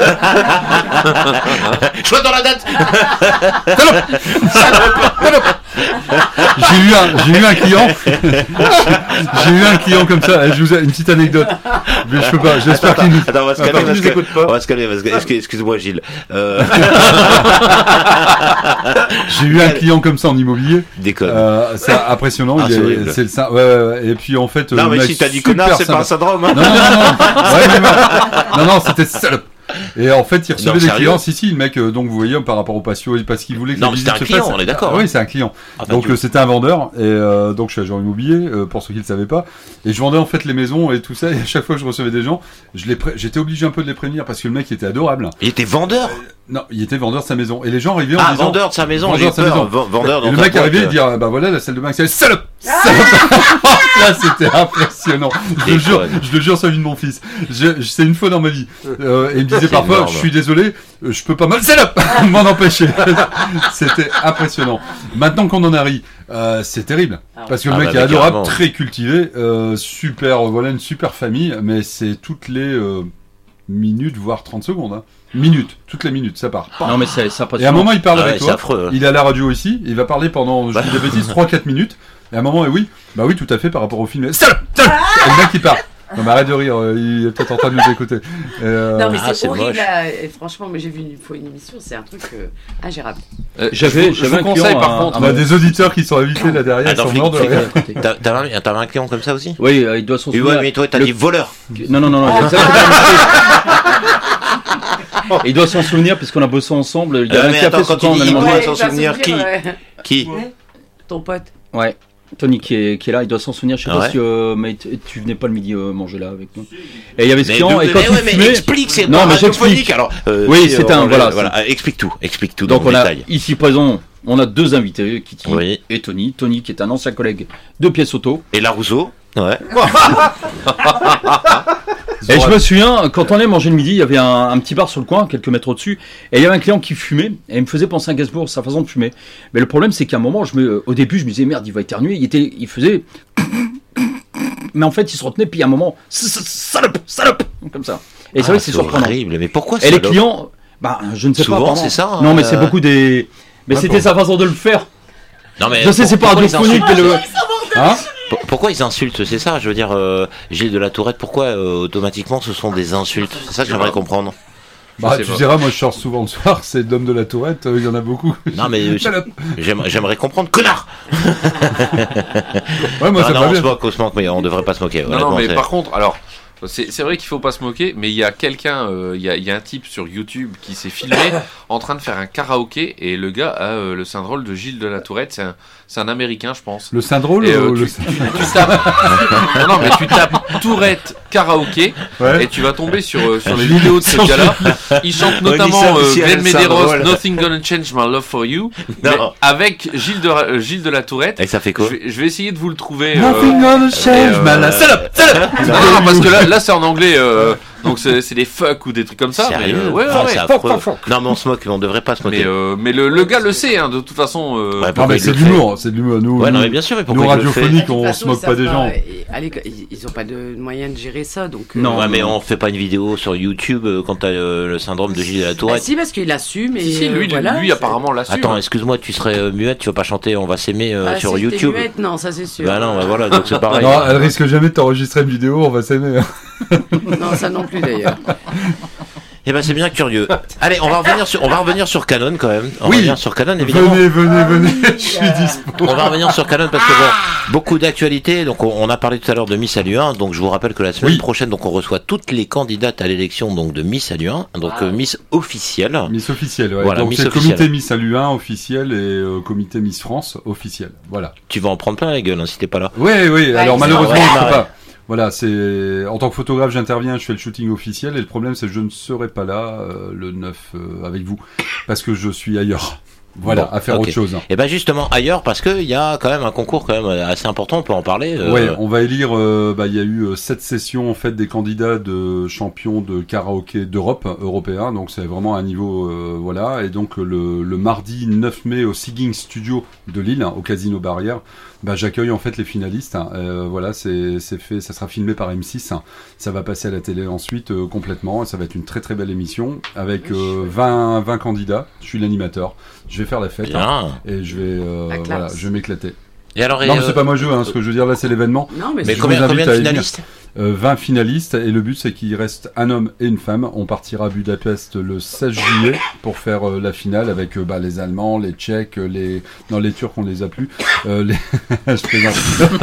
[SPEAKER 2] Choix dans la date.
[SPEAKER 4] J'ai eu un client. J'ai eu un client comme ça. Je vous ai une petite anecdote. Mais je peux pas. J'espère qu'il nous.
[SPEAKER 2] Attends, on va se calmer. On va se calmer. Excuse-moi, Gilles.
[SPEAKER 4] J'ai eu un client comme ça en immobilier.
[SPEAKER 2] Déconne.
[SPEAKER 4] C'est impressionnant.
[SPEAKER 2] Ah,
[SPEAKER 4] c'est le ça. Ouais. Et puis en fait.
[SPEAKER 2] Non, mais si t'as dit connard, c'est pas un syndrome. Hein.
[SPEAKER 4] Non, c'était salope. Et en fait, il recevait des clients. Si, le mec, donc vous voyez, par rapport au patio, parce qu'il voulait que
[SPEAKER 2] non, c'était un client, on est d'accord.
[SPEAKER 4] Oui, c'est un client. Donc c'était un vendeur. Et donc je suis agent immobilier, pour ceux qui le savaient pas. Et je vendais en fait les maisons et tout ça. Et à chaque fois que je recevais des gens, j'étais obligé un peu de les prévenir parce que le mec il était adorable.
[SPEAKER 2] Il était vendeur.
[SPEAKER 4] Non, il était vendeur de sa maison. Et les gens arrivaient en disant.
[SPEAKER 2] Vendeur de sa maison. Vendeur.
[SPEAKER 4] Et le mec arrivait et dire, bah voilà, la salle de bain, c'est salope. Là, c'était impressionnant. Je le jure, sur la vie de mon fils. C'est une fois dans ma vie. Et il me disait parfois, énorme. Je suis désolé, je peux pas m'en empêcher. C'était impressionnant. Maintenant qu'on en a ri, c'est terrible. Parce que le mec est adorable, carrément. Très cultivé, super, voilà, une super famille, mais c'est toutes les minutes, voire 30 secondes. Hein. Toutes les minutes, ça part.
[SPEAKER 5] Non, mais c'est impressionnant.
[SPEAKER 4] Et à un moment, il parle avec toi.
[SPEAKER 2] Affreux,
[SPEAKER 4] il est à la radio ici, il va parler pendant, je dis des bêtises, 3-4 minutes. Et à un moment, oui, tout à fait, par rapport au film. Salope. Et le mec, il part. Non, mais arrête de rire, il est peut-être en train de nous écouter.
[SPEAKER 3] Non, mais c'est horrible, là. Et franchement, mais j'ai vu une fois une émission, c'est un truc ingérable.
[SPEAKER 5] J'avais un
[SPEAKER 6] conseil, par contre.
[SPEAKER 4] On a des auditeurs qui sont invités là derrière, ils sont morts de rire.
[SPEAKER 2] T'avais un client comme ça aussi?
[SPEAKER 5] Oui, il doit s'en souvenir.
[SPEAKER 2] Oui, mais toi, t'as dit voleur.
[SPEAKER 5] Non. Il doit s'en souvenir puisqu'on a bossé ensemble. Il y a un café
[SPEAKER 2] quand il doit s'en souvenir, qui?
[SPEAKER 3] Ton pote.
[SPEAKER 5] Ouais. Tony qui est là, il doit s'en souvenir. Je sais pas si mais tu venais pas le midi manger là avec nous. Et il y avait ce client et quand il fumait.
[SPEAKER 2] Explique, c'est
[SPEAKER 5] non, mais j'explique.
[SPEAKER 2] Alors,
[SPEAKER 5] oui, c'est un
[SPEAKER 2] voilà. Explique tout.
[SPEAKER 5] Donc on a ici présent, on a deux invités, Kitty et Tony. Tony qui est un ancien collègue de Pièce Auto.
[SPEAKER 2] Et Larousseau. Ouais.
[SPEAKER 5] Et je me souviens, quand on allait manger le midi, il y avait un petit bar sur le coin, quelques mètres au-dessus, et il y avait un client qui fumait, et il me faisait penser à Gainsbourg, sa façon de fumer. Mais le problème, c'est qu'à un moment, au début, je me disais, merde, il va éternuer, il faisait... Mais en fait, il se retenait, puis à un moment, salope, comme ça. Et c'est vrai que c'est surprenant.
[SPEAKER 2] Horrible, mais pourquoi
[SPEAKER 5] et les clients... Bah, je ne sais
[SPEAKER 2] Souvent,
[SPEAKER 5] pas. Apparemment.
[SPEAKER 2] c'est ça.
[SPEAKER 5] Non, mais c'est beaucoup des. Mais
[SPEAKER 2] Ouais,
[SPEAKER 5] c'était
[SPEAKER 2] bon.
[SPEAKER 5] sa façon de le faire.
[SPEAKER 2] Non, mais
[SPEAKER 5] Je sais, c'est pas
[SPEAKER 2] pourquoi ils
[SPEAKER 5] radiophonique, mais le. Hein
[SPEAKER 2] Pourquoi ils insultent? C'est ça, je veux dire, Gilles de la Tourette, pourquoi automatiquement ce sont des insultes? C'est ça que j'aimerais comprendre.
[SPEAKER 4] Bah, tu diras, moi je sors souvent le soir, c'est l'homme de la Tourette, il y en a beaucoup.
[SPEAKER 2] Non, mais j'aimerais comprendre, connard.
[SPEAKER 4] Ouais, moi ça
[SPEAKER 2] non,
[SPEAKER 4] va
[SPEAKER 2] on
[SPEAKER 4] bien.
[SPEAKER 2] se moque, mais on devrait pas se moquer.
[SPEAKER 6] Non, mais par contre, alors, c'est vrai qu'il faut pas se moquer, mais il y a quelqu'un, il y a un type sur YouTube qui s'est filmé en train de faire un karaoké, et le gars a le syndrome de Gilles de la Tourette, c'est un Américain, je pense.
[SPEAKER 4] Le syndrome
[SPEAKER 6] Et,
[SPEAKER 4] ou
[SPEAKER 6] tu
[SPEAKER 4] le
[SPEAKER 6] tapes... non, mais tu tapes Tourette karaoké, et tu vas tomber sur les vidéos de ce gars-là. Il chante notamment Glenn Medeiros, Nothing Gonna Change My Love For You, mais avec Gilles de la Tourette.
[SPEAKER 2] Et ça fait quoi?
[SPEAKER 6] Je vais essayer de vous le trouver.
[SPEAKER 4] Nothing gonna change my life. Salope.
[SPEAKER 6] Non, parce que là c'est en anglais, donc c'est des fuck ou des trucs comme ça.
[SPEAKER 2] Sérieux?
[SPEAKER 6] Mais, ouais,
[SPEAKER 2] C'est affreux. Non, mais on se moque, mais on devrait pas se moquer.
[SPEAKER 6] Mais le gars le sait, hein, de toute façon.
[SPEAKER 4] Non, mais c'est de l'humour, c'est de l'humour. Nous,
[SPEAKER 2] Ouais, non, mais bien sûr, mais pourquoi
[SPEAKER 4] nous
[SPEAKER 2] il le fait?
[SPEAKER 4] radiophoniques,
[SPEAKER 3] De toute
[SPEAKER 4] on
[SPEAKER 3] façon,
[SPEAKER 4] se moque
[SPEAKER 3] ils
[SPEAKER 4] pas des
[SPEAKER 3] savent
[SPEAKER 4] gens.
[SPEAKER 3] Allez, ils ont pas de moyens de gérer ça, donc.
[SPEAKER 2] Non, ouais, mais on fait pas une vidéo sur YouTube quand t'as le syndrome de Gilles de la
[SPEAKER 3] Bah,
[SPEAKER 2] Tourette.
[SPEAKER 3] si, parce qu'il assume et.
[SPEAKER 6] Si, lui
[SPEAKER 3] voilà,
[SPEAKER 6] apparemment l'assume.
[SPEAKER 2] Attends, excuse-moi, tu serais muette, tu vas pas chanter On va s'aimer
[SPEAKER 3] Ah,
[SPEAKER 2] sur
[SPEAKER 3] si j'étais
[SPEAKER 2] YouTube?
[SPEAKER 3] muette, non, ça c'est sûr.
[SPEAKER 2] Bah non, bah voilà, donc c'est pareil.
[SPEAKER 4] Non, elle risque jamais de t'enregistrer une vidéo, on va s'aimer.
[SPEAKER 3] Non, ça non plus d'ailleurs.
[SPEAKER 2] Eh ben c'est bien curieux. Allez, on va revenir sur Canon quand même. On va revenir sur Canon évidemment.
[SPEAKER 4] Venez, je suis dispo.
[SPEAKER 2] On va revenir sur Canon parce que bon, beaucoup d'actualités. Donc on a parlé tout à l'heure de Miss Alu 1. Donc je vous rappelle que la semaine prochaine, donc on reçoit toutes les candidates à l'élection donc de Miss Alu 1. Donc Miss officielle.
[SPEAKER 4] Miss officielle, ouais.
[SPEAKER 2] Voilà,
[SPEAKER 4] donc
[SPEAKER 2] Miss
[SPEAKER 4] c'est
[SPEAKER 2] officielle.
[SPEAKER 4] comité Miss Alu 1 officiel et comité Miss France officiel. Voilà.
[SPEAKER 2] Tu vas en prendre plein la gueule hein, si t'es pas là.
[SPEAKER 4] Oui. Alors
[SPEAKER 3] ils
[SPEAKER 4] malheureusement,
[SPEAKER 2] sont-
[SPEAKER 4] je peux
[SPEAKER 2] Ouais.
[SPEAKER 4] pas. Voilà, c'est en tant que photographe, j'interviens, je fais le shooting officiel et le problème c'est que je ne serai pas là le 9 avec vous parce que je suis ailleurs. Voilà,
[SPEAKER 2] Bon,
[SPEAKER 4] à faire
[SPEAKER 2] ok.
[SPEAKER 4] autre chose.
[SPEAKER 2] Et ben justement ailleurs parce que il y a quand même un concours quand même assez important. On peut en parler.
[SPEAKER 4] Ouais, on va élire. Il y a eu 7 sessions en fait des candidats de champions de karaoké d'Europe, européens. Donc c'est vraiment un niveau, voilà. Et donc le mardi 9 mai au Sigging Studio de Lille, au Casino Barrière, j'accueille en fait les finalistes. Voilà, c'est fait. Ça sera filmé par M6. Ça va passer à la télé ensuite complètement. Ça va être une très très belle émission avec 20 candidats. Je suis l'animateur. Je vais faire la fête et je vais m'éclater.
[SPEAKER 2] Et alors,
[SPEAKER 4] non, mais c'est pas moi jouer, ce que je veux dire là, c'est l'événement.
[SPEAKER 3] Non, mais
[SPEAKER 2] Mais
[SPEAKER 4] je
[SPEAKER 2] combien
[SPEAKER 4] vous invite
[SPEAKER 2] de
[SPEAKER 4] à
[SPEAKER 2] finalistes
[SPEAKER 4] 20 finalistes, et le but c'est qu'il reste un homme et une femme. On partira à Budapest le 16 juillet pour faire la finale avec les Allemands, les Tchèques, les Turcs on les a plus. Je plaisante.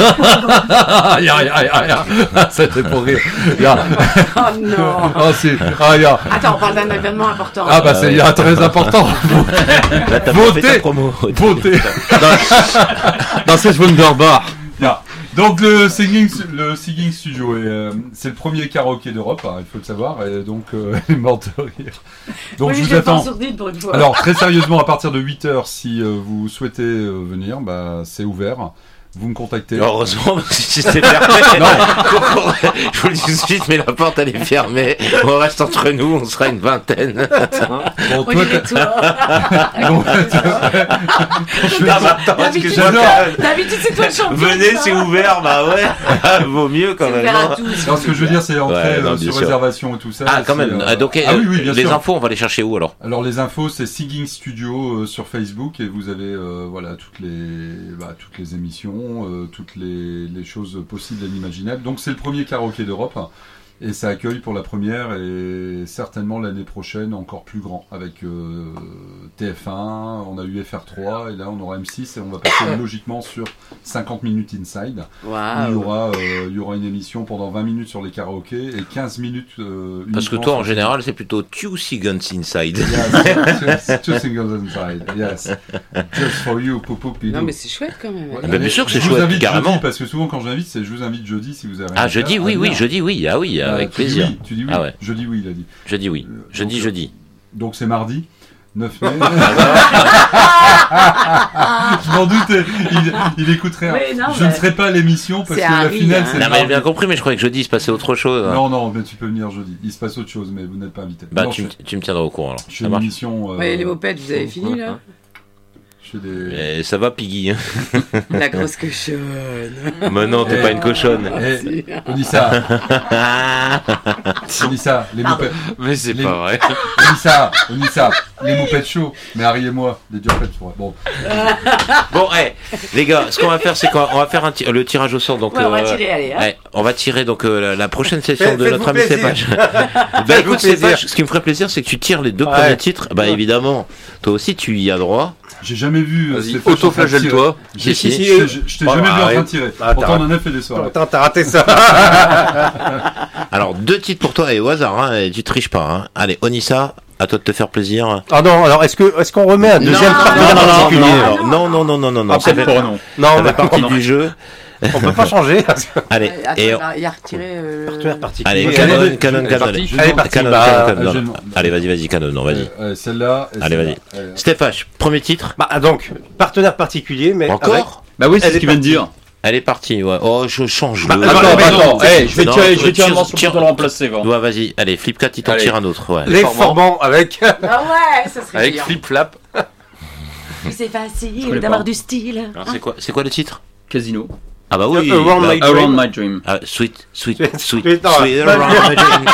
[SPEAKER 4] C'était pour rire.
[SPEAKER 3] Oh non. Attends, on parle d'un événement important.
[SPEAKER 4] C'est très important.
[SPEAKER 2] Là, t'as pas fait ta
[SPEAKER 4] Votez.
[SPEAKER 2] promo.
[SPEAKER 4] Votez.
[SPEAKER 5] Das ist wunderbar.
[SPEAKER 4] Donc le Singing Studio, c'est le premier karaoké d'Europe, il faut le savoir, et donc elle est morte de rire. Donc
[SPEAKER 3] Oui,
[SPEAKER 4] je vous
[SPEAKER 3] l'ai pas
[SPEAKER 4] attends.
[SPEAKER 3] sourdine pour une fois.
[SPEAKER 4] Alors très sérieusement, à partir de 8h, si vous souhaitez venir, c'est ouvert. Vous me contactez.
[SPEAKER 2] Heureusement, si c'était fermé. Non, je vous le dis tout de suite, mais la porte elle est fermée. On reste entre nous, on sera une vingtaine.
[SPEAKER 4] Bon,
[SPEAKER 3] On dirait toi. D'habitude, c'est toi le champion.
[SPEAKER 2] Venez, c'est ouvert, bah ouais. Vaut mieux quand même.
[SPEAKER 3] ouvert à
[SPEAKER 2] non
[SPEAKER 3] tous.
[SPEAKER 4] Non, ce que je veux dire, c'est entrer
[SPEAKER 2] Ouais, non, bien
[SPEAKER 4] sur
[SPEAKER 2] sûr.
[SPEAKER 4] réservation et tout ça.
[SPEAKER 2] Ah, quand
[SPEAKER 4] c'est,
[SPEAKER 2] même. Donc,
[SPEAKER 4] oui, bien
[SPEAKER 2] les
[SPEAKER 4] sûr.
[SPEAKER 2] infos, on va les chercher où alors?
[SPEAKER 4] Alors les infos, c'est Sigging Studio sur Facebook, et vous avez toutes les émissions, toutes les choses possibles et inimaginables. Donc c'est le premier karaoké d'Europe. Et ça accueille pour la première et certainement l'année prochaine encore plus grand avec TF1, on a eu FR3 et là on aura M6 et on va passer logiquement sur 50 minutes Inside.
[SPEAKER 3] Wow.
[SPEAKER 4] Il y aura une émission pendant 20 minutes sur les karaokés et 15 minutes
[SPEAKER 2] Parce que toi en général c'est plutôt Two Seconds Inside.
[SPEAKER 4] Yes, two singles inside, yes. Just for you, Popo Pilou.
[SPEAKER 3] Non, mais c'est chouette quand même.
[SPEAKER 2] Bah, bien sûr que c'est
[SPEAKER 4] Je vous
[SPEAKER 2] chouette,
[SPEAKER 4] invite
[SPEAKER 2] carrément.
[SPEAKER 4] jeudi, parce que souvent quand j'invite, c'est je vous invite jeudi si vous avez rien
[SPEAKER 2] Ah,
[SPEAKER 4] à
[SPEAKER 2] jeudi,
[SPEAKER 4] faire,
[SPEAKER 2] oui,
[SPEAKER 4] à
[SPEAKER 2] oui,
[SPEAKER 4] venir.
[SPEAKER 2] jeudi, oui. Ah oui, avec
[SPEAKER 4] tu dis
[SPEAKER 2] plaisir.
[SPEAKER 4] oui, tu dis oui.
[SPEAKER 2] Ah ouais.
[SPEAKER 4] Jeudi, oui, il a dit.
[SPEAKER 2] Jeudi, oui. Jeudi.
[SPEAKER 4] Donc c'est mardi, 9 mai. Je m'en doutais, il écouterait.
[SPEAKER 3] Oui, non,
[SPEAKER 4] je ne serai pas à l'émission parce
[SPEAKER 3] c'est
[SPEAKER 4] que la
[SPEAKER 3] Harry,
[SPEAKER 4] finale
[SPEAKER 3] hein.
[SPEAKER 4] c'est
[SPEAKER 2] Non, mais
[SPEAKER 4] mardi.
[SPEAKER 2] j'ai bien compris, mais je croyais que jeudi il se passait autre chose.
[SPEAKER 4] Non, mais tu peux venir jeudi. Il se passe autre chose, mais vous n'êtes pas invité.
[SPEAKER 2] Bah,
[SPEAKER 4] Non,
[SPEAKER 2] tu me tiendras au courant alors.
[SPEAKER 4] je fais
[SPEAKER 2] Ça
[SPEAKER 4] une
[SPEAKER 2] marche.
[SPEAKER 4] émission.
[SPEAKER 3] Ouais, les mopettes, vous avez fini là?
[SPEAKER 4] Je fais des...
[SPEAKER 2] Et ça va, Piggy?
[SPEAKER 3] La grosse cochonne.
[SPEAKER 2] Mais non, t'es pas une cochonne.
[SPEAKER 4] Onissa. Onissa, les moupettes.
[SPEAKER 6] Mais c'est pas vrai.
[SPEAKER 4] Onissa, les moupettes chauds. Mais Harry et moi, les diopettes. Bon.
[SPEAKER 2] Bon, les gars, ce qu'on va faire, c'est qu'on va faire le tirage au sort. Donc,
[SPEAKER 3] on va tirer, allez. Hein.
[SPEAKER 2] On va tirer donc la prochaine session de notre ami Stéphage. Écoute, Stéphage, ce qui me ferait plaisir, c'est que tu tires les 2 premiers titres. Bah, évidemment, toi aussi, tu y as droit.
[SPEAKER 4] J'ai jamais vu.
[SPEAKER 6] Auto-flagelle-toi.
[SPEAKER 4] Je t'ai jamais vu en train de tirer. Pourtant, on en a fait des soirées.
[SPEAKER 7] Attends, t'as raté ça.
[SPEAKER 2] Alors, 2 titres pour toi et au hasard, hein, et tu triches pas. Hein. Allez, Onissa, à toi de te faire plaisir.
[SPEAKER 7] Ah non, alors est-ce qu'on remet un deuxième partenaire particulier?
[SPEAKER 2] Non, ça fait partie du jeu.
[SPEAKER 7] On peut pas changer.
[SPEAKER 2] Allez,
[SPEAKER 3] il a retiré.
[SPEAKER 7] Partenaire particulier.
[SPEAKER 2] Allez, Canon. Allez, vas-y, Canon, vas-y.
[SPEAKER 4] Celle-là.
[SPEAKER 2] Allez, vas-y. Stéphage, premier titre.
[SPEAKER 7] Donc, partenaire particulier, mais.
[SPEAKER 2] Encore?
[SPEAKER 5] Bah oui, c'est ce qu'il vient de dire.
[SPEAKER 2] Elle est partie, ouais. Oh, je change.
[SPEAKER 5] Attends, je vais tirer un morceau pour te le remplacer.
[SPEAKER 2] Ouais, vas-y, allez, Flipcat, il t'en tire un autre. Ouais.
[SPEAKER 7] Les formants avec.
[SPEAKER 3] Ah ouais, ça serait
[SPEAKER 6] avec
[SPEAKER 3] bien.
[SPEAKER 6] Flip-Flap.
[SPEAKER 3] C'est facile d'avoir du style.
[SPEAKER 2] Alors, c'est quoi le titre?
[SPEAKER 5] Casino.
[SPEAKER 2] Ah bah oui.
[SPEAKER 5] Around My Dream.
[SPEAKER 2] Ah, sweet around my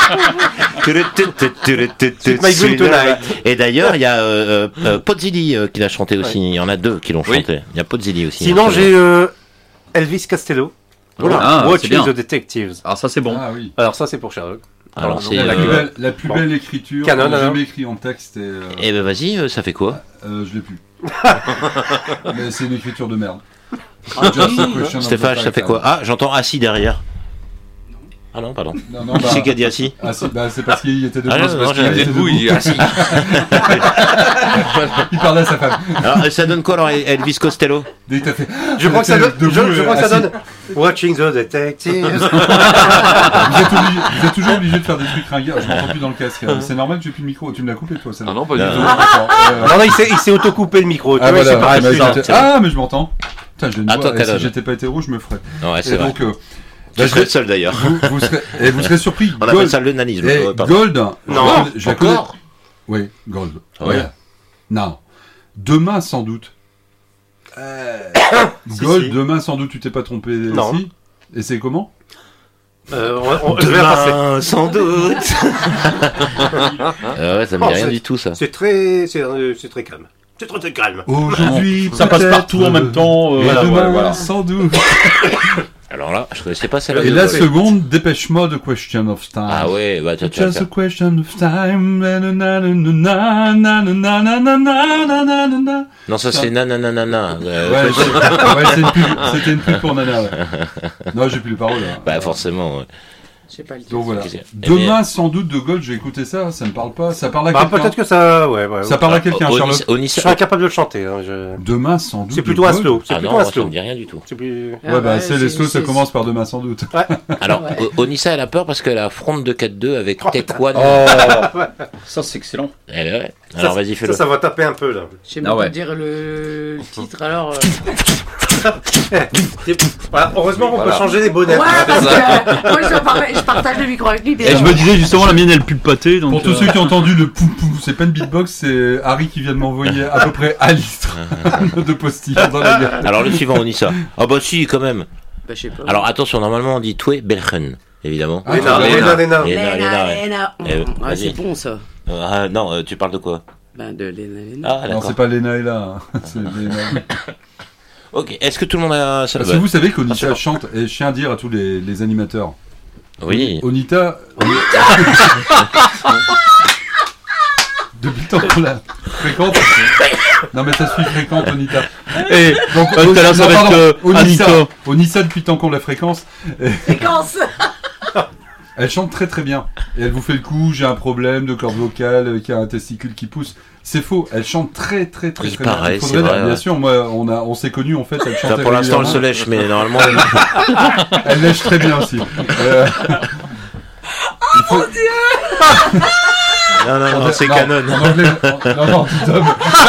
[SPEAKER 2] dream. Et d'ailleurs, il y a Pozzilli qui l'a chanté aussi. Il y en a 2 qui l'ont chanté. Il y a Pozzilli aussi.
[SPEAKER 7] Sinon, j'ai Elvis Costello. Watching the Detectives.
[SPEAKER 5] Alors ça, c'est bon.
[SPEAKER 4] Ah oui.
[SPEAKER 7] Alors ça, c'est pour Sherlock.
[SPEAKER 2] Alors, c'est
[SPEAKER 4] la plus belle écriture.
[SPEAKER 7] Canon,
[SPEAKER 4] j'ai jamais écrit en texte.
[SPEAKER 2] Et ben vas-y, ça fait quoi?
[SPEAKER 4] Je l'ai plus. Mais c'est une écriture de merde.
[SPEAKER 2] Stéphane, ça fait quoi? Ah, j'entends assis derrière. Ah non, pardon. Qui c'est qui a dit assis?
[SPEAKER 4] C'est parce qu'il était debout.
[SPEAKER 2] Ah non, j'ai debout, il est assis.
[SPEAKER 4] Il parlait à sa femme.
[SPEAKER 2] Alors, ça donne quoi alors, Elvis Costello?
[SPEAKER 7] Je crois que ça donne Watching the Detectives.
[SPEAKER 4] Vous êtes toujours obligé de faire des trucs ringards. Je m'entends plus dans le casque. C'est normal que j'ai plus de micro. Tu me l'as coupé toi?
[SPEAKER 6] Ah non, pas du tout.
[SPEAKER 7] Non, il s'est auto-coupé le micro.
[SPEAKER 4] Ah, mais je m'entends. Putain, j'ai une voix. Si j'étais pas hétéro, je me ferais.
[SPEAKER 2] Ouais, c'est vrai.
[SPEAKER 4] Je
[SPEAKER 2] serais le seul d'ailleurs.
[SPEAKER 4] Vous serez surpris.
[SPEAKER 2] On appelle ça le nanisme.
[SPEAKER 4] Gold.
[SPEAKER 2] Non,
[SPEAKER 4] je la connais. Oui, Gold. Ouais. Non. Demain, sans doute. Gold, demain, sans doute, tu t'es pas trompé.
[SPEAKER 7] Non.
[SPEAKER 4] Si. Et c'est comment?
[SPEAKER 2] Demain, sans doute. Ouais, ça me dit rien du tout, ça.
[SPEAKER 7] C'est très calme. C'est très calme.
[SPEAKER 4] Aujourd'hui,
[SPEAKER 5] ça passe partout en même temps.
[SPEAKER 4] Demain, sans doute.
[SPEAKER 2] Alors là, je connaissais pas celle-là.
[SPEAKER 4] Et la seconde, Dépêche Mode, Question of Time.
[SPEAKER 2] Ah ouais, bah tu
[SPEAKER 4] Just a question of time.
[SPEAKER 2] Non, ça c'est nananana.
[SPEAKER 4] Ouais, c'était une pub pour Nana. Ouais. Non, j'ai plus les paroles. Là.
[SPEAKER 2] Bah forcément. Ouais.
[SPEAKER 4] Donc voilà. Demain, sans doute, de Gold, j'ai écouté ça, ça me parle pas. Ça parle à quelqu'un.
[SPEAKER 7] Peut-être que ça.
[SPEAKER 4] Ça parle à quelqu'un, Sherlock.
[SPEAKER 7] Je suis incapable de le chanter.
[SPEAKER 4] Demain, sans doute.
[SPEAKER 7] C'est plutôt un slow.
[SPEAKER 2] Ah non, ça me dit rien du tout.
[SPEAKER 4] C'est les slows, ça commence par Demain, sans doute.
[SPEAKER 2] Alors, Onissa, elle a peur parce qu'elle affronte 2-4-2 avec Tech One.
[SPEAKER 5] Ça, c'est excellent.
[SPEAKER 2] Alors, vas-y, fais-le.
[SPEAKER 7] Ça va taper un peu, là.
[SPEAKER 3] Je sais même pas dire le titre, alors...
[SPEAKER 7] Voilà, heureusement qu'on peut changer les bonnets.
[SPEAKER 3] Ouais, parce que moi je partage le micro avec lui.
[SPEAKER 5] Et je me disais justement, la mienne elle pue le pâté.
[SPEAKER 4] Pour tous ceux qui ont entendu le poum poum, c'est pas une beatbox, c'est Harry qui vient de m'envoyer à peu près un litre de postillon dans la gueule.
[SPEAKER 2] Alors le suivant, on dit ça. Ah bah si, quand même.
[SPEAKER 3] Bah, je sais pas.
[SPEAKER 2] Alors attention, normalement on dit Twe Belchen, évidemment.
[SPEAKER 3] Léna. Ouais, c'est bon ça.
[SPEAKER 2] Non, tu parles de quoi?
[SPEAKER 3] Ben de Léna.
[SPEAKER 4] Ah, non, c'est pas Léna et là. C'est Léna.
[SPEAKER 2] Ok, est-ce que tout le monde a ça?
[SPEAKER 4] Parce que vous savez qu'Onita chante, et je tiens à dire à tous les animateurs.
[SPEAKER 2] Oui.
[SPEAKER 4] Onita. Depuis le temps qu'on la fréquente. Non mais ça suit fréquente, Onita. Et donc, Onita depuis le temps qu'on la fréquence.
[SPEAKER 3] Fréquence.
[SPEAKER 4] Elle chante très très bien. Et elle vous fait le coup, j'ai un problème de corde vocale, qui a un testicule qui pousse. C'est faux, elle chante très très très très bien.
[SPEAKER 2] Il faudrait vrai,
[SPEAKER 4] bien sûr, moi on s'est connus en fait, elle chante.
[SPEAKER 2] Pour l'instant elle se lèche, mais normalement
[SPEAKER 4] elle lèche très bien aussi.
[SPEAKER 3] Oh mon Dieu.
[SPEAKER 2] Non, c'est Canon.
[SPEAKER 4] En anglais, non, Tom.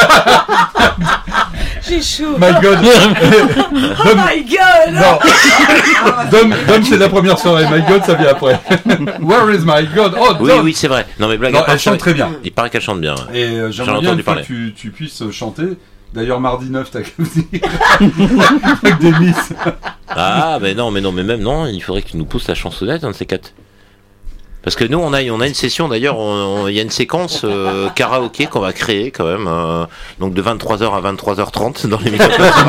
[SPEAKER 3] J'ai chaud.
[SPEAKER 4] My God.
[SPEAKER 3] Oh my God.
[SPEAKER 4] Non. Dom, c'est la première soirée. My God, ça vient après. Where is my God? Oh, Dom.
[SPEAKER 2] Oui, c'est vrai. Non, mais blague.
[SPEAKER 4] Non, elle chante très bien.
[SPEAKER 2] Il paraît qu'elle chante bien.
[SPEAKER 4] Et j'aimerais bien que tu puisses chanter D'ailleurs, mardi 9, t'as qu'à me dire. Avec des miss.
[SPEAKER 2] Ah, mais même non, il faudrait que tu nous pousses la chansonnette, un de ces quatre. Parce que nous, on a une session, d'ailleurs, il y a une séquence karaoké qu'on va créer quand même, donc de 23h à 23h30 dans l'émission.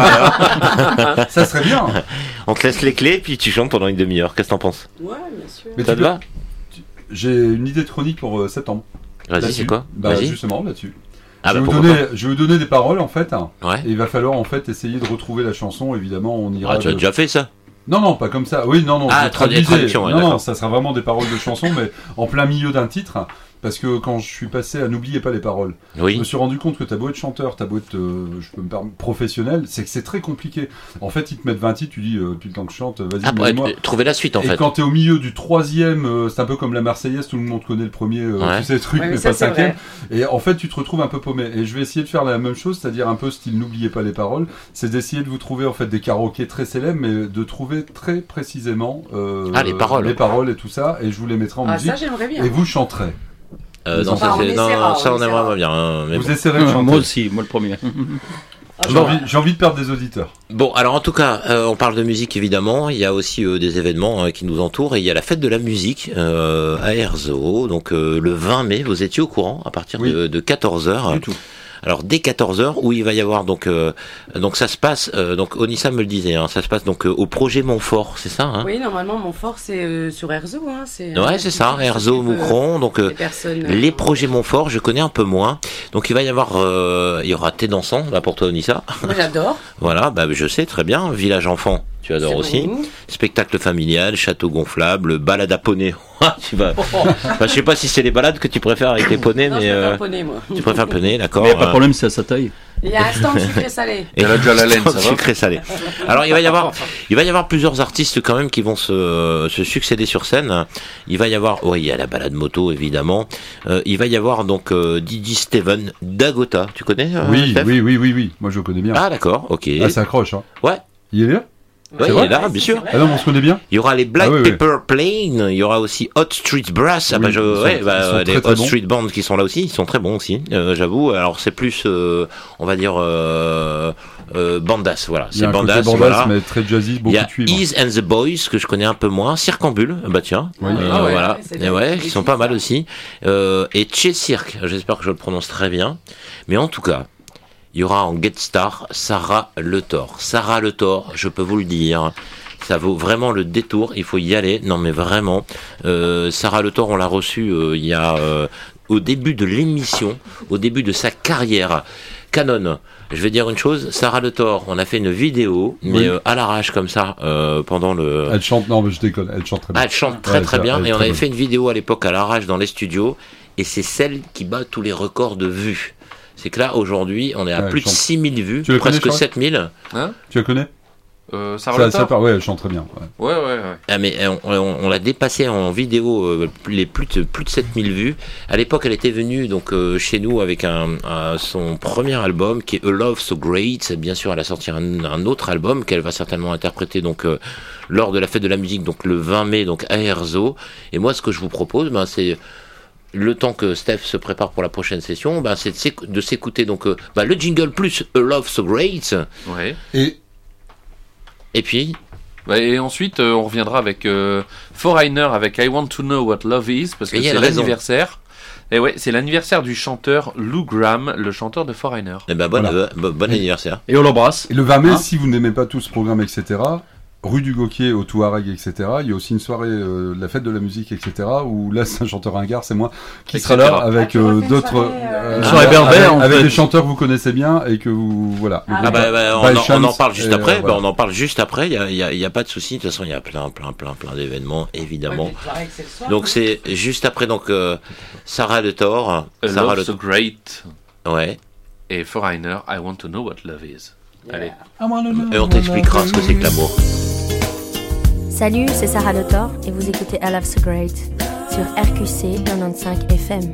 [SPEAKER 4] Ça serait bien.
[SPEAKER 2] On te laisse les clés, puis tu chantes pendant une demi-heure. Qu'est-ce que t'en penses?
[SPEAKER 3] Ouais, bien sûr.
[SPEAKER 4] Mais
[SPEAKER 2] ça te va?
[SPEAKER 4] J'ai une idée de chronique pour septembre.
[SPEAKER 2] Vas-y,
[SPEAKER 4] là-dessus.
[SPEAKER 2] c'est quoi?
[SPEAKER 4] Bah,
[SPEAKER 2] Vas-y.
[SPEAKER 4] justement, là-dessus.
[SPEAKER 2] Ah,
[SPEAKER 4] je,
[SPEAKER 2] bah,
[SPEAKER 4] vais vous donner des paroles, en fait.
[SPEAKER 2] Ouais.
[SPEAKER 4] Et il va falloir, en fait, essayer de retrouver la chanson. Évidemment, on ira...
[SPEAKER 2] Ah, tu as déjà fait ça?
[SPEAKER 4] Non, pas comme ça. Oui, non,
[SPEAKER 2] Ah,
[SPEAKER 4] je traduisais.
[SPEAKER 2] traduction, ouais,
[SPEAKER 4] non,
[SPEAKER 2] d'accord.
[SPEAKER 4] ça sera vraiment des paroles de chansons, mais en plein milieu d'un titre. Parce que quand je suis passé à N'oubliez pas les paroles,
[SPEAKER 2] oui.
[SPEAKER 4] Je me suis rendu compte que t'as beau être chanteur, t'as beau être, je peux me permettre, professionnel, c'est que c'est très compliqué. En fait, ils te mettent 20 titres, tu dis, depuis le temps que je chante, vas-y,
[SPEAKER 2] moi. Trouver la suite, en fait.
[SPEAKER 4] Et quand t'es au milieu du troisième, c'est un peu comme la Marseillaise, tout le monde connaît le premier,
[SPEAKER 2] ouais.
[SPEAKER 4] tous ces trucs,
[SPEAKER 3] ouais,
[SPEAKER 4] mais
[SPEAKER 3] ça,
[SPEAKER 4] pas le cinquième. Et en fait, tu te retrouves un peu paumé. Et je vais essayer de faire la même chose, c'est-à-dire un peu style N'oubliez pas les paroles, c'est d'essayer de vous trouver, en fait, des karaokés très célèbres, mais de trouver très précisément,
[SPEAKER 2] les paroles.
[SPEAKER 4] Les paroles et tout ça, et je vous les mettrai en musique.
[SPEAKER 3] Ça, j'aimerais bien.
[SPEAKER 4] Et vous chanterez.
[SPEAKER 2] Non, ça, ça on aimerait bien. Mais
[SPEAKER 4] vous essaierez de chanter.
[SPEAKER 5] Moi aussi, moi le premier.
[SPEAKER 4] J'ai envie de perdre des auditeurs.
[SPEAKER 2] Bon, alors en tout cas, on parle de musique évidemment. Il y a aussi des événements qui nous entourent et il y a la fête de la musique à Herzog. Donc le 20 mai, vous étiez au courant à partir de 14h.
[SPEAKER 5] Du tout.
[SPEAKER 2] Alors dès 14h où il va y avoir donc ça se passe donc Onissa me le disait ça se passe donc au projet Montfort, c'est ça hein?
[SPEAKER 3] Oui, normalement Montfort c'est sur Herzog c'est
[SPEAKER 2] ça, Herzog Moucron donc les projets Montfort, je connais un peu moins. Donc il va y avoir il y aura thé dansant là pour toi Onissa.
[SPEAKER 3] Moi j'adore.
[SPEAKER 2] Voilà, je sais très bien, village enfant. Tu adores aussi. Bon. Spectacle familial, château gonflable, balade à poney. Tu vas. Je sais pas si c'est les balades que tu préfères avec les poneys, mais.
[SPEAKER 3] Je préfère le poney, moi.
[SPEAKER 2] Tu préfères le poney, d'accord.
[SPEAKER 5] Mais il n'y a pas de problème, c'est à sa taille.
[SPEAKER 3] Il y a un stand sucré salé.
[SPEAKER 2] Et elle a déjà la laine, ça va. Sucré salé. Alors il va y avoir plusieurs artistes quand même qui vont se succéder sur scène. Il va y avoir, il y a la balade moto évidemment. Il va y avoir donc Didi Steven Dagota. Tu connais
[SPEAKER 4] oui. Moi je le connais bien.
[SPEAKER 2] Ah d'accord, ok.
[SPEAKER 4] Ah ça accroche. Hein.
[SPEAKER 2] Ouais.
[SPEAKER 4] Il est là.
[SPEAKER 2] Oui, il est là, bien sûr.
[SPEAKER 4] Ah non, on se connaît bien.
[SPEAKER 2] Il y aura les Black Pepper Plane, il y aura aussi Hot Street Brass, les Hot Street Band qui sont là aussi, ils sont très bons aussi, j'avoue. Alors c'est plus, on va dire, bandas, voilà. C'est bandas, voilà.
[SPEAKER 4] Mais très jazzy, beaucoup de cuivre.
[SPEAKER 2] Il y a Ease and the Boys que je connais un peu moins, Circambule, bah tiens, voilà, qui sont pas mal aussi. Et Che Cirque, j'espère que je le prononce très bien, mais en tout cas. Il y aura en guest star Sarah Le Thor. Sarah Le Thor, je peux vous le dire, ça vaut vraiment le détour, il faut y aller. Non mais vraiment, Sarah Le Thor, on l'a reçue il y a au début de l'émission, au début de sa carrière. Canon, je vais dire une chose, Sarah Le Thor, on a fait une vidéo, mais à l'arrache comme ça, pendant le...
[SPEAKER 4] Elle chante, non mais je déconne, elle chante très bien.
[SPEAKER 2] Elle chante très bien, et on avait fait une vidéo à l'époque à l'arrache dans les studios, et c'est celle qui bat tous les records de vues. C'est que là, aujourd'hui, on est à plus de 6000 vues, presque 7000.
[SPEAKER 6] Hein
[SPEAKER 2] tu la connais
[SPEAKER 6] Sarah Le Thor
[SPEAKER 4] ouais, elle chante très bien.
[SPEAKER 6] Ouais.
[SPEAKER 2] Ah, mais on l'a dépassé en vidéo, plus de 7000 vues. À l'époque, elle était venue donc chez nous avec son premier album qui est A Love So Great. Bien sûr, elle a sorti un autre album qu'elle va certainement interpréter donc lors de la fête de la musique, donc le 20 mai, donc à Herzog. Et moi, ce que je vous propose, c'est le temps que Steph se prépare pour la prochaine session, c'est de s'écouter donc le jingle plus A Love So Great.
[SPEAKER 6] Ouais.
[SPEAKER 2] Et puis
[SPEAKER 6] et ensuite on reviendra avec Foreigner avec I Want to Know What Love Is parce que c'est l'anniversaire. Et ouais, c'est l'anniversaire du chanteur Lou Gramm, le chanteur de Foreigner.
[SPEAKER 2] Et bon anniversaire.
[SPEAKER 5] Et on l'embrasse.
[SPEAKER 4] Et le 20 mai, si vous n'aimez pas tout ce programme, etc., rue du Gauquier au Touareg, etc. Il y a aussi une soirée, la fête de la musique, etc. Où là, c'est un chanteur ringard, c'est moi, qui sera là avec d'autres...
[SPEAKER 5] soirée berbère,
[SPEAKER 4] avec des chanteurs que vous connaissez bien et que vous... Voilà.
[SPEAKER 2] On en parle juste après. On en parle juste après. Il y a pas de souci. De toute façon, il y a plein d'événements, évidemment. Donc c'est juste après. Donc Sarah Le Thor,
[SPEAKER 6] Sarah Le So Great.
[SPEAKER 2] Ouais.
[SPEAKER 6] Et Foreigner, I Want to Know What Love Is. Allez.
[SPEAKER 2] Et on t'expliquera ce que c'est que l'amour.
[SPEAKER 17] Salut, c'est Sarah Le Thor et vous écoutez I Love So Great sur RQC 95 FM.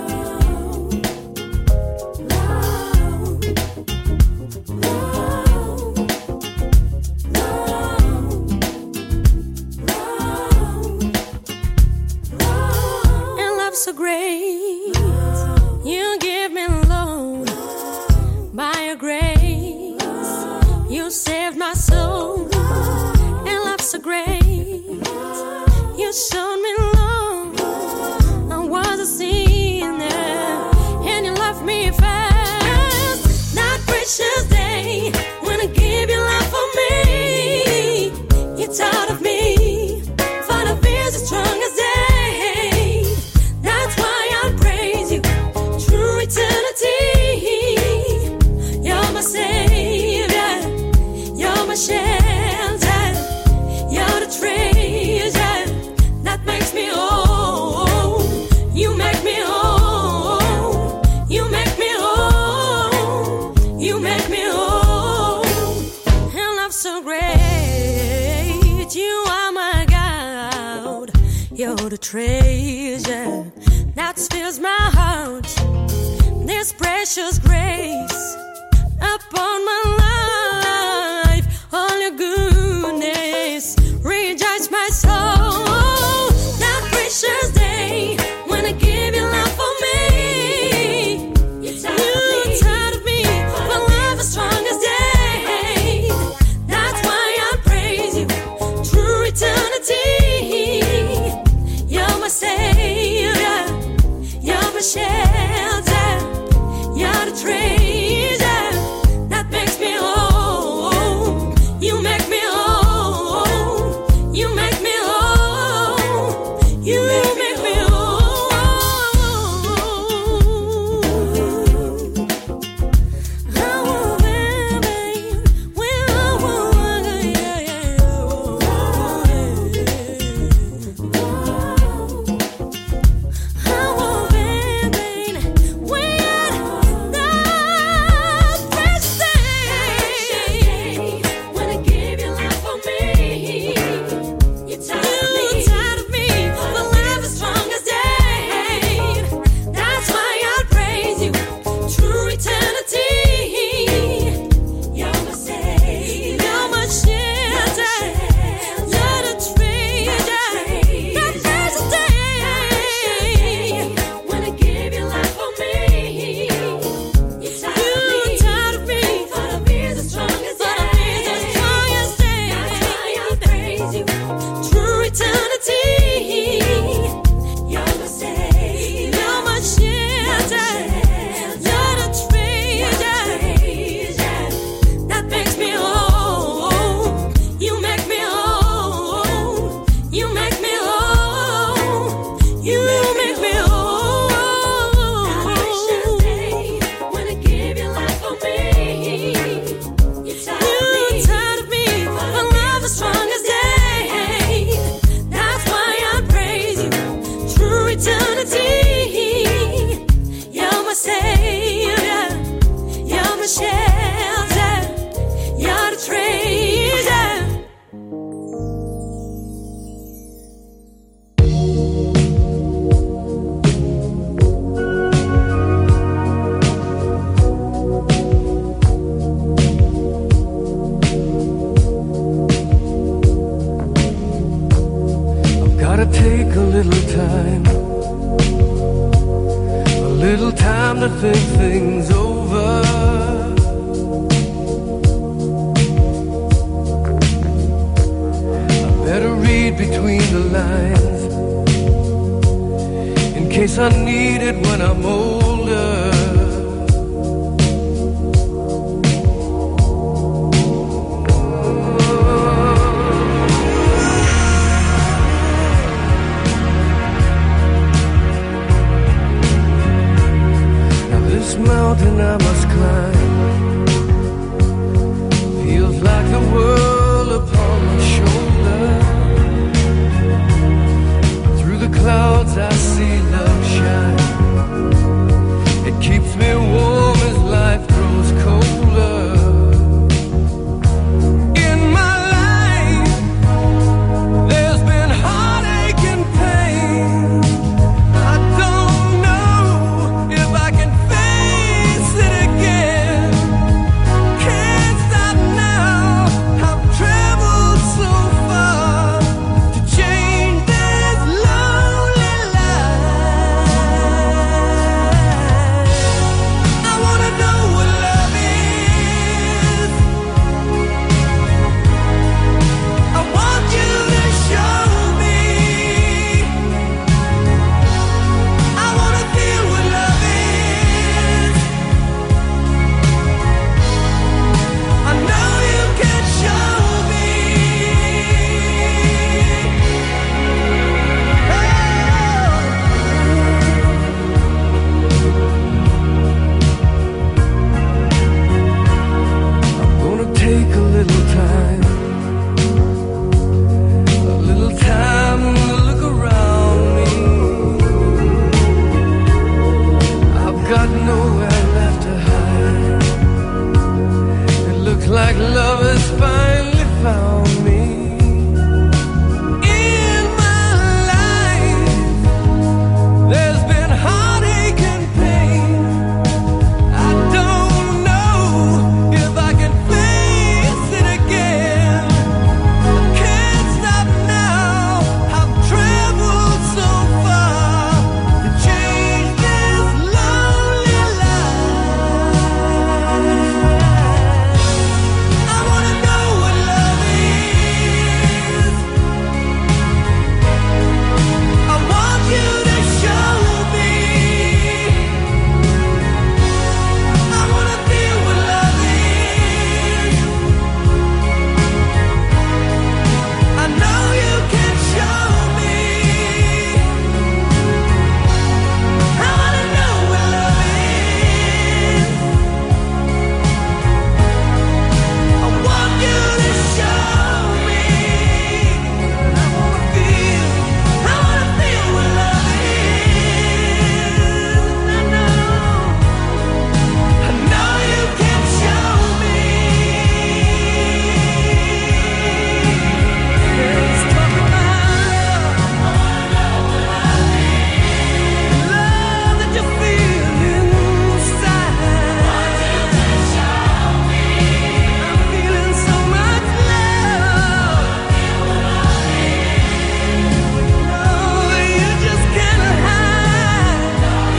[SPEAKER 18] So great, you give me low by your grace. saved my soul, and love so great. You showed me love, I was a sinner, and you loved me fast. That precious day when I gave you love for me, you thought of me for the fears as strong as day. That's why I praise you through eternity. You're my savior, you're my shelter, you're the treasure that makes me whole. You make me whole, you make me whole, you make me whole. And love so great, you are my God. You're the treasure that fills my heart. This precious grace upon my life, all your goodness rejoice my soul. That precious day when I give you love for me, you thought of me for love as strong as day. That's why I praise you through eternity. You're my savior, you're my shelter, you're the treasure that makes me whole. You make me whole, you make me whole, you make me whole. Oh, baby, when I give you love for me, you thought of me for love as strong as day. That's why I praise you through eternity. You're my savior, you're my shelter, you're the treasure that precious day. When I give you love for me, you thought of me for the fears as strong as day. That's why I praise you through eternity. You're my savior, you're my shelter, you're the treasure that makes me whole. You make me whole, you make me whole, you make me whole. That precious day when I give you love for me, you thought of me for love as strong as day. That's why I praise you through eternity. You're my savior, you're my shelter, you're the treasure.
[SPEAKER 15] Gotta take a little time to think things over. I better read between the lines in case I need it when I'm older. This mountain I must climb feels like the world upon my shoulder. Through the clouds I see love shine. like love has finally found me. In my life, there's been heartache and pain. I don't know if I can face it again. I can't stop now. I've traveled so far to change this lonely life. I wanna know what love is. I want you to show me. I wanna feel what love is. I know you can show me. I wanna know what love is. I want you to show me. I wanna feel what love is. I know you can show me. Let's talk about love that you feel inside. I'm feeling so much love. Oh, you just can't hide.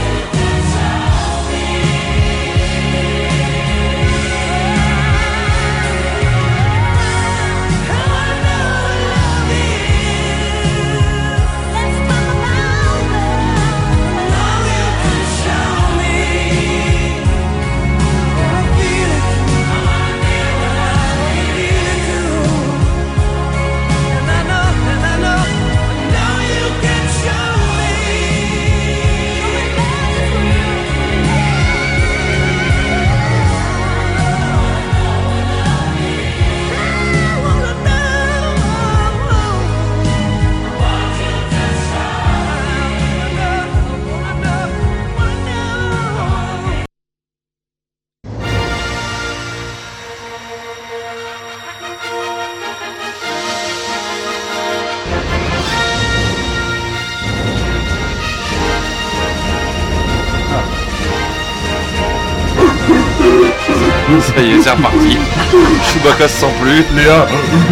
[SPEAKER 6] Ça y est, c'est reparti. Chewbacca se sent plus.
[SPEAKER 4] Léa.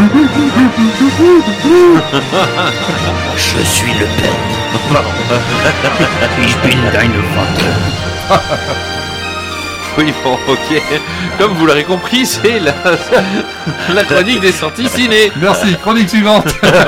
[SPEAKER 2] Je suis le père.
[SPEAKER 5] Ich bin deine Vater.
[SPEAKER 6] Oui, bon, ok. Comme vous l'aurez compris, c'est la chronique des sorties ciné.
[SPEAKER 4] Merci, chronique suivante.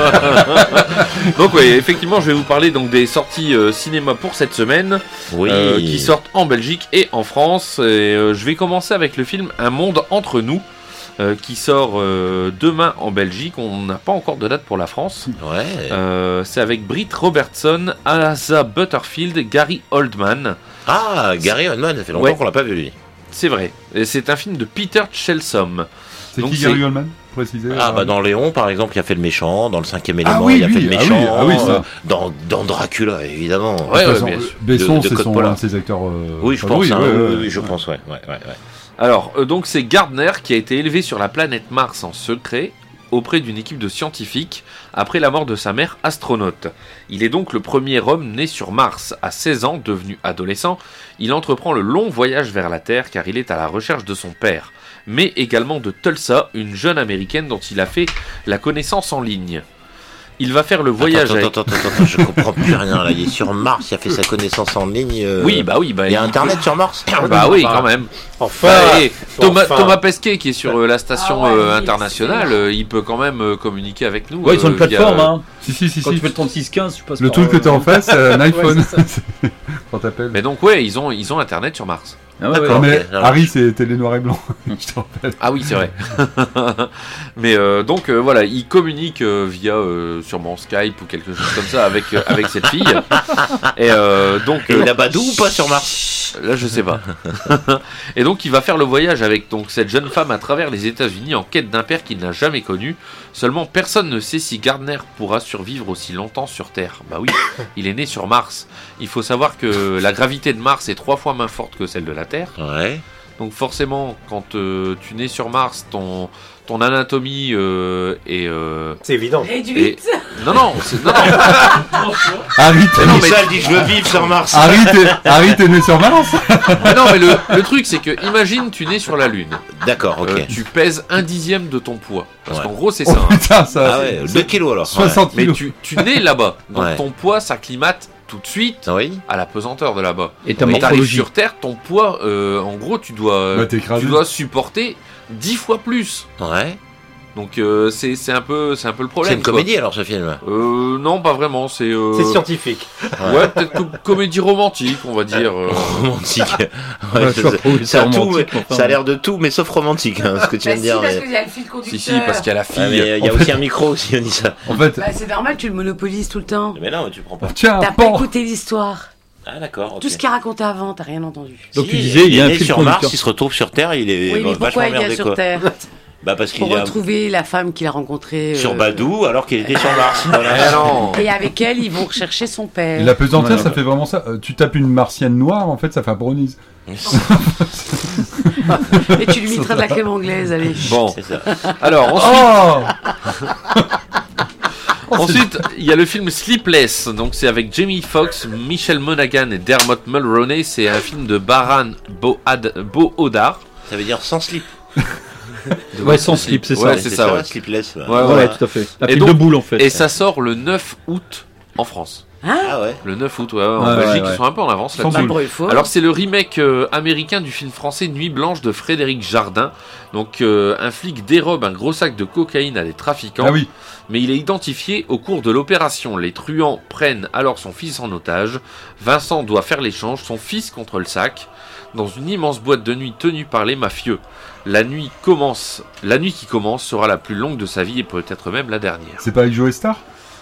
[SPEAKER 6] Donc oui, effectivement, je vais vous parler donc des sorties cinéma pour cette semaine,
[SPEAKER 2] Oui.
[SPEAKER 6] qui sortent en Belgique et en France. Et, je vais commencer avec le film Un monde entre nous, qui sort demain en Belgique. On n'a pas encore de date pour la France.
[SPEAKER 2] Ouais.
[SPEAKER 6] C'est avec Britt Robertson, Asa Butterfield, Gary Oldman.
[SPEAKER 2] Ah, Gary Oldman, ça fait longtemps qu'on l'a pas vu lui.
[SPEAKER 6] C'est vrai. Et c'est un film de Peter Chelsom.
[SPEAKER 4] C'est qui Gary Oldman, précisez?
[SPEAKER 2] Ah bah dans Léon par exemple, il a fait le méchant, dans le 5e élément,
[SPEAKER 4] oui,
[SPEAKER 2] il a fait le méchant,
[SPEAKER 4] ça.
[SPEAKER 2] Dans Dracula évidemment.
[SPEAKER 6] Ouais, bien sûr.
[SPEAKER 4] Besson, c'est un de ses acteurs.
[SPEAKER 2] Oui, je pense. Oui, je pense, ouais.
[SPEAKER 6] Alors, donc c'est Gardner qui a été élevé sur la planète Mars en secret auprès d'une équipe de scientifiques après la mort de sa mère astronaute. Il est donc le premier homme né sur Mars. À 16 ans, devenu adolescent, il entreprend le long voyage vers la Terre car il est à la recherche de son père, mais également de Tulsa, une jeune américaine dont il a fait la connaissance en ligne. Il va faire le voyage
[SPEAKER 2] Attends, je comprends plus rien là. Il est sur Mars, il a fait sa connaissance en ligne.
[SPEAKER 6] Oui.
[SPEAKER 2] Il y a Internet sur Mars.
[SPEAKER 6] Bah oui, quand même.
[SPEAKER 2] Enfin.
[SPEAKER 6] Thomas Pesquet, qui est sur la station internationale, il peut quand même communiquer avec nous.
[SPEAKER 5] Ouais, ils ont une plateforme, hein.
[SPEAKER 4] Si.
[SPEAKER 5] Quand tu fais le 3615, tu passes
[SPEAKER 4] le
[SPEAKER 5] par,
[SPEAKER 4] truc que t'as en face, un iPhone. Quand t'appelles.
[SPEAKER 6] Mais donc, ouais, ils ont Internet sur Mars.
[SPEAKER 5] Ah ouais,
[SPEAKER 4] D'accord, mais Harry, c'était les noirs et blancs. Je te rappelle.
[SPEAKER 6] Ah oui, c'est vrai. Mais donc, voilà, il communique via sûrement Skype ou quelque chose comme ça avec cette fille. Et donc.
[SPEAKER 2] Il a Badou ou pas sur Mars?
[SPEAKER 6] Là, je sais pas. Et donc, il va faire le voyage avec donc cette jeune femme à travers les États-Unis en quête d'un père qu'il n'a jamais connu. Seulement, personne ne sait si Gardner pourra survivre aussi longtemps sur Terre. Bah oui, il est né sur Mars. Il faut savoir que la gravité de Mars est 3 fois moins forte que celle de la Terre.
[SPEAKER 2] Ouais.
[SPEAKER 6] Donc forcément, quand tu nais sur Mars, ton anatomie est...
[SPEAKER 7] C'est évident.
[SPEAKER 3] Réduite.
[SPEAKER 6] Non.
[SPEAKER 4] Harry,
[SPEAKER 2] Non, mais ça, elle dit je veux vivre sur Mars.
[SPEAKER 4] Harry, t'es né sur Mars.
[SPEAKER 6] Non, mais le truc, c'est que, imagine, tu nais sur la Lune.
[SPEAKER 2] D'accord, ok.
[SPEAKER 6] Tu pèses 1/10 de ton poids. Parce
[SPEAKER 2] Ouais.
[SPEAKER 6] qu'en gros, c'est
[SPEAKER 4] Oh
[SPEAKER 6] ça. hein.
[SPEAKER 4] putain, ça.
[SPEAKER 2] Ah ouais, 2 kilos alors.
[SPEAKER 4] 60
[SPEAKER 6] Mais
[SPEAKER 4] kilos.
[SPEAKER 6] tu nais là-bas. Donc
[SPEAKER 2] Ouais.
[SPEAKER 6] ton poids s'acclimate tout de suite
[SPEAKER 2] Oui.
[SPEAKER 6] à la pesanteur de là-bas.
[SPEAKER 5] Et ta
[SPEAKER 6] Mais t'arrives
[SPEAKER 5] morphologie.
[SPEAKER 6] sur Terre, ton poids, en gros, tu dois
[SPEAKER 4] t'écraser.
[SPEAKER 6] supporter 10 fois plus.
[SPEAKER 2] Ouais.
[SPEAKER 6] Donc c'est un peu le problème.
[SPEAKER 2] C'est une comédie alors ce film.
[SPEAKER 6] Non, pas vraiment. C'est
[SPEAKER 7] scientifique.
[SPEAKER 6] Ouais, peut-être comédie romantique, on va dire.
[SPEAKER 2] Romantique.
[SPEAKER 5] Ouais, je sais pas où c'est
[SPEAKER 2] ça, a tout,
[SPEAKER 5] romantique,
[SPEAKER 2] mais-
[SPEAKER 5] enfin.
[SPEAKER 2] ça a l'air de tout, mais sauf romantique, hein, ce que tu viens de dire.
[SPEAKER 3] parce
[SPEAKER 2] mais-
[SPEAKER 3] qu'il y a le fil conducteur.
[SPEAKER 6] Si, parce qu'il y a la fille.
[SPEAKER 2] Ah, mais il y a aussi un micro aussi, on dit ça.
[SPEAKER 4] En fait,
[SPEAKER 3] Bah, c'est normal, tu le monopolises tout le temps.
[SPEAKER 2] Mais non, mais tu prends pas.
[SPEAKER 4] tiens,
[SPEAKER 3] T'as pas écouté l'histoire.
[SPEAKER 2] Ah d'accord. ok.
[SPEAKER 3] Tout ce qu'il a raconté avant, t'as rien entendu.
[SPEAKER 5] Donc
[SPEAKER 2] Si,
[SPEAKER 5] tu disais, il y a un
[SPEAKER 2] né
[SPEAKER 5] fil
[SPEAKER 2] sur
[SPEAKER 5] conducteur.
[SPEAKER 2] Mars, il se retrouve sur Terre, il est
[SPEAKER 3] Oui, mais
[SPEAKER 2] vachement
[SPEAKER 3] pourquoi il vient
[SPEAKER 2] emmerdé
[SPEAKER 3] sur
[SPEAKER 2] quoi.
[SPEAKER 3] Terre
[SPEAKER 2] Bah parce qu'il
[SPEAKER 3] Pour
[SPEAKER 2] est
[SPEAKER 3] retrouver la femme qu'il a rencontrée.
[SPEAKER 2] sur Badou alors qu'il était sur Mars. Voilà.
[SPEAKER 6] Ah non.
[SPEAKER 3] Et avec elle, ils vont rechercher son père.
[SPEAKER 4] la pesanteur,
[SPEAKER 5] Ouais,
[SPEAKER 4] ça
[SPEAKER 5] ouais.
[SPEAKER 4] fait vraiment ça. Tu tapes une martienne noire, en fait, ça fait un brownies.
[SPEAKER 3] Et tu lui mettras de la crème anglaise, allez.
[SPEAKER 6] Bon,
[SPEAKER 2] C'est ça.
[SPEAKER 6] alors ensuite,
[SPEAKER 4] Oh
[SPEAKER 6] ensuite, il y a le film Sleepless. Donc c'est avec Jamie Foxx, Michelle Monaghan et Dermot Mulroney. C'est un film de Baran Bo-Odar.
[SPEAKER 2] Ça veut dire sans slip.
[SPEAKER 5] Ouais, sans slip, c'est ça.
[SPEAKER 6] Ouais, c'est ça, ouais.
[SPEAKER 2] Sleepless.
[SPEAKER 6] Ouais,
[SPEAKER 5] Ouais,
[SPEAKER 6] voilà.
[SPEAKER 5] tout à fait. La
[SPEAKER 6] Et
[SPEAKER 5] pile
[SPEAKER 6] donc-
[SPEAKER 5] de boule en fait.
[SPEAKER 6] Et ça sort le 9 août en France.
[SPEAKER 2] Ah ouais.
[SPEAKER 6] Le 9 août, ouais, en
[SPEAKER 5] Ouais,
[SPEAKER 6] Belgique,
[SPEAKER 5] ouais.
[SPEAKER 6] ils sont un peu en avance
[SPEAKER 4] Sans
[SPEAKER 6] là-dessus.
[SPEAKER 4] doute.
[SPEAKER 3] Pour une fois.
[SPEAKER 6] Alors c'est le remake américain du film français Nuit Blanche de Frédéric Jardin. Donc un flic dérobe un gros sac de cocaïne à des trafiquants.
[SPEAKER 4] Ah oui.
[SPEAKER 6] Mais il est identifié au cours de l'opération. Les truands prennent alors son fils en otage. Vincent doit faire l'échange, son fils contre le sac, dans une immense boîte de nuit tenue par les mafieux. La nuit qui commence sera la plus longue de sa vie et peut-être même la dernière.
[SPEAKER 4] C'est pas avec Joe Star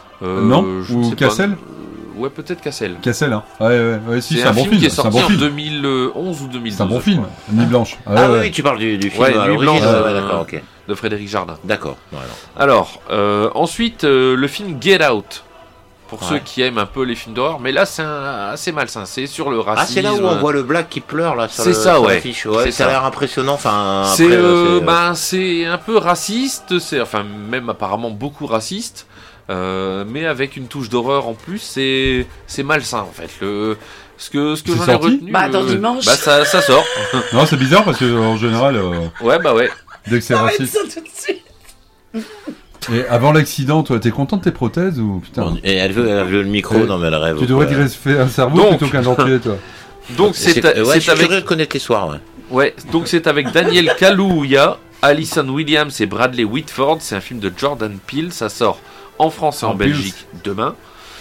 [SPEAKER 4] Non
[SPEAKER 6] je
[SPEAKER 4] Ou
[SPEAKER 6] sais pas.
[SPEAKER 4] Cassel
[SPEAKER 6] Ouais, peut-être Cassel.
[SPEAKER 4] Cassel, hein. Ouais, si,
[SPEAKER 6] C'est
[SPEAKER 4] c'est un
[SPEAKER 6] un
[SPEAKER 4] bon
[SPEAKER 6] film
[SPEAKER 4] film.
[SPEAKER 6] qui est
[SPEAKER 4] C'est un
[SPEAKER 6] sorti
[SPEAKER 4] bon
[SPEAKER 6] en
[SPEAKER 4] film.
[SPEAKER 6] 2011 ou 2012.
[SPEAKER 4] C'est un bon
[SPEAKER 6] je
[SPEAKER 4] film.
[SPEAKER 6] crois.
[SPEAKER 4] Nuit Blanche.
[SPEAKER 2] Ah
[SPEAKER 4] ouais.
[SPEAKER 2] oui, tu parles du film
[SPEAKER 6] Ouais,
[SPEAKER 2] à
[SPEAKER 6] Nuit
[SPEAKER 2] l'origine.
[SPEAKER 6] Blanche,
[SPEAKER 2] Ouais, d'accord, ok.
[SPEAKER 6] De Frédéric Jardin.
[SPEAKER 2] D'accord. Voilà.
[SPEAKER 6] Alors, ensuite, le film Get Out. Pour
[SPEAKER 2] Ouais.
[SPEAKER 6] ceux qui aiment un peu les films d'horreur, mais là c'est assez malsain, c'est sur le racisme.
[SPEAKER 2] Ah, c'est là où on voit le black qui pleure là sur
[SPEAKER 6] C'est
[SPEAKER 2] le
[SPEAKER 6] ça,
[SPEAKER 2] sur
[SPEAKER 6] ouais.
[SPEAKER 2] l'affiche. Ouais,
[SPEAKER 6] C'est
[SPEAKER 2] ça a
[SPEAKER 6] ça.
[SPEAKER 2] l'air impressionnant. Enfin,
[SPEAKER 6] C'est
[SPEAKER 2] après,
[SPEAKER 6] c'est un peu raciste, c'est enfin même apparemment beaucoup raciste, mais avec une touche d'horreur en plus. C'est malsain en fait. Ce que
[SPEAKER 4] C'est
[SPEAKER 6] j'en ai
[SPEAKER 4] sorti
[SPEAKER 6] retenu.
[SPEAKER 3] Bah, dans dimanche.
[SPEAKER 6] Bah ça sort.
[SPEAKER 4] Non, c'est bizarre parce que en général,
[SPEAKER 6] Ouais bah ouais.
[SPEAKER 4] dès que c'est raciste.
[SPEAKER 3] Ça tout de suite.
[SPEAKER 4] Et avant l'accident, toi, t'es content de tes prothèses ou putain
[SPEAKER 2] Bon, et elle veut le micro,
[SPEAKER 4] Et
[SPEAKER 2] non mais elle rêve.
[SPEAKER 4] Tu devrais te greffer un cerveau
[SPEAKER 6] Donc.
[SPEAKER 4] plutôt qu'un dentier, toi.
[SPEAKER 6] Donc c'est
[SPEAKER 2] Ouais, je suis
[SPEAKER 6] avec
[SPEAKER 2] curieux de connaître l'histoire. Ouais.
[SPEAKER 6] ouais, donc c'est avec Daniel Kaluuya, Alison Williams et Bradley Whitford. C'est un film de Jordan Peele. Ça sort en France et en
[SPEAKER 4] En
[SPEAKER 6] Belgique demain.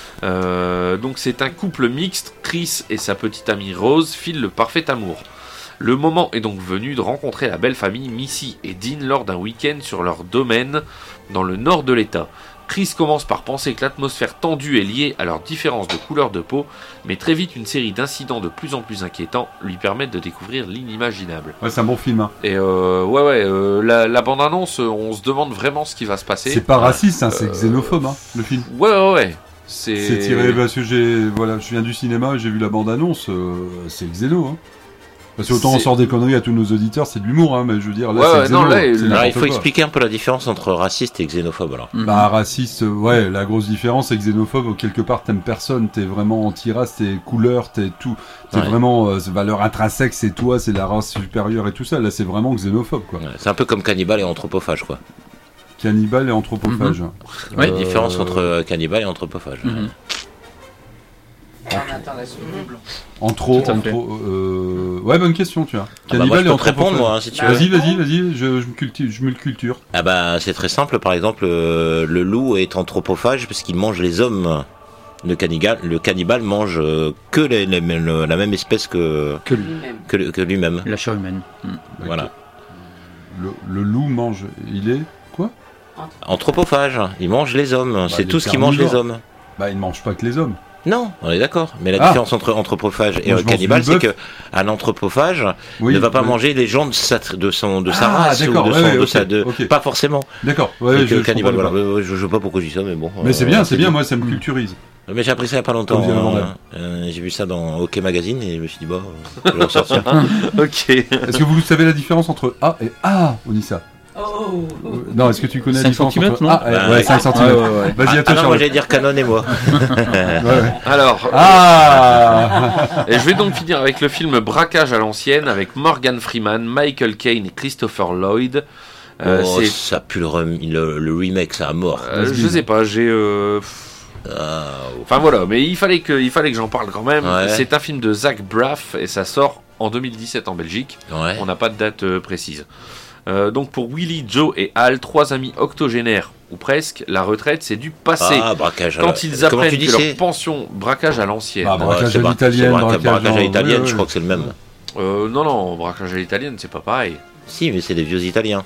[SPEAKER 6] Donc c'est un couple mixte. Chris et sa petite amie Rose filent le parfait amour. Le moment est donc venu de rencontrer la belle famille Missy et Dean lors d'un week-end sur leur domaine dans le nord de l'État. Chris commence par penser que l'atmosphère tendue est liée à leur différence de couleur de peau, mais très vite une série d'incidents de plus en plus inquiétants lui permettent de découvrir l'inimaginable.
[SPEAKER 4] Ouais, c'est un bon film. Hein.
[SPEAKER 6] Et la bande-annonce, on se demande vraiment ce qui va se passer.
[SPEAKER 4] C'est pas raciste, hein, c'est xénophobe, hein, le film.
[SPEAKER 6] Ouais.
[SPEAKER 4] C'est tiré parce que je viens du cinéma et j'ai vu la bande-annonce, c'est xéno. Hein. Parce que autant on
[SPEAKER 6] C'est-
[SPEAKER 4] sort des conneries à tous nos auditeurs, c'est de l'humour, hein, mais je veux dire, là
[SPEAKER 6] Ouais,
[SPEAKER 4] c'est xéno.
[SPEAKER 6] non, là,
[SPEAKER 4] c'est
[SPEAKER 6] il-
[SPEAKER 2] Alors,
[SPEAKER 4] n'importe
[SPEAKER 2] il faut
[SPEAKER 4] quoi.
[SPEAKER 2] expliquer un peu la différence entre raciste et xénophobe alors.
[SPEAKER 4] Bah raciste, ouais, la grosse différence c'est que xénophobe, quelque part t'aimes personne, t'es vraiment anti-race, t'es couleur, t'es tout, t'es
[SPEAKER 2] Ouais.
[SPEAKER 4] vraiment valeur intrinsèque, c'est toi, c'est la race supérieure et tout ça, là c'est vraiment xénophobe quoi.
[SPEAKER 2] Ouais, c'est un peu comme cannibale et anthropophage quoi.
[SPEAKER 4] Cannibale et anthropophage.
[SPEAKER 2] Ouais, la différence entre cannibale et anthropophage.
[SPEAKER 4] Ouais, bonne question, tu vois.
[SPEAKER 2] Ah bah, moi, je peux te répondre, moi, hein, si tu veux.
[SPEAKER 4] Vas-y, je me le culture.
[SPEAKER 2] Ah bah c'est très simple, par exemple le loup est anthropophage parce qu'il mange les hommes. Le cannibale mange que la même espèce que lui-même.
[SPEAKER 5] La chair humaine.
[SPEAKER 2] Voilà.
[SPEAKER 4] Le loup mange, il est quoi?
[SPEAKER 2] Anthropophage, il mange les hommes, c'est
[SPEAKER 4] il
[SPEAKER 2] tout
[SPEAKER 4] est
[SPEAKER 2] ce qui mange les
[SPEAKER 4] carnivore.
[SPEAKER 2] hommes.
[SPEAKER 4] Bah il mange pas que les hommes.
[SPEAKER 2] Non, on est d'accord. Mais la
[SPEAKER 4] Ah.
[SPEAKER 2] différence entre anthropophage et
[SPEAKER 4] Moi, je mange
[SPEAKER 2] cannibale,
[SPEAKER 4] du
[SPEAKER 2] c'est
[SPEAKER 4] bœuf.
[SPEAKER 2] que un anthropophage
[SPEAKER 4] Oui,
[SPEAKER 2] ne va pas
[SPEAKER 4] oui.
[SPEAKER 2] manger les gens de sa
[SPEAKER 4] Ah,
[SPEAKER 2] race ou
[SPEAKER 4] d'accord,
[SPEAKER 2] de
[SPEAKER 4] ouais,
[SPEAKER 2] son,
[SPEAKER 4] ouais,
[SPEAKER 2] de
[SPEAKER 4] ok,
[SPEAKER 2] sa,
[SPEAKER 4] ok.
[SPEAKER 2] pas forcément.
[SPEAKER 4] D'accord,
[SPEAKER 2] Et
[SPEAKER 4] ouais,
[SPEAKER 2] que
[SPEAKER 4] je
[SPEAKER 2] le cannibale,
[SPEAKER 4] comprends
[SPEAKER 2] voilà.
[SPEAKER 4] pas.
[SPEAKER 2] Je sais pas pourquoi je dis ça, mais bon.
[SPEAKER 4] Mais c'est bien,
[SPEAKER 2] dit.
[SPEAKER 4] moi ça me culturise.
[SPEAKER 2] Mais j'ai appris ça il y a pas longtemps. J'ai vu ça dans Hockey Magazine et je me suis dit, bon, je vais en sortir.
[SPEAKER 6] Ok.
[SPEAKER 4] Est-ce que vous savez la différence entre A et A, Onissa? Non, est-ce que tu connais la différence entre A et... Ouais, 5 cm. Vas-y, à toi,
[SPEAKER 2] non, moi j'allais dire Canon et moi.
[SPEAKER 6] Alors, et je vais donc finir avec le film Braquage à l'ancienne avec Morgan Freeman, Michael Caine et Christopher Lloyd.
[SPEAKER 2] Ça pue le remake, ça a mort.
[SPEAKER 6] Je sais pas, enfin voilà, mais il fallait que j'en parle quand même.
[SPEAKER 2] Ouais.
[SPEAKER 6] C'est un film de Zach Braff et ça sort en 2017 en Belgique.
[SPEAKER 2] Ouais.
[SPEAKER 6] On n'a pas de date précise. Donc pour Willy, Joe et Al, 3 amis octogénaires ou presque, la retraite c'est du passé.
[SPEAKER 2] Braquage
[SPEAKER 6] quand ils apprennent que leur pension, braquage à l'ancienne.
[SPEAKER 4] Braquage à l'italienne,
[SPEAKER 2] braquage à l'italienne, je crois que c'est le même.
[SPEAKER 6] Non, braquage à l'italienne c'est pas pareil.
[SPEAKER 2] Si, mais c'est des vieux Italiens.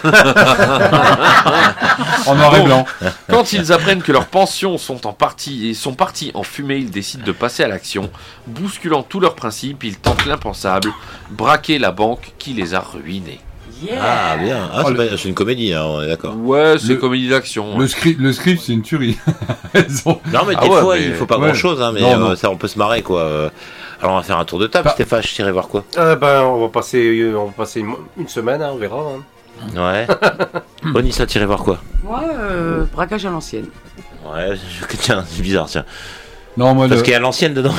[SPEAKER 4] En noir et blanc.
[SPEAKER 6] Quand ils apprennent que leurs pensions sont parties en fumée, ils décident de passer à l'action. Bousculant tous leurs principes, ils tentent l'impensable, braquer la banque qui les a ruinés.
[SPEAKER 2] Yeah. Ah bien, c'est une comédie, hein, on est d'accord.
[SPEAKER 6] Ouais, c'est une comédie d'action.
[SPEAKER 4] Le script c'est une tuerie.
[SPEAKER 2] Non mais des fois il faut pas grand chose, hein, mais ça on peut se marrer quoi. Alors on va faire un tour de table, Stéphane, je t'irai voir quoi.
[SPEAKER 7] On va passer une semaine, hein, on verra. Hein.
[SPEAKER 2] Ouais. Onissa, t'irais voir quoi?
[SPEAKER 3] Moi, braquage à l'ancienne.
[SPEAKER 2] Ouais, tiens, c'est bizarre, tiens.
[SPEAKER 4] Non, moi
[SPEAKER 2] parce qu'il y a l'ancienne dedans.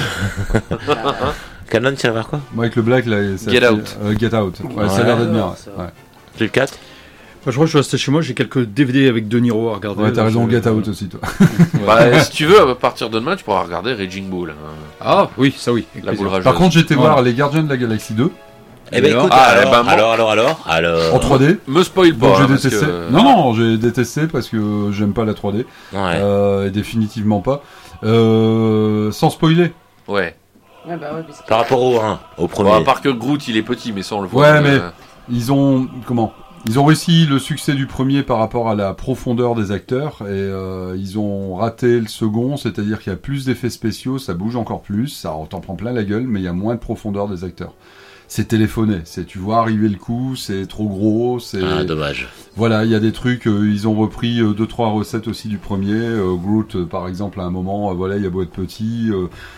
[SPEAKER 2] Canon, t'irais voir quoi?
[SPEAKER 4] Moi avec le black là,
[SPEAKER 6] Get Out.
[SPEAKER 4] Get Out. Ouais, ça a l'air d'être bien. Ouais.
[SPEAKER 2] C'est le 4?
[SPEAKER 5] Je crois que je vais rester chez moi, j'ai quelques DVD avec De Niro à regarder.
[SPEAKER 4] Ouais, t'as raison, Get Out aussi, toi.
[SPEAKER 6] Si tu veux, à partir de demain, tu pourras regarder Raging Bull.
[SPEAKER 5] Ah oui, ça oui.
[SPEAKER 6] La boule rageuse.
[SPEAKER 4] Par contre, j'étais voir Les Gardiens de la Galaxie 2.
[SPEAKER 2] Eh ben écoute, alors.
[SPEAKER 4] En 3D.
[SPEAKER 6] Me spoil pas.
[SPEAKER 4] Donc j'ai détesté. Non, j'ai détesté parce que j'aime pas la 3D.
[SPEAKER 2] Ouais.
[SPEAKER 4] Définitivement pas. Sans spoiler.
[SPEAKER 6] Ouais.
[SPEAKER 2] Par rapport au premier.
[SPEAKER 6] À part que Groot il est petit, mais ça on le voit.
[SPEAKER 4] Ouais, mais ils ont réussi le succès du premier par rapport à la profondeur des acteurs et ils ont raté le second, c'est-à-dire qu'il y a plus d'effets spéciaux, ça bouge encore plus, ça t'en prend plein la gueule, mais il y a moins de profondeur des acteurs. C'est téléphoné, tu vois arriver le coup, c'est trop gros, c'est...
[SPEAKER 2] Ah, dommage.
[SPEAKER 4] Voilà, il y a des trucs, ils ont repris 2-3 recettes aussi du premier, Groot par exemple à un moment, il a beau être petit...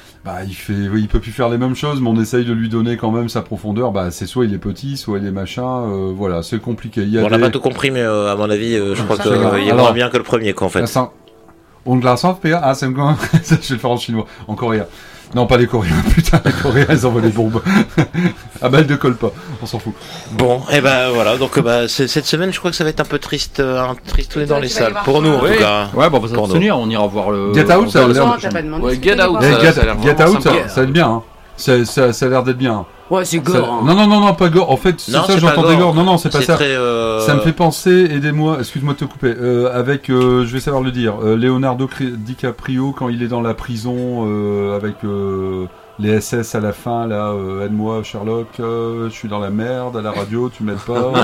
[SPEAKER 4] il peut plus faire les mêmes choses, mais on essaye de lui donner quand même sa profondeur. C'est soit il est petit, soit il est machin. Voilà, c'est compliqué.
[SPEAKER 2] On n'a pas tout compris, mais à mon avis, je crois qu'il est moins bien que le premier, quoi, en fait.
[SPEAKER 4] On glaçant, PA, c'est quoi? Je vais le faire en chinois, en coréen. Non, pas les Coréens, putain, les Coréens, ils envoient des bombes. Ah bah, elles ne collent pas, on s'en fout.
[SPEAKER 2] Bon, et voilà, donc cette semaine, je crois que ça va être un peu triste dans les salles. Pour nous, en tout cas.
[SPEAKER 5] Ouais, on va s'abstenir, on ira voir le...
[SPEAKER 4] Get Out, ça a l'air...
[SPEAKER 6] Get Out,
[SPEAKER 4] ça a l'air bien, hein. Ça a l'air d'être bien.
[SPEAKER 3] Ouais, c'est gore.
[SPEAKER 4] Non, pas gore. En fait, c'est ça, j'entendais gore. Non, c'est pas ça.
[SPEAKER 2] Très,
[SPEAKER 4] Ça me fait penser, aidez-moi, excuse-moi de te couper, avec, je vais savoir le dire, Leonardo DiCaprio quand il est dans la prison avec les SS à la fin, là, aide-moi Sherlock, je suis dans la merde, à la radio, tu m'aides pas.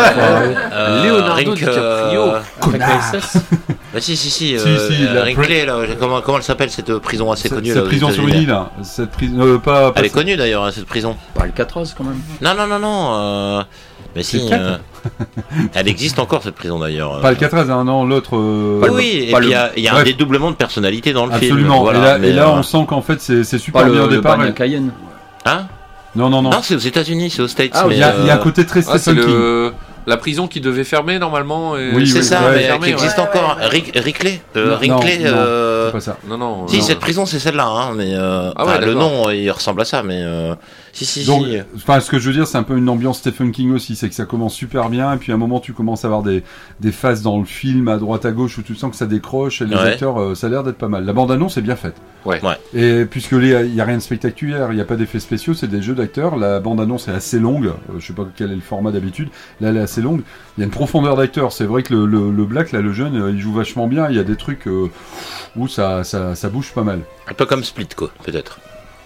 [SPEAKER 6] Leonardo DiCaprio
[SPEAKER 5] avec les SS.
[SPEAKER 2] Bah si, Rinkley, là, comment elle s'appelle cette prison assez connue là?
[SPEAKER 4] Cette prison sur une île, cette prison, pas
[SPEAKER 2] elle est connue d'ailleurs, hein, cette prison.
[SPEAKER 5] Pas Alcatraz quand même.
[SPEAKER 2] Non. Mais si, elle existe encore cette prison d'ailleurs.
[SPEAKER 4] Pas Alcatraz, non, l'autre.
[SPEAKER 2] Oui, et puis il y a un dédoublement de personnalité dans le film.
[SPEAKER 4] Absolument. Voilà, et là, on sent qu'en fait, c'est super bien au départ.
[SPEAKER 5] Cayenne.
[SPEAKER 2] Hein?
[SPEAKER 4] Non.
[SPEAKER 2] Non, c'est aux États-Unis, c'est aux States.
[SPEAKER 4] Il y a un côté très Stephen King.
[SPEAKER 6] La prison qui devait fermer normalement.
[SPEAKER 2] Oui, c'est ça, mais qui existe encore. Rinkley.
[SPEAKER 4] C'est pas ça.
[SPEAKER 6] Non.
[SPEAKER 2] Si, cette prison, c'est celle-là, hein, mais le nom, il ressemble à ça, mais si.
[SPEAKER 4] Donc, ce que je veux dire, c'est un peu une ambiance Stephen King aussi, c'est que ça commence super bien, et puis à un moment, tu commences à avoir des phases dans le film à droite à gauche où tu sens que ça décroche, et les acteurs, ça a l'air d'être pas mal. La bande-annonce est bien faite.
[SPEAKER 6] Ouais.
[SPEAKER 4] Et puisque il y a rien de spectaculaire, il n'y a pas d'effets spéciaux, c'est des jeux d'acteurs. La bande-annonce est assez longue. Je sais pas quel est le format d'habitude. Là, elle est assez longue. Il y a une profondeur d'acteurs. C'est vrai que le Black, là, le jeune, il joue vachement bien. Il y a des trucs où ça bouge pas mal.
[SPEAKER 2] Un peu comme Split, quoi, peut-être.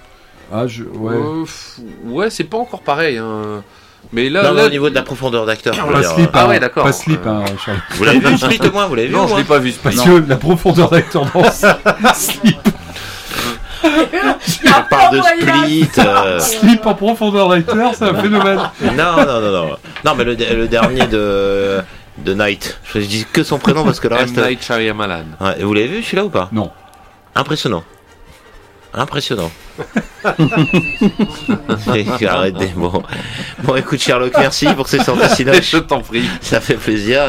[SPEAKER 6] Ouais, c'est pas encore pareil. Hein. Mais là,
[SPEAKER 2] au niveau de la profondeur d'acteur.
[SPEAKER 6] Ouais, d'accord.
[SPEAKER 4] Pas Slip, Charles.
[SPEAKER 2] Vous l'avez vu Split au moins? Vous l'avez vu?
[SPEAKER 6] Non, je l'ai pas vu Split.
[SPEAKER 4] Parce que la profondeur d'acteur dans Slip.
[SPEAKER 2] On parle de Split.
[SPEAKER 4] Slip en profondeur d'acteur, c'est un phénomène.
[SPEAKER 2] Non, mais le dernier de Night. Je dis que son prénom parce que le reste.
[SPEAKER 6] Night Shyamalan.
[SPEAKER 2] Ouais, vous l'avez vu celui-là ou pas?
[SPEAKER 4] Non.
[SPEAKER 2] Impressionnant. Arrêtez. Bon, écoute Sherlock, merci pour ces sorties cinoches.
[SPEAKER 6] Je t'en prie.
[SPEAKER 2] Ça fait plaisir.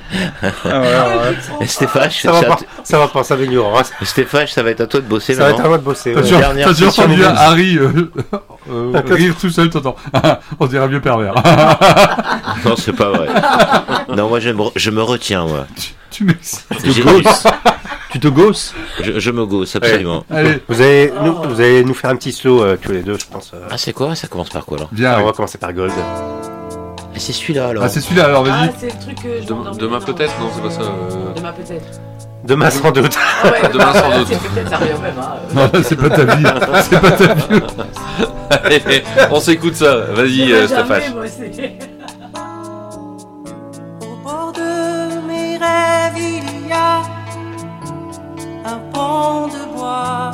[SPEAKER 2] Et Stéphane,
[SPEAKER 7] ça va pas s'améliorer.
[SPEAKER 2] Stéphane, ça va être à toi de bosser.
[SPEAKER 7] Ça va être à moi de bosser.
[SPEAKER 4] T'as déjà entendu Harry rire tout seul, t'entends. On dirait vieux pervers.
[SPEAKER 2] Non, c'est pas vrai. Non, moi je me retiens, moi.
[SPEAKER 4] Tu m'excites.
[SPEAKER 5] Tu te gausses?
[SPEAKER 2] Je me gausse, absolument.
[SPEAKER 4] Allez.
[SPEAKER 7] Vous allez nous faire un petit slow tous les deux, je pense.
[SPEAKER 2] Ah, c'est quoi? Ça commence par quoi alors?
[SPEAKER 4] Bien.
[SPEAKER 7] On va commencer par Gold.
[SPEAKER 2] Et c'est celui-là alors.
[SPEAKER 4] Ah, c'est celui-là alors, vas-y.
[SPEAKER 3] Ah, c'est le truc que je
[SPEAKER 6] Demain peut-être? Non, c'est pas ça.
[SPEAKER 3] Demain peut-être.
[SPEAKER 7] Demain sans doute.
[SPEAKER 3] Ah ouais,
[SPEAKER 6] Demain sans doute.
[SPEAKER 3] C'est peut-être sérieux même. Hein.
[SPEAKER 4] Non, c'est pas ta vie. C'est pas ta vie.
[SPEAKER 6] Allez, on s'écoute ça. Vas-y, Stéphane.
[SPEAKER 16] Au bord de mes rêves, il y a un pont de bois.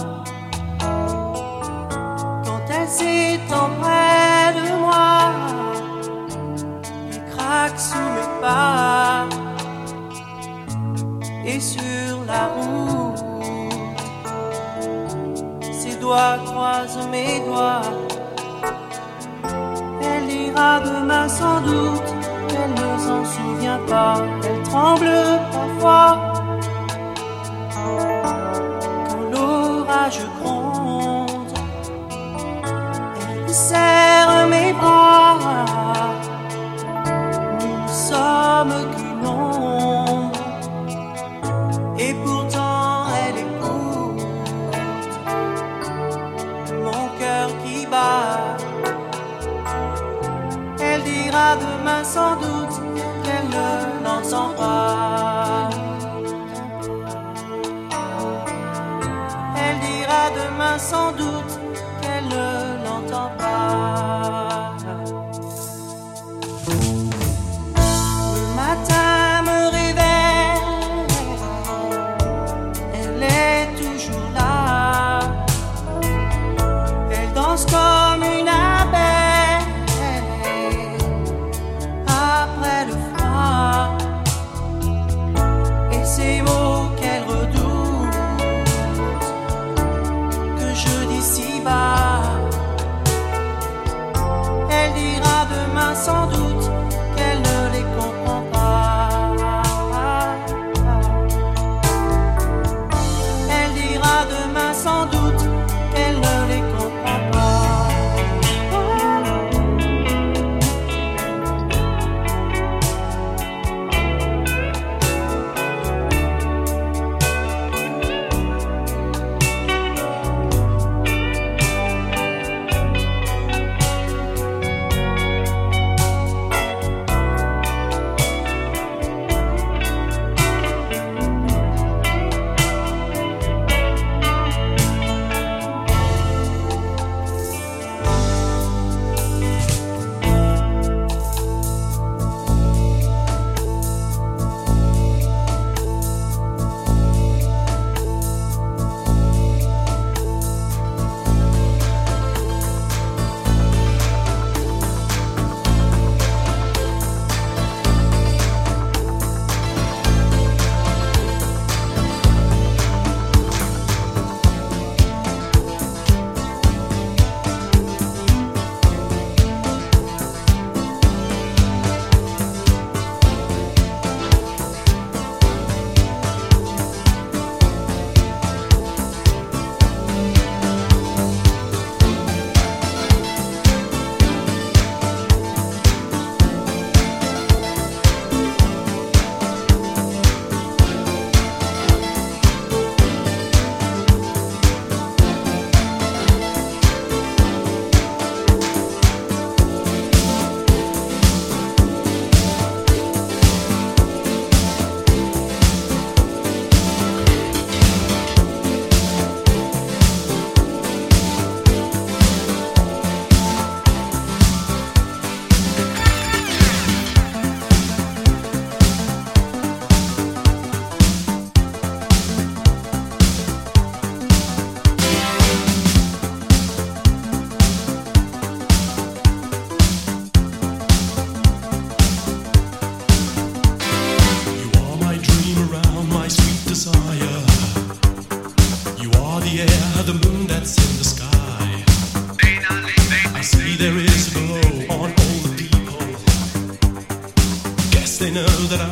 [SPEAKER 16] Quand elle s'étend près de moi, il craque sous mes pas. Et sur la route, ses doigts croisent mes doigts. Elle ira demain sans doute, elle ne s'en souvient pas. Elle tremble parfois quand l'orage gronde. Elle serre mes bras, nous sommes qu'une ombre. Et pourtant elle écoute mon cœur qui bat. Elle dira demain sans doute qu'elle ne l'entend pas. Elle dira demain sans doute qu'elle ne l'entend pas. Le matin me réveille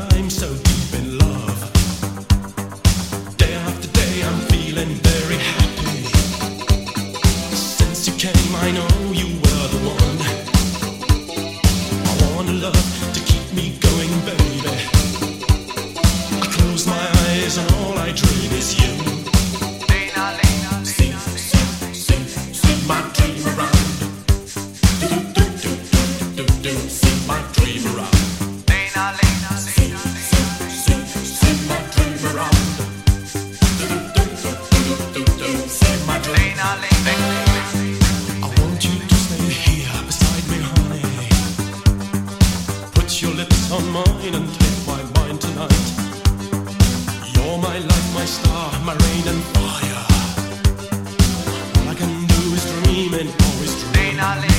[SPEAKER 15] I'm so deep in love. Day after day I'm feeling very happy. Since you came I know you were the one. I want a love to keep me going, baby. I close my eyes and all I dream is you. See my dream around. See my dream around. See my dream around. See my dream. I want you to stay here beside me, honey. Put your lips on mine and take my mind tonight. You're my life, my star, my rain and fire. All I can do is dream and always dream.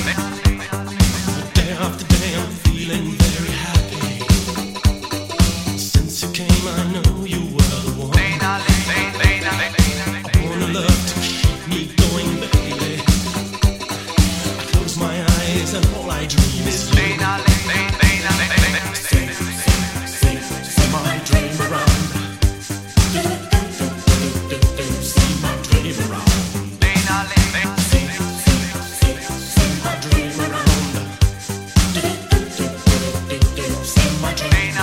[SPEAKER 15] Day after day I'm feeling very happy. Since you came I know you were the one. I want a love to keep me going, baby. I close my eyes and all I dream is you. See my dream around. See my dream around. See my dream around. See my dream.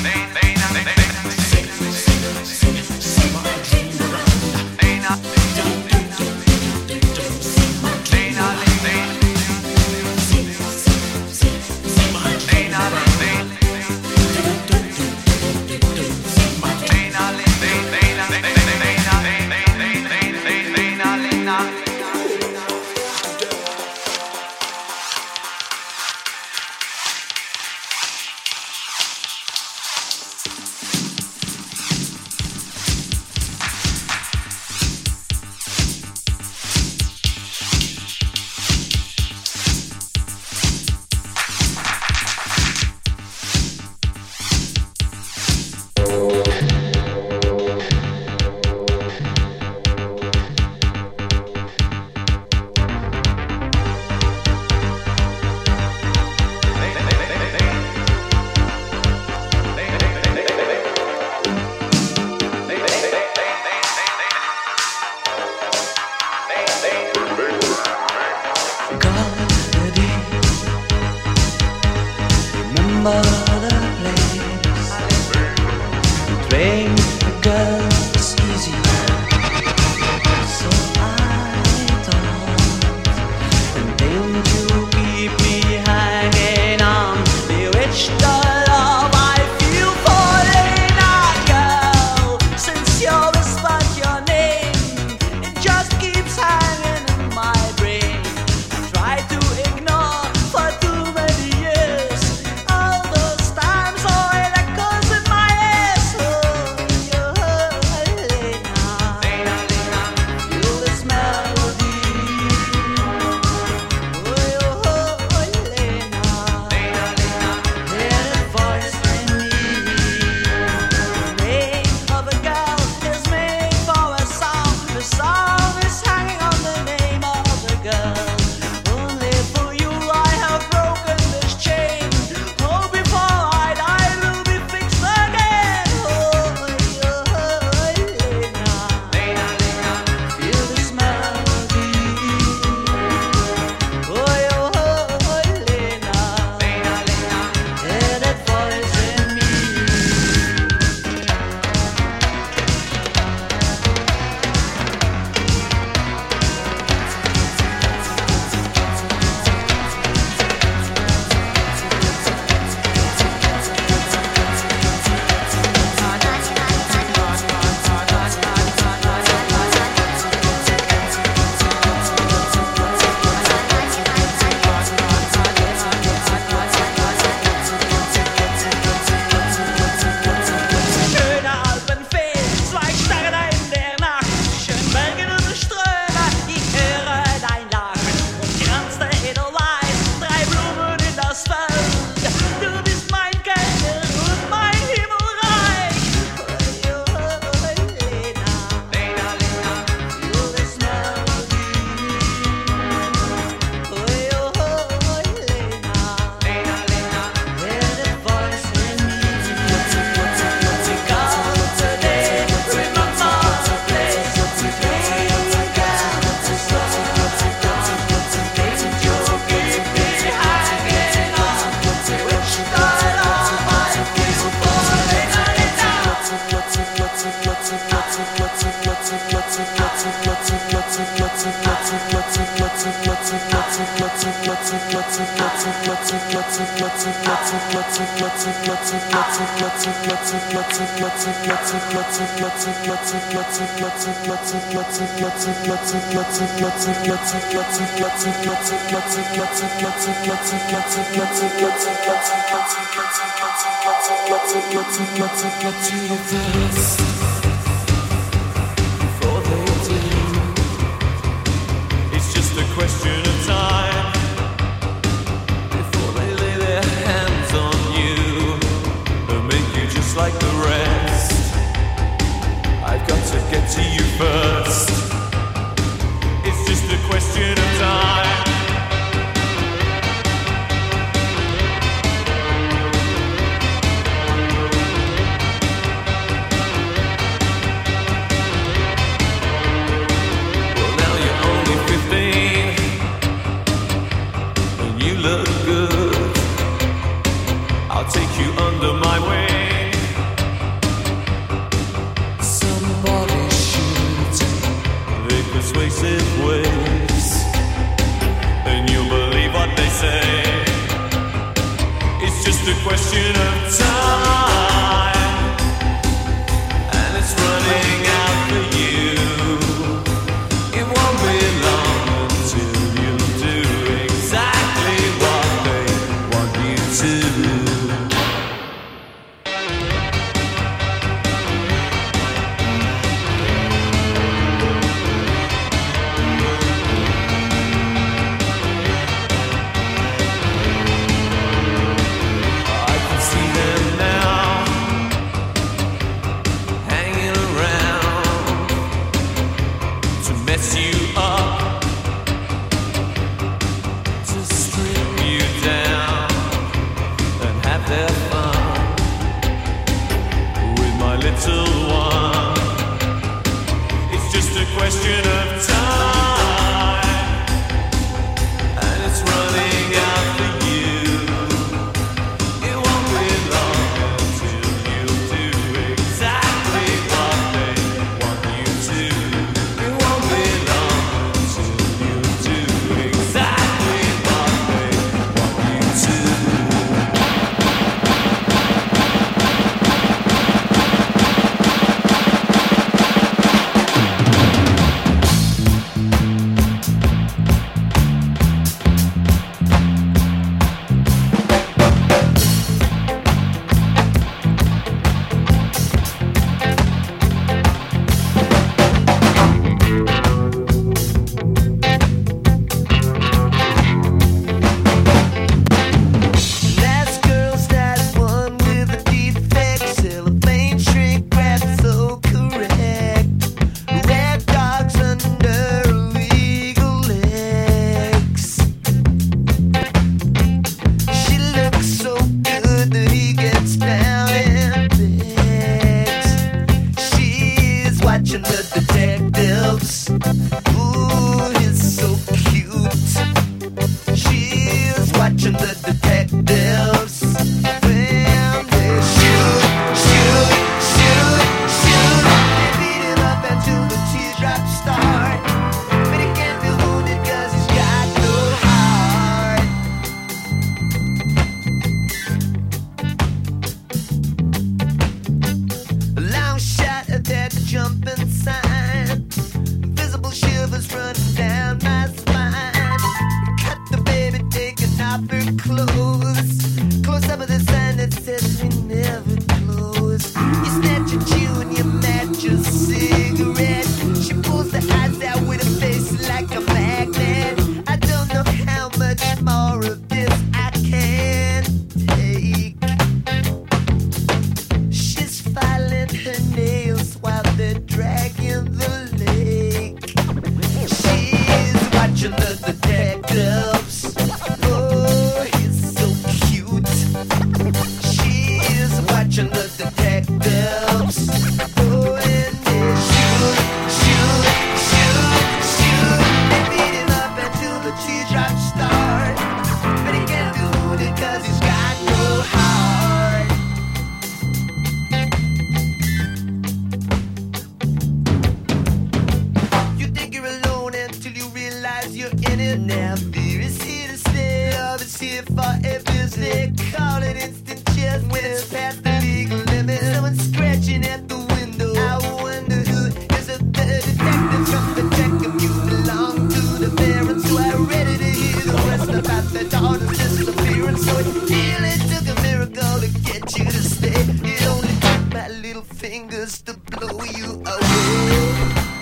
[SPEAKER 8] Remember the place. Playing the girls easy. So I thought, and then you keep me hanging on. Bewitched the love I feel for Lena, girl. Since you whispered your name, it just keeps hanging in my brain. Try to ignore for too many years. All those times, oh, it echoes in my ears. Oh.
[SPEAKER 15] It's just a question of time before they lay their hands on you and make you just like the rest. I've got to get to you first. It's just a question of time. Look good, I'll take you under my wing. Somebody shoot the persuasive ways, and you'll believe what they say. It's just a question of time, and it's running out for you. It won't be long until you do exactly what they want you to do. I can see them now, hanging around to mess you up, to strip you down and have their fun with my little one. It's just a question of time, and it's running out for you. It won't be long until you do exactly what they want you to. It won't be long until you do exactly what they want you to.
[SPEAKER 16] Last girl's that one with the defect, cellophane shrink wrap so correct. Red dogs under illegal legs. She looks so good that he gets down and begs. She's watching the detectives. Ooh, he's so cute. She's watching the detectives. When they shoot, shoot, shoot, shoot. They beat him up until the teardrops start. But he can't be wounded 'cause he's got no heart. A long shot attack, a jumping sign. Invisible shivers running down my spine. Cut the baby, taking off her clothes. Close up with a sign that says we never close. You snatch a chew and you match a cigarette. She pulls the eyes out with a face like a magnet. I don't know how much more of this I can take. She's filing her nails while they're dragging.
[SPEAKER 8] fingers to blow you away.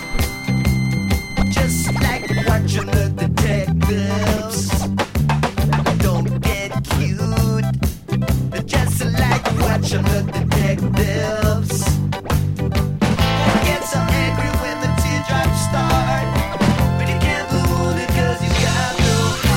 [SPEAKER 8] Just like watching the detectives. Don't get cute. Just like watching the detectives. Get so angry when the teardrops start, but you can't move it 'cause you got no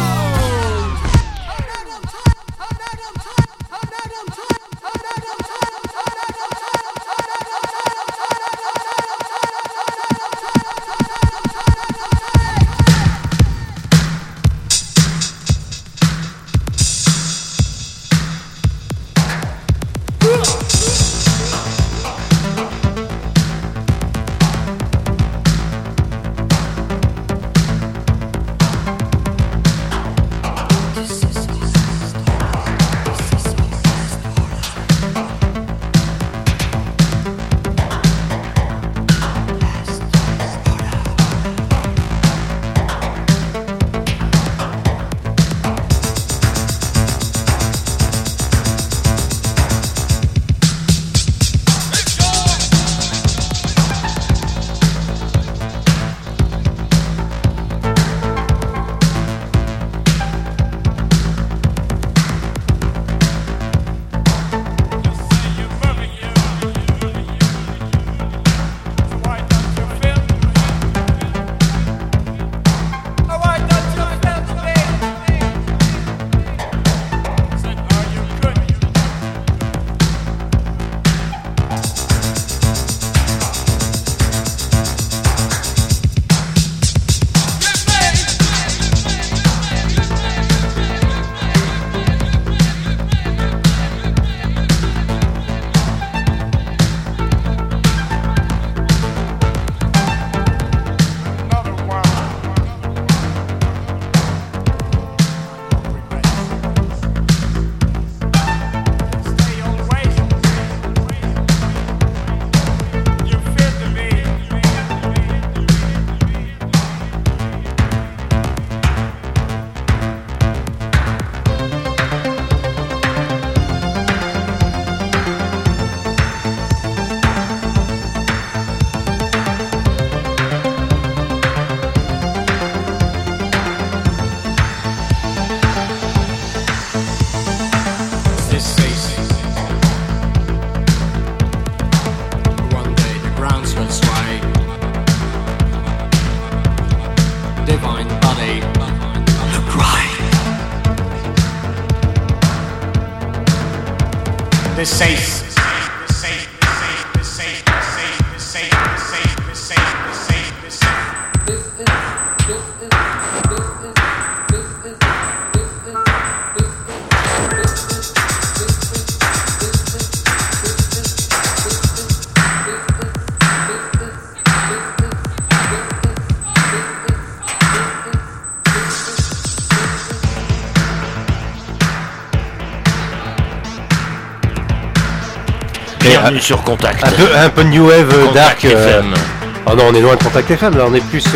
[SPEAKER 2] Bienvenue sur Contact.
[SPEAKER 7] Un peu New Wave
[SPEAKER 2] Contact
[SPEAKER 7] Dark.
[SPEAKER 2] FM.
[SPEAKER 7] Oh non, on est loin de Contact FM, là on est plus...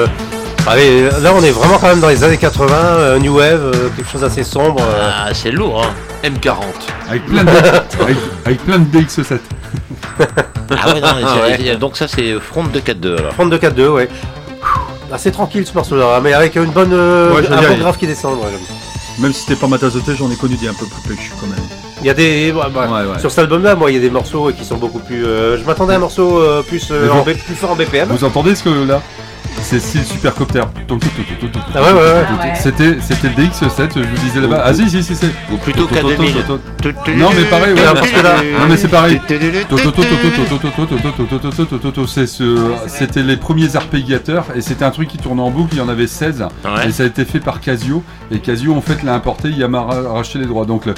[SPEAKER 7] Allez, là on est vraiment quand même dans les années 80, New Wave, quelque chose d'assez sombre.
[SPEAKER 2] Ah, c'est lourd, hein.
[SPEAKER 6] M40.
[SPEAKER 4] Avec plein de DX7.
[SPEAKER 2] Ah ouais, non, ouais. Donc ça c'est Front 242 alors.
[SPEAKER 7] Front 242, ouais. Assez tranquille ce morceau-là, mais avec une bonne, un bon graphe qui descend. Ouais.
[SPEAKER 5] Même si c'était pas ma tasse de thé, j'en ai connu des un peu plus péchus quand même.
[SPEAKER 7] Il y a des... Sur cet album-là, moi, il y a des morceaux qui sont beaucoup plus... je m'attendais à un morceau plus fort en BPM.
[SPEAKER 4] Vous entendez ce que là? C'est style Supercopter.
[SPEAKER 7] Ah ouais.
[SPEAKER 4] C'était le DX7, je vous disais là-bas. Ah si, c'est.
[SPEAKER 2] Ou plutôt K2000.
[SPEAKER 4] Non mais pareil, ouais.
[SPEAKER 7] Parce que là...
[SPEAKER 4] Non mais c'est pareil. C'était les premiers arpégiateurs et c'était un truc qui tournait en boucle, il y en avait 16. Et ça a été fait par Casio. Et Casio en fait l'a importé, Yamaha a racheté les droits. Donc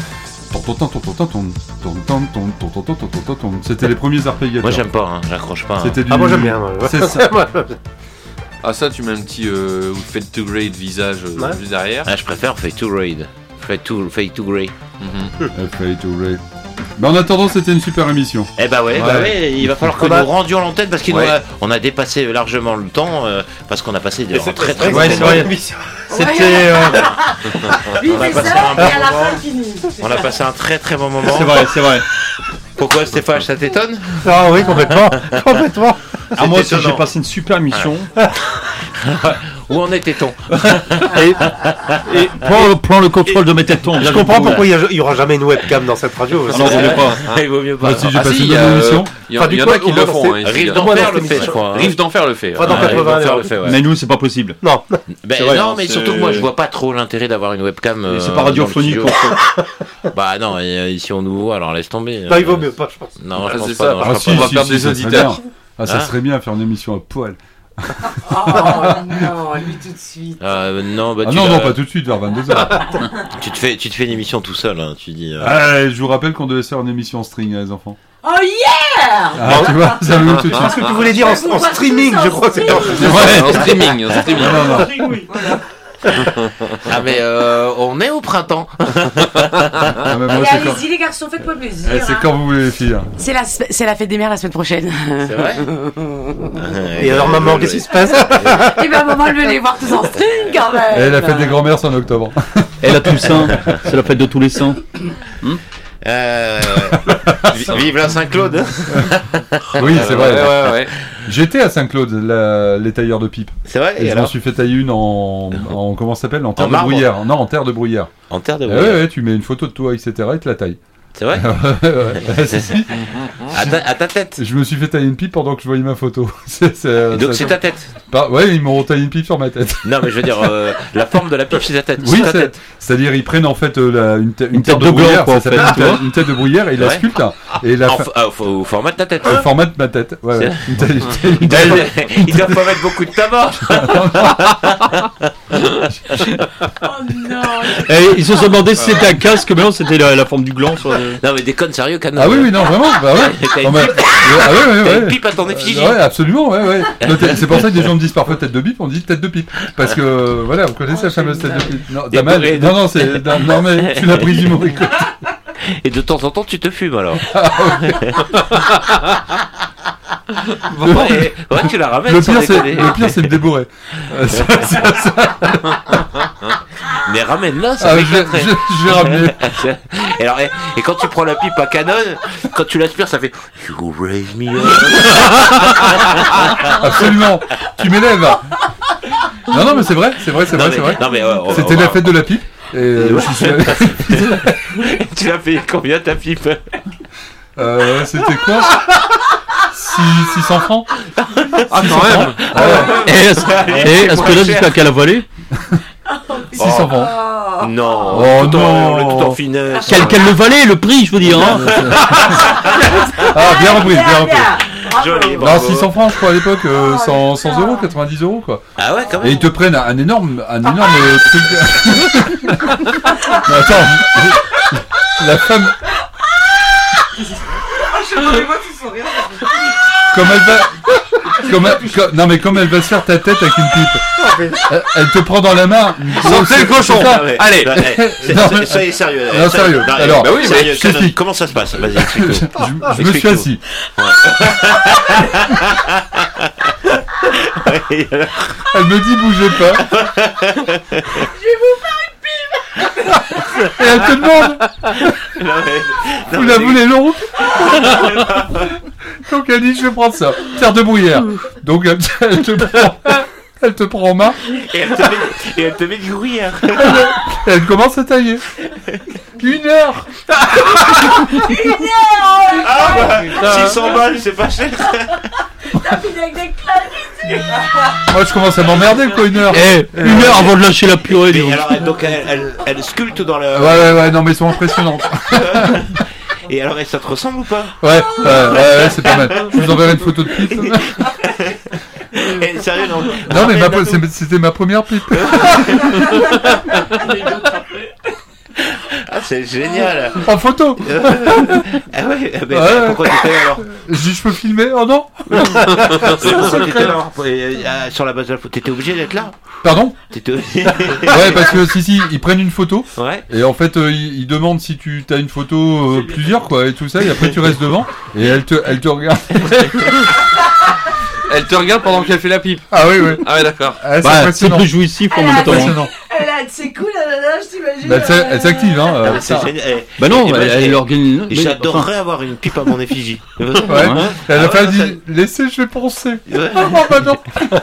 [SPEAKER 4] c'était les premiers arpégiateurs.
[SPEAKER 2] Moi j'aime pas, hein, j'accroche pas.
[SPEAKER 4] C'était
[SPEAKER 7] moi j'aime bien.
[SPEAKER 4] C'est ça.
[SPEAKER 6] Ah ça tu mets un petit fade to grade visage juste derrière.
[SPEAKER 2] Ah je préfère fade to grade. Fade to grey.
[SPEAKER 4] Fade to grey. Mais en attendant, c'était une super émission.
[SPEAKER 2] Eh bah ouais, il va falloir que nous rendions l'antenne parce qu'on a dépassé largement le temps parce qu'on a passé des très bonnes émissions.
[SPEAKER 3] C'était. On a passé un très bon moment.
[SPEAKER 5] C'est vrai.
[SPEAKER 2] Pourquoi Stéphane, ça t'étonne?
[SPEAKER 7] Ah oui, complètement. Complètement.
[SPEAKER 5] Ah, moi aussi, j'ai passé une super mission.
[SPEAKER 2] Où en était-on?
[SPEAKER 5] Et prends le contrôle de mes tétons.
[SPEAKER 7] Je comprends pourquoi il n'y aura jamais une webcam dans cette radio.
[SPEAKER 5] Non, vaut mieux pas.
[SPEAKER 2] Il vaut mieux pas.
[SPEAKER 4] Bah, si j'ai
[SPEAKER 6] Ah,
[SPEAKER 4] passé
[SPEAKER 6] si,
[SPEAKER 4] une bonne émission.
[SPEAKER 6] Il y en a qui le font. hein,
[SPEAKER 2] Rive
[SPEAKER 6] ici.
[SPEAKER 2] d'enfer le fait, je crois. hein.
[SPEAKER 6] Rive d'enfer le fait.
[SPEAKER 7] Pas dans
[SPEAKER 6] Ouais,
[SPEAKER 7] 80
[SPEAKER 6] Rive d'enfer
[SPEAKER 7] heures.
[SPEAKER 6] le fait, ouais.
[SPEAKER 5] Mais nous, c'est pas possible.
[SPEAKER 7] Non.
[SPEAKER 2] Ben,
[SPEAKER 5] C'est vrai,
[SPEAKER 2] non,
[SPEAKER 5] hein,
[SPEAKER 2] mais
[SPEAKER 5] c'est-
[SPEAKER 2] surtout moi je vois pas trop l'intérêt d'avoir une webcam.
[SPEAKER 5] Et c'est pas
[SPEAKER 2] dans le
[SPEAKER 5] radiophonique
[SPEAKER 2] studio.
[SPEAKER 5] pour ça.
[SPEAKER 2] Bah non, et, ici on nous voit, alors laisse tomber.
[SPEAKER 7] Non, il vaut mieux pas, je pense.
[SPEAKER 2] Non, je
[SPEAKER 6] Ah,
[SPEAKER 2] pense
[SPEAKER 6] c'est
[SPEAKER 2] pas.
[SPEAKER 6] ça,
[SPEAKER 2] non,
[SPEAKER 6] par
[SPEAKER 2] je
[SPEAKER 6] contre,
[SPEAKER 2] crois
[SPEAKER 6] on
[SPEAKER 2] pas.
[SPEAKER 6] va perdre des
[SPEAKER 4] ça serait
[SPEAKER 6] auditeurs.
[SPEAKER 4] bien. Ah, ça
[SPEAKER 2] Hein
[SPEAKER 4] serait bien faire une émission à poil.
[SPEAKER 3] Oh non, lui tout de suite.
[SPEAKER 2] Non, bah
[SPEAKER 4] Ah
[SPEAKER 2] tu
[SPEAKER 4] non,
[SPEAKER 2] l'as-
[SPEAKER 4] non, pas tout de suite, vers 22h.
[SPEAKER 2] tu te fais une émission tout seul, hein, tu dis.
[SPEAKER 4] Ah, je vous rappelle qu'on devait faire une émission en string, les enfants.
[SPEAKER 3] Oh yeah!
[SPEAKER 4] Ah, tu vois, ça me tout de
[SPEAKER 7] Je pense
[SPEAKER 4] suite.
[SPEAKER 7] que tu voulais dire en streaming, je crois que c'est
[SPEAKER 6] En streaming, en streaming.
[SPEAKER 4] Non, non.
[SPEAKER 2] Ah mais on est au printemps.
[SPEAKER 4] Ah, mais moi,
[SPEAKER 3] Allez,
[SPEAKER 4] c'est quand...
[SPEAKER 3] allez-y les garçons, faites-moi plaisir.
[SPEAKER 4] Eh, c'est
[SPEAKER 3] hein.
[SPEAKER 4] quand vous voulez, les filles.
[SPEAKER 3] C'est la fête des mères la semaine prochaine.
[SPEAKER 2] C'est vrai.
[SPEAKER 7] Et alors, maman, qu'est-ce qui se passe?
[SPEAKER 3] Et ben maman, elle veut les voir tous en string quand même.
[SPEAKER 4] Et la fête des grands-mères, c'est en octobre.
[SPEAKER 5] Et la Toussaint, c'est la fête de tous les saints.
[SPEAKER 2] Vive la Saint-Claude.
[SPEAKER 4] Oui, c'est vrai.
[SPEAKER 6] Ouais.
[SPEAKER 4] J'étais à Saint-Claude, les tailleurs de pipe.
[SPEAKER 2] C'est vrai.
[SPEAKER 4] Et je m'en suis fait tailler une en comment ça s'appelle? En terre de
[SPEAKER 2] marbre
[SPEAKER 4] bruyère. Non, en terre de bruyère.
[SPEAKER 2] En terre de
[SPEAKER 4] Eh
[SPEAKER 2] bruyère.
[SPEAKER 4] ouais, tu mets une photo de toi, etc. et te la taille.
[SPEAKER 2] C'est vrai.
[SPEAKER 4] Ouais, si.
[SPEAKER 2] À ta tête.
[SPEAKER 4] Je me suis fait tailler une pipe pendant que je voyais ma photo.
[SPEAKER 2] Donc c'est ta tête.
[SPEAKER 4] Ouais, ils m'ont taillé une pipe sur ma tête.
[SPEAKER 2] Non mais je veux dire la forme de la pipe c'est ta tête.
[SPEAKER 4] Oui,
[SPEAKER 2] c'est ta tête.
[SPEAKER 4] c'est-à-dire ils prennent en fait une tête
[SPEAKER 5] tête
[SPEAKER 4] de
[SPEAKER 5] de
[SPEAKER 4] bruyère,
[SPEAKER 5] blanc,
[SPEAKER 4] ça
[SPEAKER 5] quoi, en
[SPEAKER 4] s'appelle
[SPEAKER 5] fait,
[SPEAKER 4] une tête de bruyère et ils la
[SPEAKER 2] Ouais.
[SPEAKER 4] sculptent. Et la
[SPEAKER 2] Au format de ta tête.
[SPEAKER 4] au format de ma tête. Ouais, ouais.
[SPEAKER 2] Ils doivent pas mettre beaucoup de tabac.
[SPEAKER 3] Oh non.
[SPEAKER 5] Et ils se sont demandé si c'était un casque, mais non, c'était la forme du gland. Sur le...
[SPEAKER 2] Non mais déconne sérieux Canon.
[SPEAKER 4] Ah oui, oui, non, vraiment. Bah ouais.
[SPEAKER 2] T'as
[SPEAKER 4] Non,
[SPEAKER 2] une
[SPEAKER 4] mais-
[SPEAKER 2] pipe.
[SPEAKER 4] Ah ouais, ouais,
[SPEAKER 2] T'as
[SPEAKER 4] ouais.
[SPEAKER 2] une pipe à ton effigie.
[SPEAKER 4] Ouais, absolument, ouais, ouais. Non, c'est pour ça que des gens me disent parfois tête de pipe, on dit tête de pipe. Parce que, voilà, vous connaissez la fameuse tête de pipe. Non,
[SPEAKER 2] Et
[SPEAKER 4] t'as mal.
[SPEAKER 2] et-
[SPEAKER 4] Non, non, mais tu l'as prise du mauvais côté.
[SPEAKER 2] Et de temps en temps tu te fumes alors. Ouais, tu la ramènes.
[SPEAKER 4] Le
[SPEAKER 2] sans
[SPEAKER 4] pire,
[SPEAKER 2] déconner.
[SPEAKER 4] c'est me débourrer.
[SPEAKER 2] Mais ramène-la, ça
[SPEAKER 4] Ah,
[SPEAKER 2] fait
[SPEAKER 4] je
[SPEAKER 2] quatre.
[SPEAKER 4] vais ramener.
[SPEAKER 2] Et alors, quand tu prends la pipe à Canon, quand tu l'aspires, ça fait You raise me up.
[SPEAKER 4] Absolument. Tu m'élèves. Non, non, mais c'est vrai.
[SPEAKER 2] Non, mais
[SPEAKER 4] C'était la fête de la pipe. Et je suis allé-
[SPEAKER 2] Tu l'as payé combien ta pipe?
[SPEAKER 4] C'était quoi 600 francs.
[SPEAKER 6] Ah, quand même.
[SPEAKER 5] Et est-ce que là, jusqu'à qu'elle a volé
[SPEAKER 4] 600 francs.
[SPEAKER 2] Non,
[SPEAKER 4] Oh,
[SPEAKER 2] tout
[SPEAKER 4] non.
[SPEAKER 2] tout en finesse.
[SPEAKER 5] Qu'elle le valait, le prix, je veux dire. Hein.
[SPEAKER 4] Ah, bien repris, bien repris.
[SPEAKER 2] Joli,
[SPEAKER 4] Non,
[SPEAKER 2] bravo.
[SPEAKER 4] 600 francs, je crois, à l'époque, 100 euros, 90 euros, quoi.
[SPEAKER 2] Ah ouais, quand
[SPEAKER 4] Et
[SPEAKER 2] même.
[SPEAKER 4] ils te prennent un énorme truc. Non, attends. La femme, comme elle va, non mais comme elle va se faire ta tête avec une pipe, elle te prend dans la main.
[SPEAKER 6] Sentez le cochon.
[SPEAKER 4] C'est ça.
[SPEAKER 2] Ah ouais.
[SPEAKER 6] Allez.
[SPEAKER 4] Non, mais-
[SPEAKER 2] Soyez sérieux.
[SPEAKER 4] Non, sérieux. Alors,
[SPEAKER 2] bah oui,
[SPEAKER 4] je t'explique.
[SPEAKER 2] comment ça se passe? Vas-y, explique-nous.
[SPEAKER 4] Je me suis assis. Elle me dit bougez pas. Et elle te demande, vous la voulez longue? Donc elle dit je vais prendre ça, terre de bruyère. Donc elle te prend en main,
[SPEAKER 2] Et elle te met du gruyère.
[SPEAKER 4] et elle commence à tailler. 1 heure.
[SPEAKER 2] 600 balles, c'est pas cher.
[SPEAKER 4] Moi je commence à m'emmerder quoi 1 heure.
[SPEAKER 5] Eh, 1 heure avant de lâcher la purée. dis
[SPEAKER 2] Et
[SPEAKER 5] donc.
[SPEAKER 2] alors, donc elle sculpte dans le.
[SPEAKER 4] Ouais, non mais elles sont impressionnantes.
[SPEAKER 2] Et alors, ça te ressemble ou pas?
[SPEAKER 4] Ouais, c'est pas mal. Je vous enverrai une photo de pipe.
[SPEAKER 2] Eh, sérieux, non.
[SPEAKER 4] Non mais c'était ma première pipe.
[SPEAKER 2] Ah, c'est génial.
[SPEAKER 4] En photo.
[SPEAKER 2] Ah ouais, mais
[SPEAKER 4] Ouais.
[SPEAKER 2] pourquoi t'étais là alors?
[SPEAKER 4] Je dis je peux filmer. Oh non.
[SPEAKER 2] Pourquoi t'étais là? Sur la base de la photo, t'étais obligé d'être là?
[SPEAKER 4] Pardon.
[SPEAKER 2] T'étais.
[SPEAKER 4] Ouais, parce que si, ils prennent une photo.
[SPEAKER 2] Ouais.
[SPEAKER 4] Et en fait, ils demandent si tu as une photo plusieurs quoi et tout ça. Et après tu restes devant et elle te regarde.
[SPEAKER 6] Elle te regarde pendant qu'elle fait la pipe.
[SPEAKER 4] Ah oui.
[SPEAKER 6] Ah ouais, d'accord.
[SPEAKER 4] Ah, c'est
[SPEAKER 5] Bah, c'est
[SPEAKER 4] impressionnant.
[SPEAKER 5] plus jouissif en
[SPEAKER 3] Elle
[SPEAKER 5] même
[SPEAKER 3] a-
[SPEAKER 5] temps.
[SPEAKER 4] Impressionnant.
[SPEAKER 3] Elle a de ses coups là, je t'imagine.
[SPEAKER 4] Bah, elle s'active, hein.
[SPEAKER 2] Ah, mais c'est génial.
[SPEAKER 5] Bah non,
[SPEAKER 2] Et moi,
[SPEAKER 5] elle organise.
[SPEAKER 2] J'adorerais avoir une pipe à mon effigie.
[SPEAKER 4] Ouais. Elle a pas dit, laissez, je vais penser. Ah, bah non.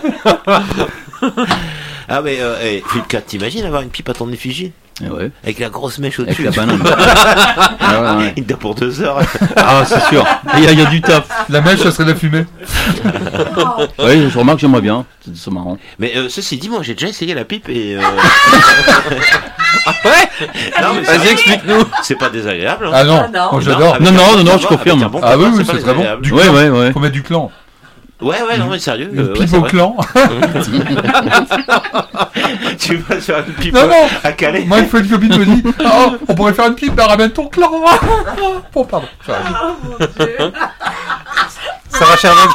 [SPEAKER 2] Ah, mais, Philippe 4, t'imagines avoir une pipe à ton effigie?
[SPEAKER 5] Ouais.
[SPEAKER 2] Avec la grosse mèche au-dessus.
[SPEAKER 5] Avec la banane. Ouais.
[SPEAKER 2] Il dort pour 2 heures.
[SPEAKER 5] Ah, c'est sûr. Il y a du taf.
[SPEAKER 4] La mèche, ça serait la fumée.
[SPEAKER 5] Oui, je remarque, j'aimerais bien. C'est marrant.
[SPEAKER 2] Mais ceci dit, moi j'ai déjà essayé la pipe et.
[SPEAKER 6] Ah ouais.
[SPEAKER 2] Non, mais
[SPEAKER 6] vas-y, explique-nous.
[SPEAKER 2] C'est pas désagréable. Hein.
[SPEAKER 4] Ah non, moi j'adore.
[SPEAKER 5] Non, je confirme.
[SPEAKER 4] Ah oui, c'est très bon. Du clan.
[SPEAKER 5] Ouais.
[SPEAKER 4] Faut mettre du clan.
[SPEAKER 2] Ouais, non, mais sérieux.
[SPEAKER 4] Une pipe au clan.
[SPEAKER 2] Tu vas faire une pipe à Calais.
[SPEAKER 4] Moi, une fois une copine me dit, oh, on pourrait faire une pipe, bah ramène ton clan. Bon, pardon.
[SPEAKER 7] Ça va, Sherlock?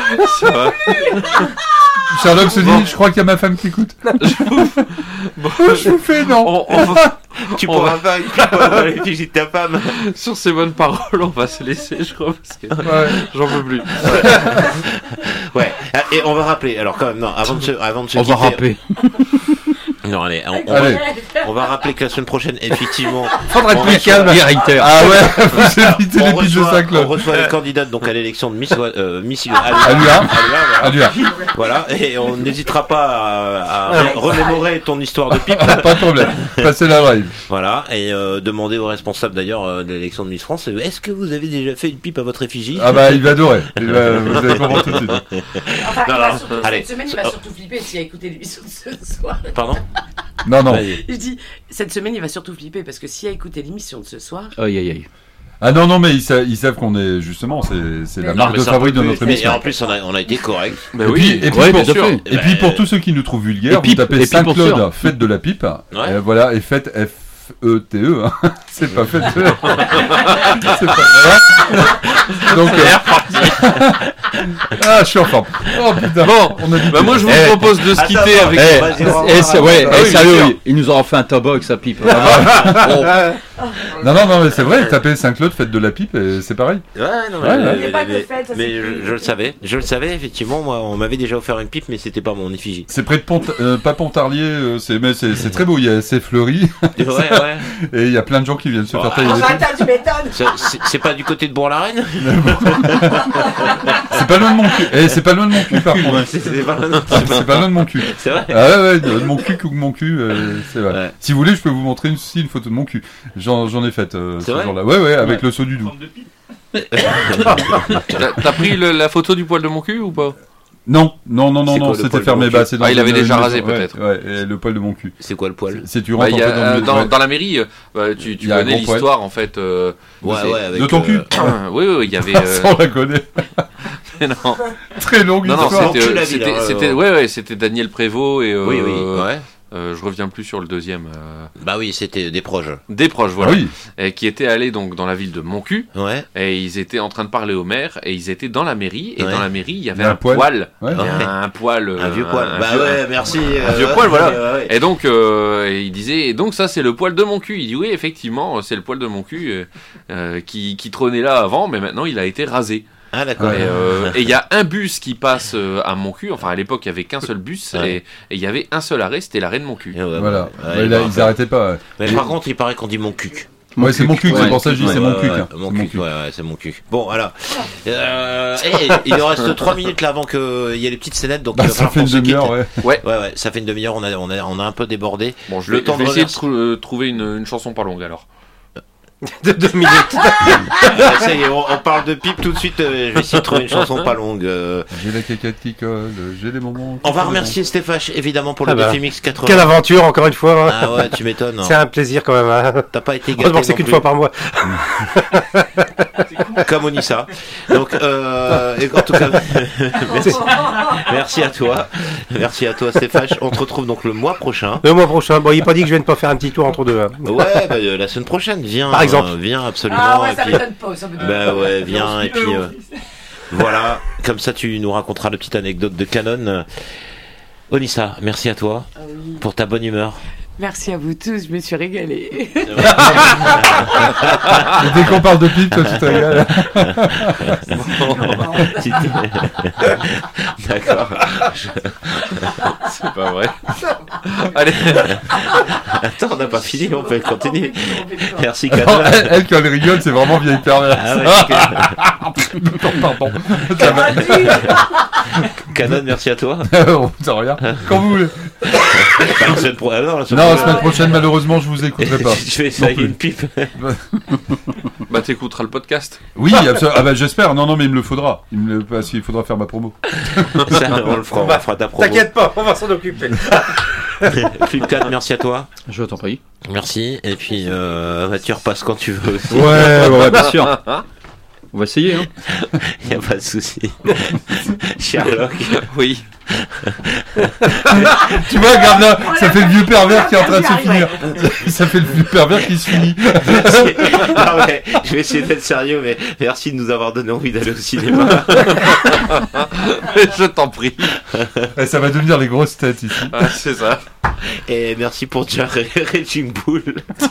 [SPEAKER 4] Sherlock se dit, je crois qu'il y a ma femme qui écoute. Je vous fais non.
[SPEAKER 2] Tu pourras faire une pipe à l'effigie de ta femme.
[SPEAKER 6] Sur ces bonnes paroles, on va se laisser, je crois, parce que j'en peux plus.
[SPEAKER 2] Ouais. Et on va rappeler. Alors quand même, non, avant de se
[SPEAKER 5] on va rappeler.
[SPEAKER 2] Non, allez, on va rappeler que la semaine prochaine, effectivement,
[SPEAKER 7] faudrait être plus calme.
[SPEAKER 4] Ah ouais, vous évitez les piges de Saint-Claude.
[SPEAKER 2] On reçoit les candidates donc à l'élection de Miss
[SPEAKER 4] Alua.
[SPEAKER 2] Voilà, et on n'hésitera pas à remémorer ton histoire de pipe.
[SPEAKER 4] Pas de problème. Passez la drive.
[SPEAKER 2] Voilà, et demander aux responsables d'ailleurs de l'élection de Miss France, est-ce que vous avez déjà fait une pipe à votre effigie?
[SPEAKER 4] Ah bah il va adorer. Vous allez comprendre tout de suite.
[SPEAKER 3] Enfin, cette semaine, il va surtout flipper s'il a écouté l'émission de ce soir.
[SPEAKER 2] Pardon?
[SPEAKER 4] Non.
[SPEAKER 3] Je dis, cette semaine, il va surtout flipper parce que s'il a écouté l'émission de ce soir.
[SPEAKER 5] Aïe.
[SPEAKER 4] Ah non, mais ils savent qu'on est justement, c'est la marque de fabrique de notre émission.
[SPEAKER 2] Et en plus, on a été correct.
[SPEAKER 4] Et puis pour tous ceux qui nous trouvent vulgaires, vous tapez Saint-Claude, fête de la pipe. Voilà, et fête F-E-T-E. C'est pas fête de. C'est pas voilà. Donc. Je suis en forme. Oh putain.
[SPEAKER 6] Bon, moi je vous propose de se quitter avec.
[SPEAKER 5] Sérieux, il nous aura fait un tabac avec sa pipe.
[SPEAKER 4] Non, mais c'est vrai, taper Saint-Claude, fête de la pipe, et c'est pareil.
[SPEAKER 2] Mais je le savais, effectivement. Moi, on m'avait déjà offert une pipe, mais c'était pas mon effigie.
[SPEAKER 4] C'est près de pas Pontarlier, c'est très beau, c'est fleuri.
[SPEAKER 2] Ouais.
[SPEAKER 4] Et il y a plein de gens qui viennent se faire tailler les pipes.
[SPEAKER 3] Tu m'étonnes.
[SPEAKER 2] C'est pas du côté de Bourg-la-Reine?
[SPEAKER 4] C'est pas loin de mon cul. C'est pas loin de mon cul, par contre.
[SPEAKER 2] C'est pas
[SPEAKER 4] loin de mon cul.
[SPEAKER 2] C'est vrai?
[SPEAKER 4] Ah ouais, de mon cul ou de mon cul, c'est vrai. Ouais. Si vous voulez, je peux vous montrer une photo de mon cul. J'en ai faite ce jour-là. Ouais, avec le saut du Doubs.
[SPEAKER 6] T'as pris la photo du poil de mon cul ou pas?
[SPEAKER 4] Non, c'était fermé.
[SPEAKER 6] Il avait déjà rasé peut-être.
[SPEAKER 4] Ouais, et le poil de mon cul.
[SPEAKER 2] C'est quoi le poil?
[SPEAKER 4] C'est tu rentres
[SPEAKER 6] dans la mairie, tu connais l'histoire en fait.
[SPEAKER 4] De ton cul.
[SPEAKER 6] Oui, il y avait.
[SPEAKER 4] Ça on la connaît.
[SPEAKER 6] Non.
[SPEAKER 4] Très longue histoire.
[SPEAKER 6] C'était Daniel Prévost et.
[SPEAKER 2] Oui.
[SPEAKER 6] Je reviens plus sur le deuxième.
[SPEAKER 2] Bah oui, c'était des proches.
[SPEAKER 6] Des proches, voilà.
[SPEAKER 4] Ah oui.
[SPEAKER 6] Et qui étaient allés donc dans la ville de Montcuq.
[SPEAKER 2] Ouais.
[SPEAKER 6] Et ils étaient en train de parler au maire. Et ils étaient dans la mairie. Et dans la mairie, il y avait
[SPEAKER 4] un
[SPEAKER 6] poil.
[SPEAKER 4] Ouais.
[SPEAKER 6] Un poil.
[SPEAKER 2] Un vieux poil.
[SPEAKER 6] Merci. Un vieux poil, voilà. Ouais. Et donc, il disait, et donc ça, c'est le poil de mon cul. Il dit, oui, effectivement, c'est le poil de mon cul qui trônait là avant, mais maintenant, il a été rasé.
[SPEAKER 2] Ah d'accord.
[SPEAKER 6] Et il y a un bus qui passe à Montcuq. Enfin à l'époque il y avait qu'un seul bus et il y avait un seul arrêt, c'était l'arrêt de Montcuq.
[SPEAKER 4] Voilà. Ils arrêtaient pas.
[SPEAKER 2] Mais par contre il paraît qu'on dit Montcuq.
[SPEAKER 4] Ouais, c'est Montcuq, c'est pour ça que je dis c'est Montcuq.
[SPEAKER 2] C'est Montcuq. Bon voilà. Il nous reste 3 minutes là avant qu'il y ait les petites scénettes, donc
[SPEAKER 4] ça fait une demi-heure.
[SPEAKER 2] Ouais, ça fait une demi-heure. On a un peu débordé.
[SPEAKER 6] Bon, je vais essayer de trouver une chanson pas longue alors.
[SPEAKER 7] De 2 minutes.
[SPEAKER 2] Ça y est, on parle de pipe tout de suite. Je vais essayer de trouver une chanson pas longue.
[SPEAKER 4] J'ai la caquette qui colle, j'ai des moments.
[SPEAKER 2] On va remercier Stéphane évidemment pour le défi Mix 80.
[SPEAKER 7] Quelle aventure encore une fois.
[SPEAKER 2] Ah ouais, tu m'étonnes.
[SPEAKER 7] C'est un plaisir quand même.
[SPEAKER 2] T'as pas été gâté.
[SPEAKER 7] Heureusement que c'est qu'une fois par mois.
[SPEAKER 2] Comme Onissa. Donc, en tout cas, merci à toi. Merci à toi Stéphane. On te retrouve donc le mois prochain.
[SPEAKER 7] Bon, il n'est pas dit que je vienne pas faire un petit tour entre deux.
[SPEAKER 2] Ouais, la semaine prochaine, viens.
[SPEAKER 7] Par exemple.
[SPEAKER 2] Viens absolument.
[SPEAKER 3] Ah ouais, ça m'étonne pas.
[SPEAKER 2] Viens et puis voilà. Comme ça, tu nous raconteras la petite anecdote de Canon. Onissa, merci à toi pour ta bonne humeur.
[SPEAKER 3] Merci à vous tous, je me suis régalée.
[SPEAKER 4] Et dès qu'on parle de pipe, toi tu te régales.
[SPEAKER 2] D'accord.
[SPEAKER 6] C'est pas vrai. Allez.
[SPEAKER 2] Attends, on n'a pas fini, on peut continuer. Merci
[SPEAKER 4] Non,
[SPEAKER 2] Canon.
[SPEAKER 4] elle, quand elle rigole, c'est vraiment vieille perverse.
[SPEAKER 2] Ah ouais,
[SPEAKER 4] Pardon.
[SPEAKER 2] Canon, merci à toi.
[SPEAKER 4] On sait rien. Quand vous voulez.
[SPEAKER 2] La semaine
[SPEAKER 4] La semaine prochaine, malheureusement, je vous écouterai pas.
[SPEAKER 2] Je vais essayer une pipe.
[SPEAKER 6] Bah, t'écouteras le podcast.
[SPEAKER 4] Oui, absolument. Ah bah j'espère. Non, mais il me le faudra. Parce qu'il faudra faire ma promo.
[SPEAKER 2] Ça, on le fera, on fera ta promo.
[SPEAKER 7] T'inquiète pas, on va s'en occuper.
[SPEAKER 2] Flipcat, merci à toi.
[SPEAKER 5] Je t'en prie.
[SPEAKER 2] Merci. Et puis, tu repasses quand tu veux aussi.
[SPEAKER 5] Ouais, bien sûr. On va essayer, hein.
[SPEAKER 2] Y a pas de souci. Sherlock.
[SPEAKER 6] Oui.
[SPEAKER 4] Tu vois, regarde là, ça fait le vieux pervers qui est en train de se finir. Ça fait le vieux pervers qui se finit.
[SPEAKER 2] Non, mais, je vais essayer d'être sérieux, mais merci de nous avoir donné envie d'aller au cinéma.
[SPEAKER 6] Je t'en prie.
[SPEAKER 4] Et ça va devenir les grosses têtes ici.
[SPEAKER 6] Ah, c'est ça.
[SPEAKER 2] Et merci pour Raging Bull.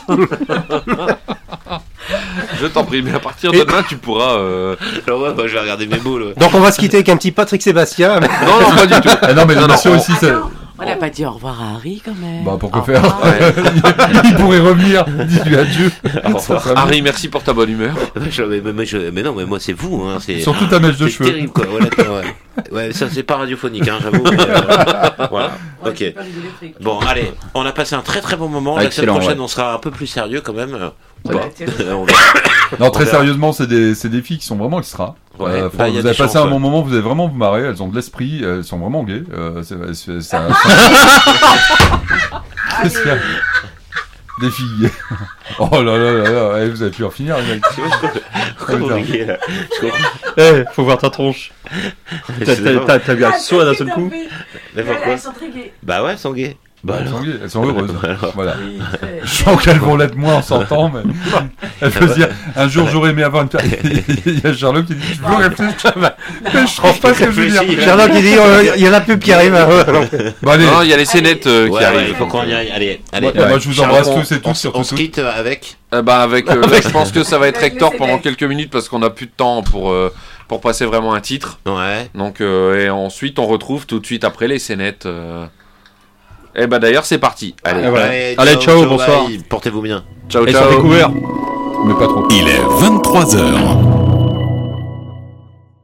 [SPEAKER 6] Je t'en prie, mais à partir de demain, tu pourras.
[SPEAKER 2] Alors ouais, bah, je vais regarder mes boules. Ouais.
[SPEAKER 7] Donc on va se quitter avec un petit Patrick Sébastien.
[SPEAKER 6] Non, pas du tout.
[SPEAKER 4] Ah non, mais l'émission aussi, ça.
[SPEAKER 3] On n'a pas dit au revoir à Harry quand même.
[SPEAKER 4] Bah, pour que faire il pourrait revenir. Dis-lui adieu.
[SPEAKER 6] Harry, merci pour ta bonne humeur.
[SPEAKER 2] Mais non, mais moi, c'est vous. Hein,
[SPEAKER 4] surtout ta mèche de cheveux.
[SPEAKER 2] C'est terrible, quoi. Ouais, ça, c'est pas radiophonique, hein, j'avoue. Voilà. Ok. Bon, allez, on a passé un très très bon moment. La semaine prochaine, on sera un peu plus sérieux quand même.
[SPEAKER 4] Non, très sérieusement, c'est des filles qui sont vraiment extra.
[SPEAKER 2] Ouais,
[SPEAKER 4] vous avez passé un bon moment, vous avez vraiment vous marrer, elles ont de l'esprit, elles sont vraiment gays. Des filles. Oh là là là là, vous avez pu en finir, les mecs.
[SPEAKER 5] Faut voir ta tronche. T'as vu un saut d'un seul coup.
[SPEAKER 2] Mais pourquoi?
[SPEAKER 3] Elles sont très gays.
[SPEAKER 2] Bah ouais, elles sont gays. Bah
[SPEAKER 4] elles sont heureuses. Voilà. Je sens qu'elles vont l'être moins en s'entend, mais elles peuvent dire un jour j'aurais aimé avoir une paire. Il y a Sherlock qui dit je veux réfléchir, mais je trouve pas ce que je veux dire.
[SPEAKER 7] Sherlock qui dit il y en a plus qui arrivent.
[SPEAKER 4] Bon, allez.
[SPEAKER 6] Non, il y a les scénettes qui arrivent.
[SPEAKER 2] Il faut qu'on y aille. Allez.
[SPEAKER 4] Moi je vous embrasse tous et tous.
[SPEAKER 2] On se quitte avec.
[SPEAKER 6] Je pense que ça va être Hector pendant quelques minutes parce qu'on a plus de temps pour passer vraiment un titre.
[SPEAKER 2] Ouais.
[SPEAKER 6] Donc et ensuite on retrouve tout de suite après les scénettes. Et bah d'ailleurs c'est parti.
[SPEAKER 5] Allez, ciao, bonsoir.
[SPEAKER 2] Portez-vous bien.
[SPEAKER 6] Ciao,
[SPEAKER 5] et
[SPEAKER 6] ciao.
[SPEAKER 5] sur découvert.
[SPEAKER 4] Mais pas trop.
[SPEAKER 19] Il est 23h.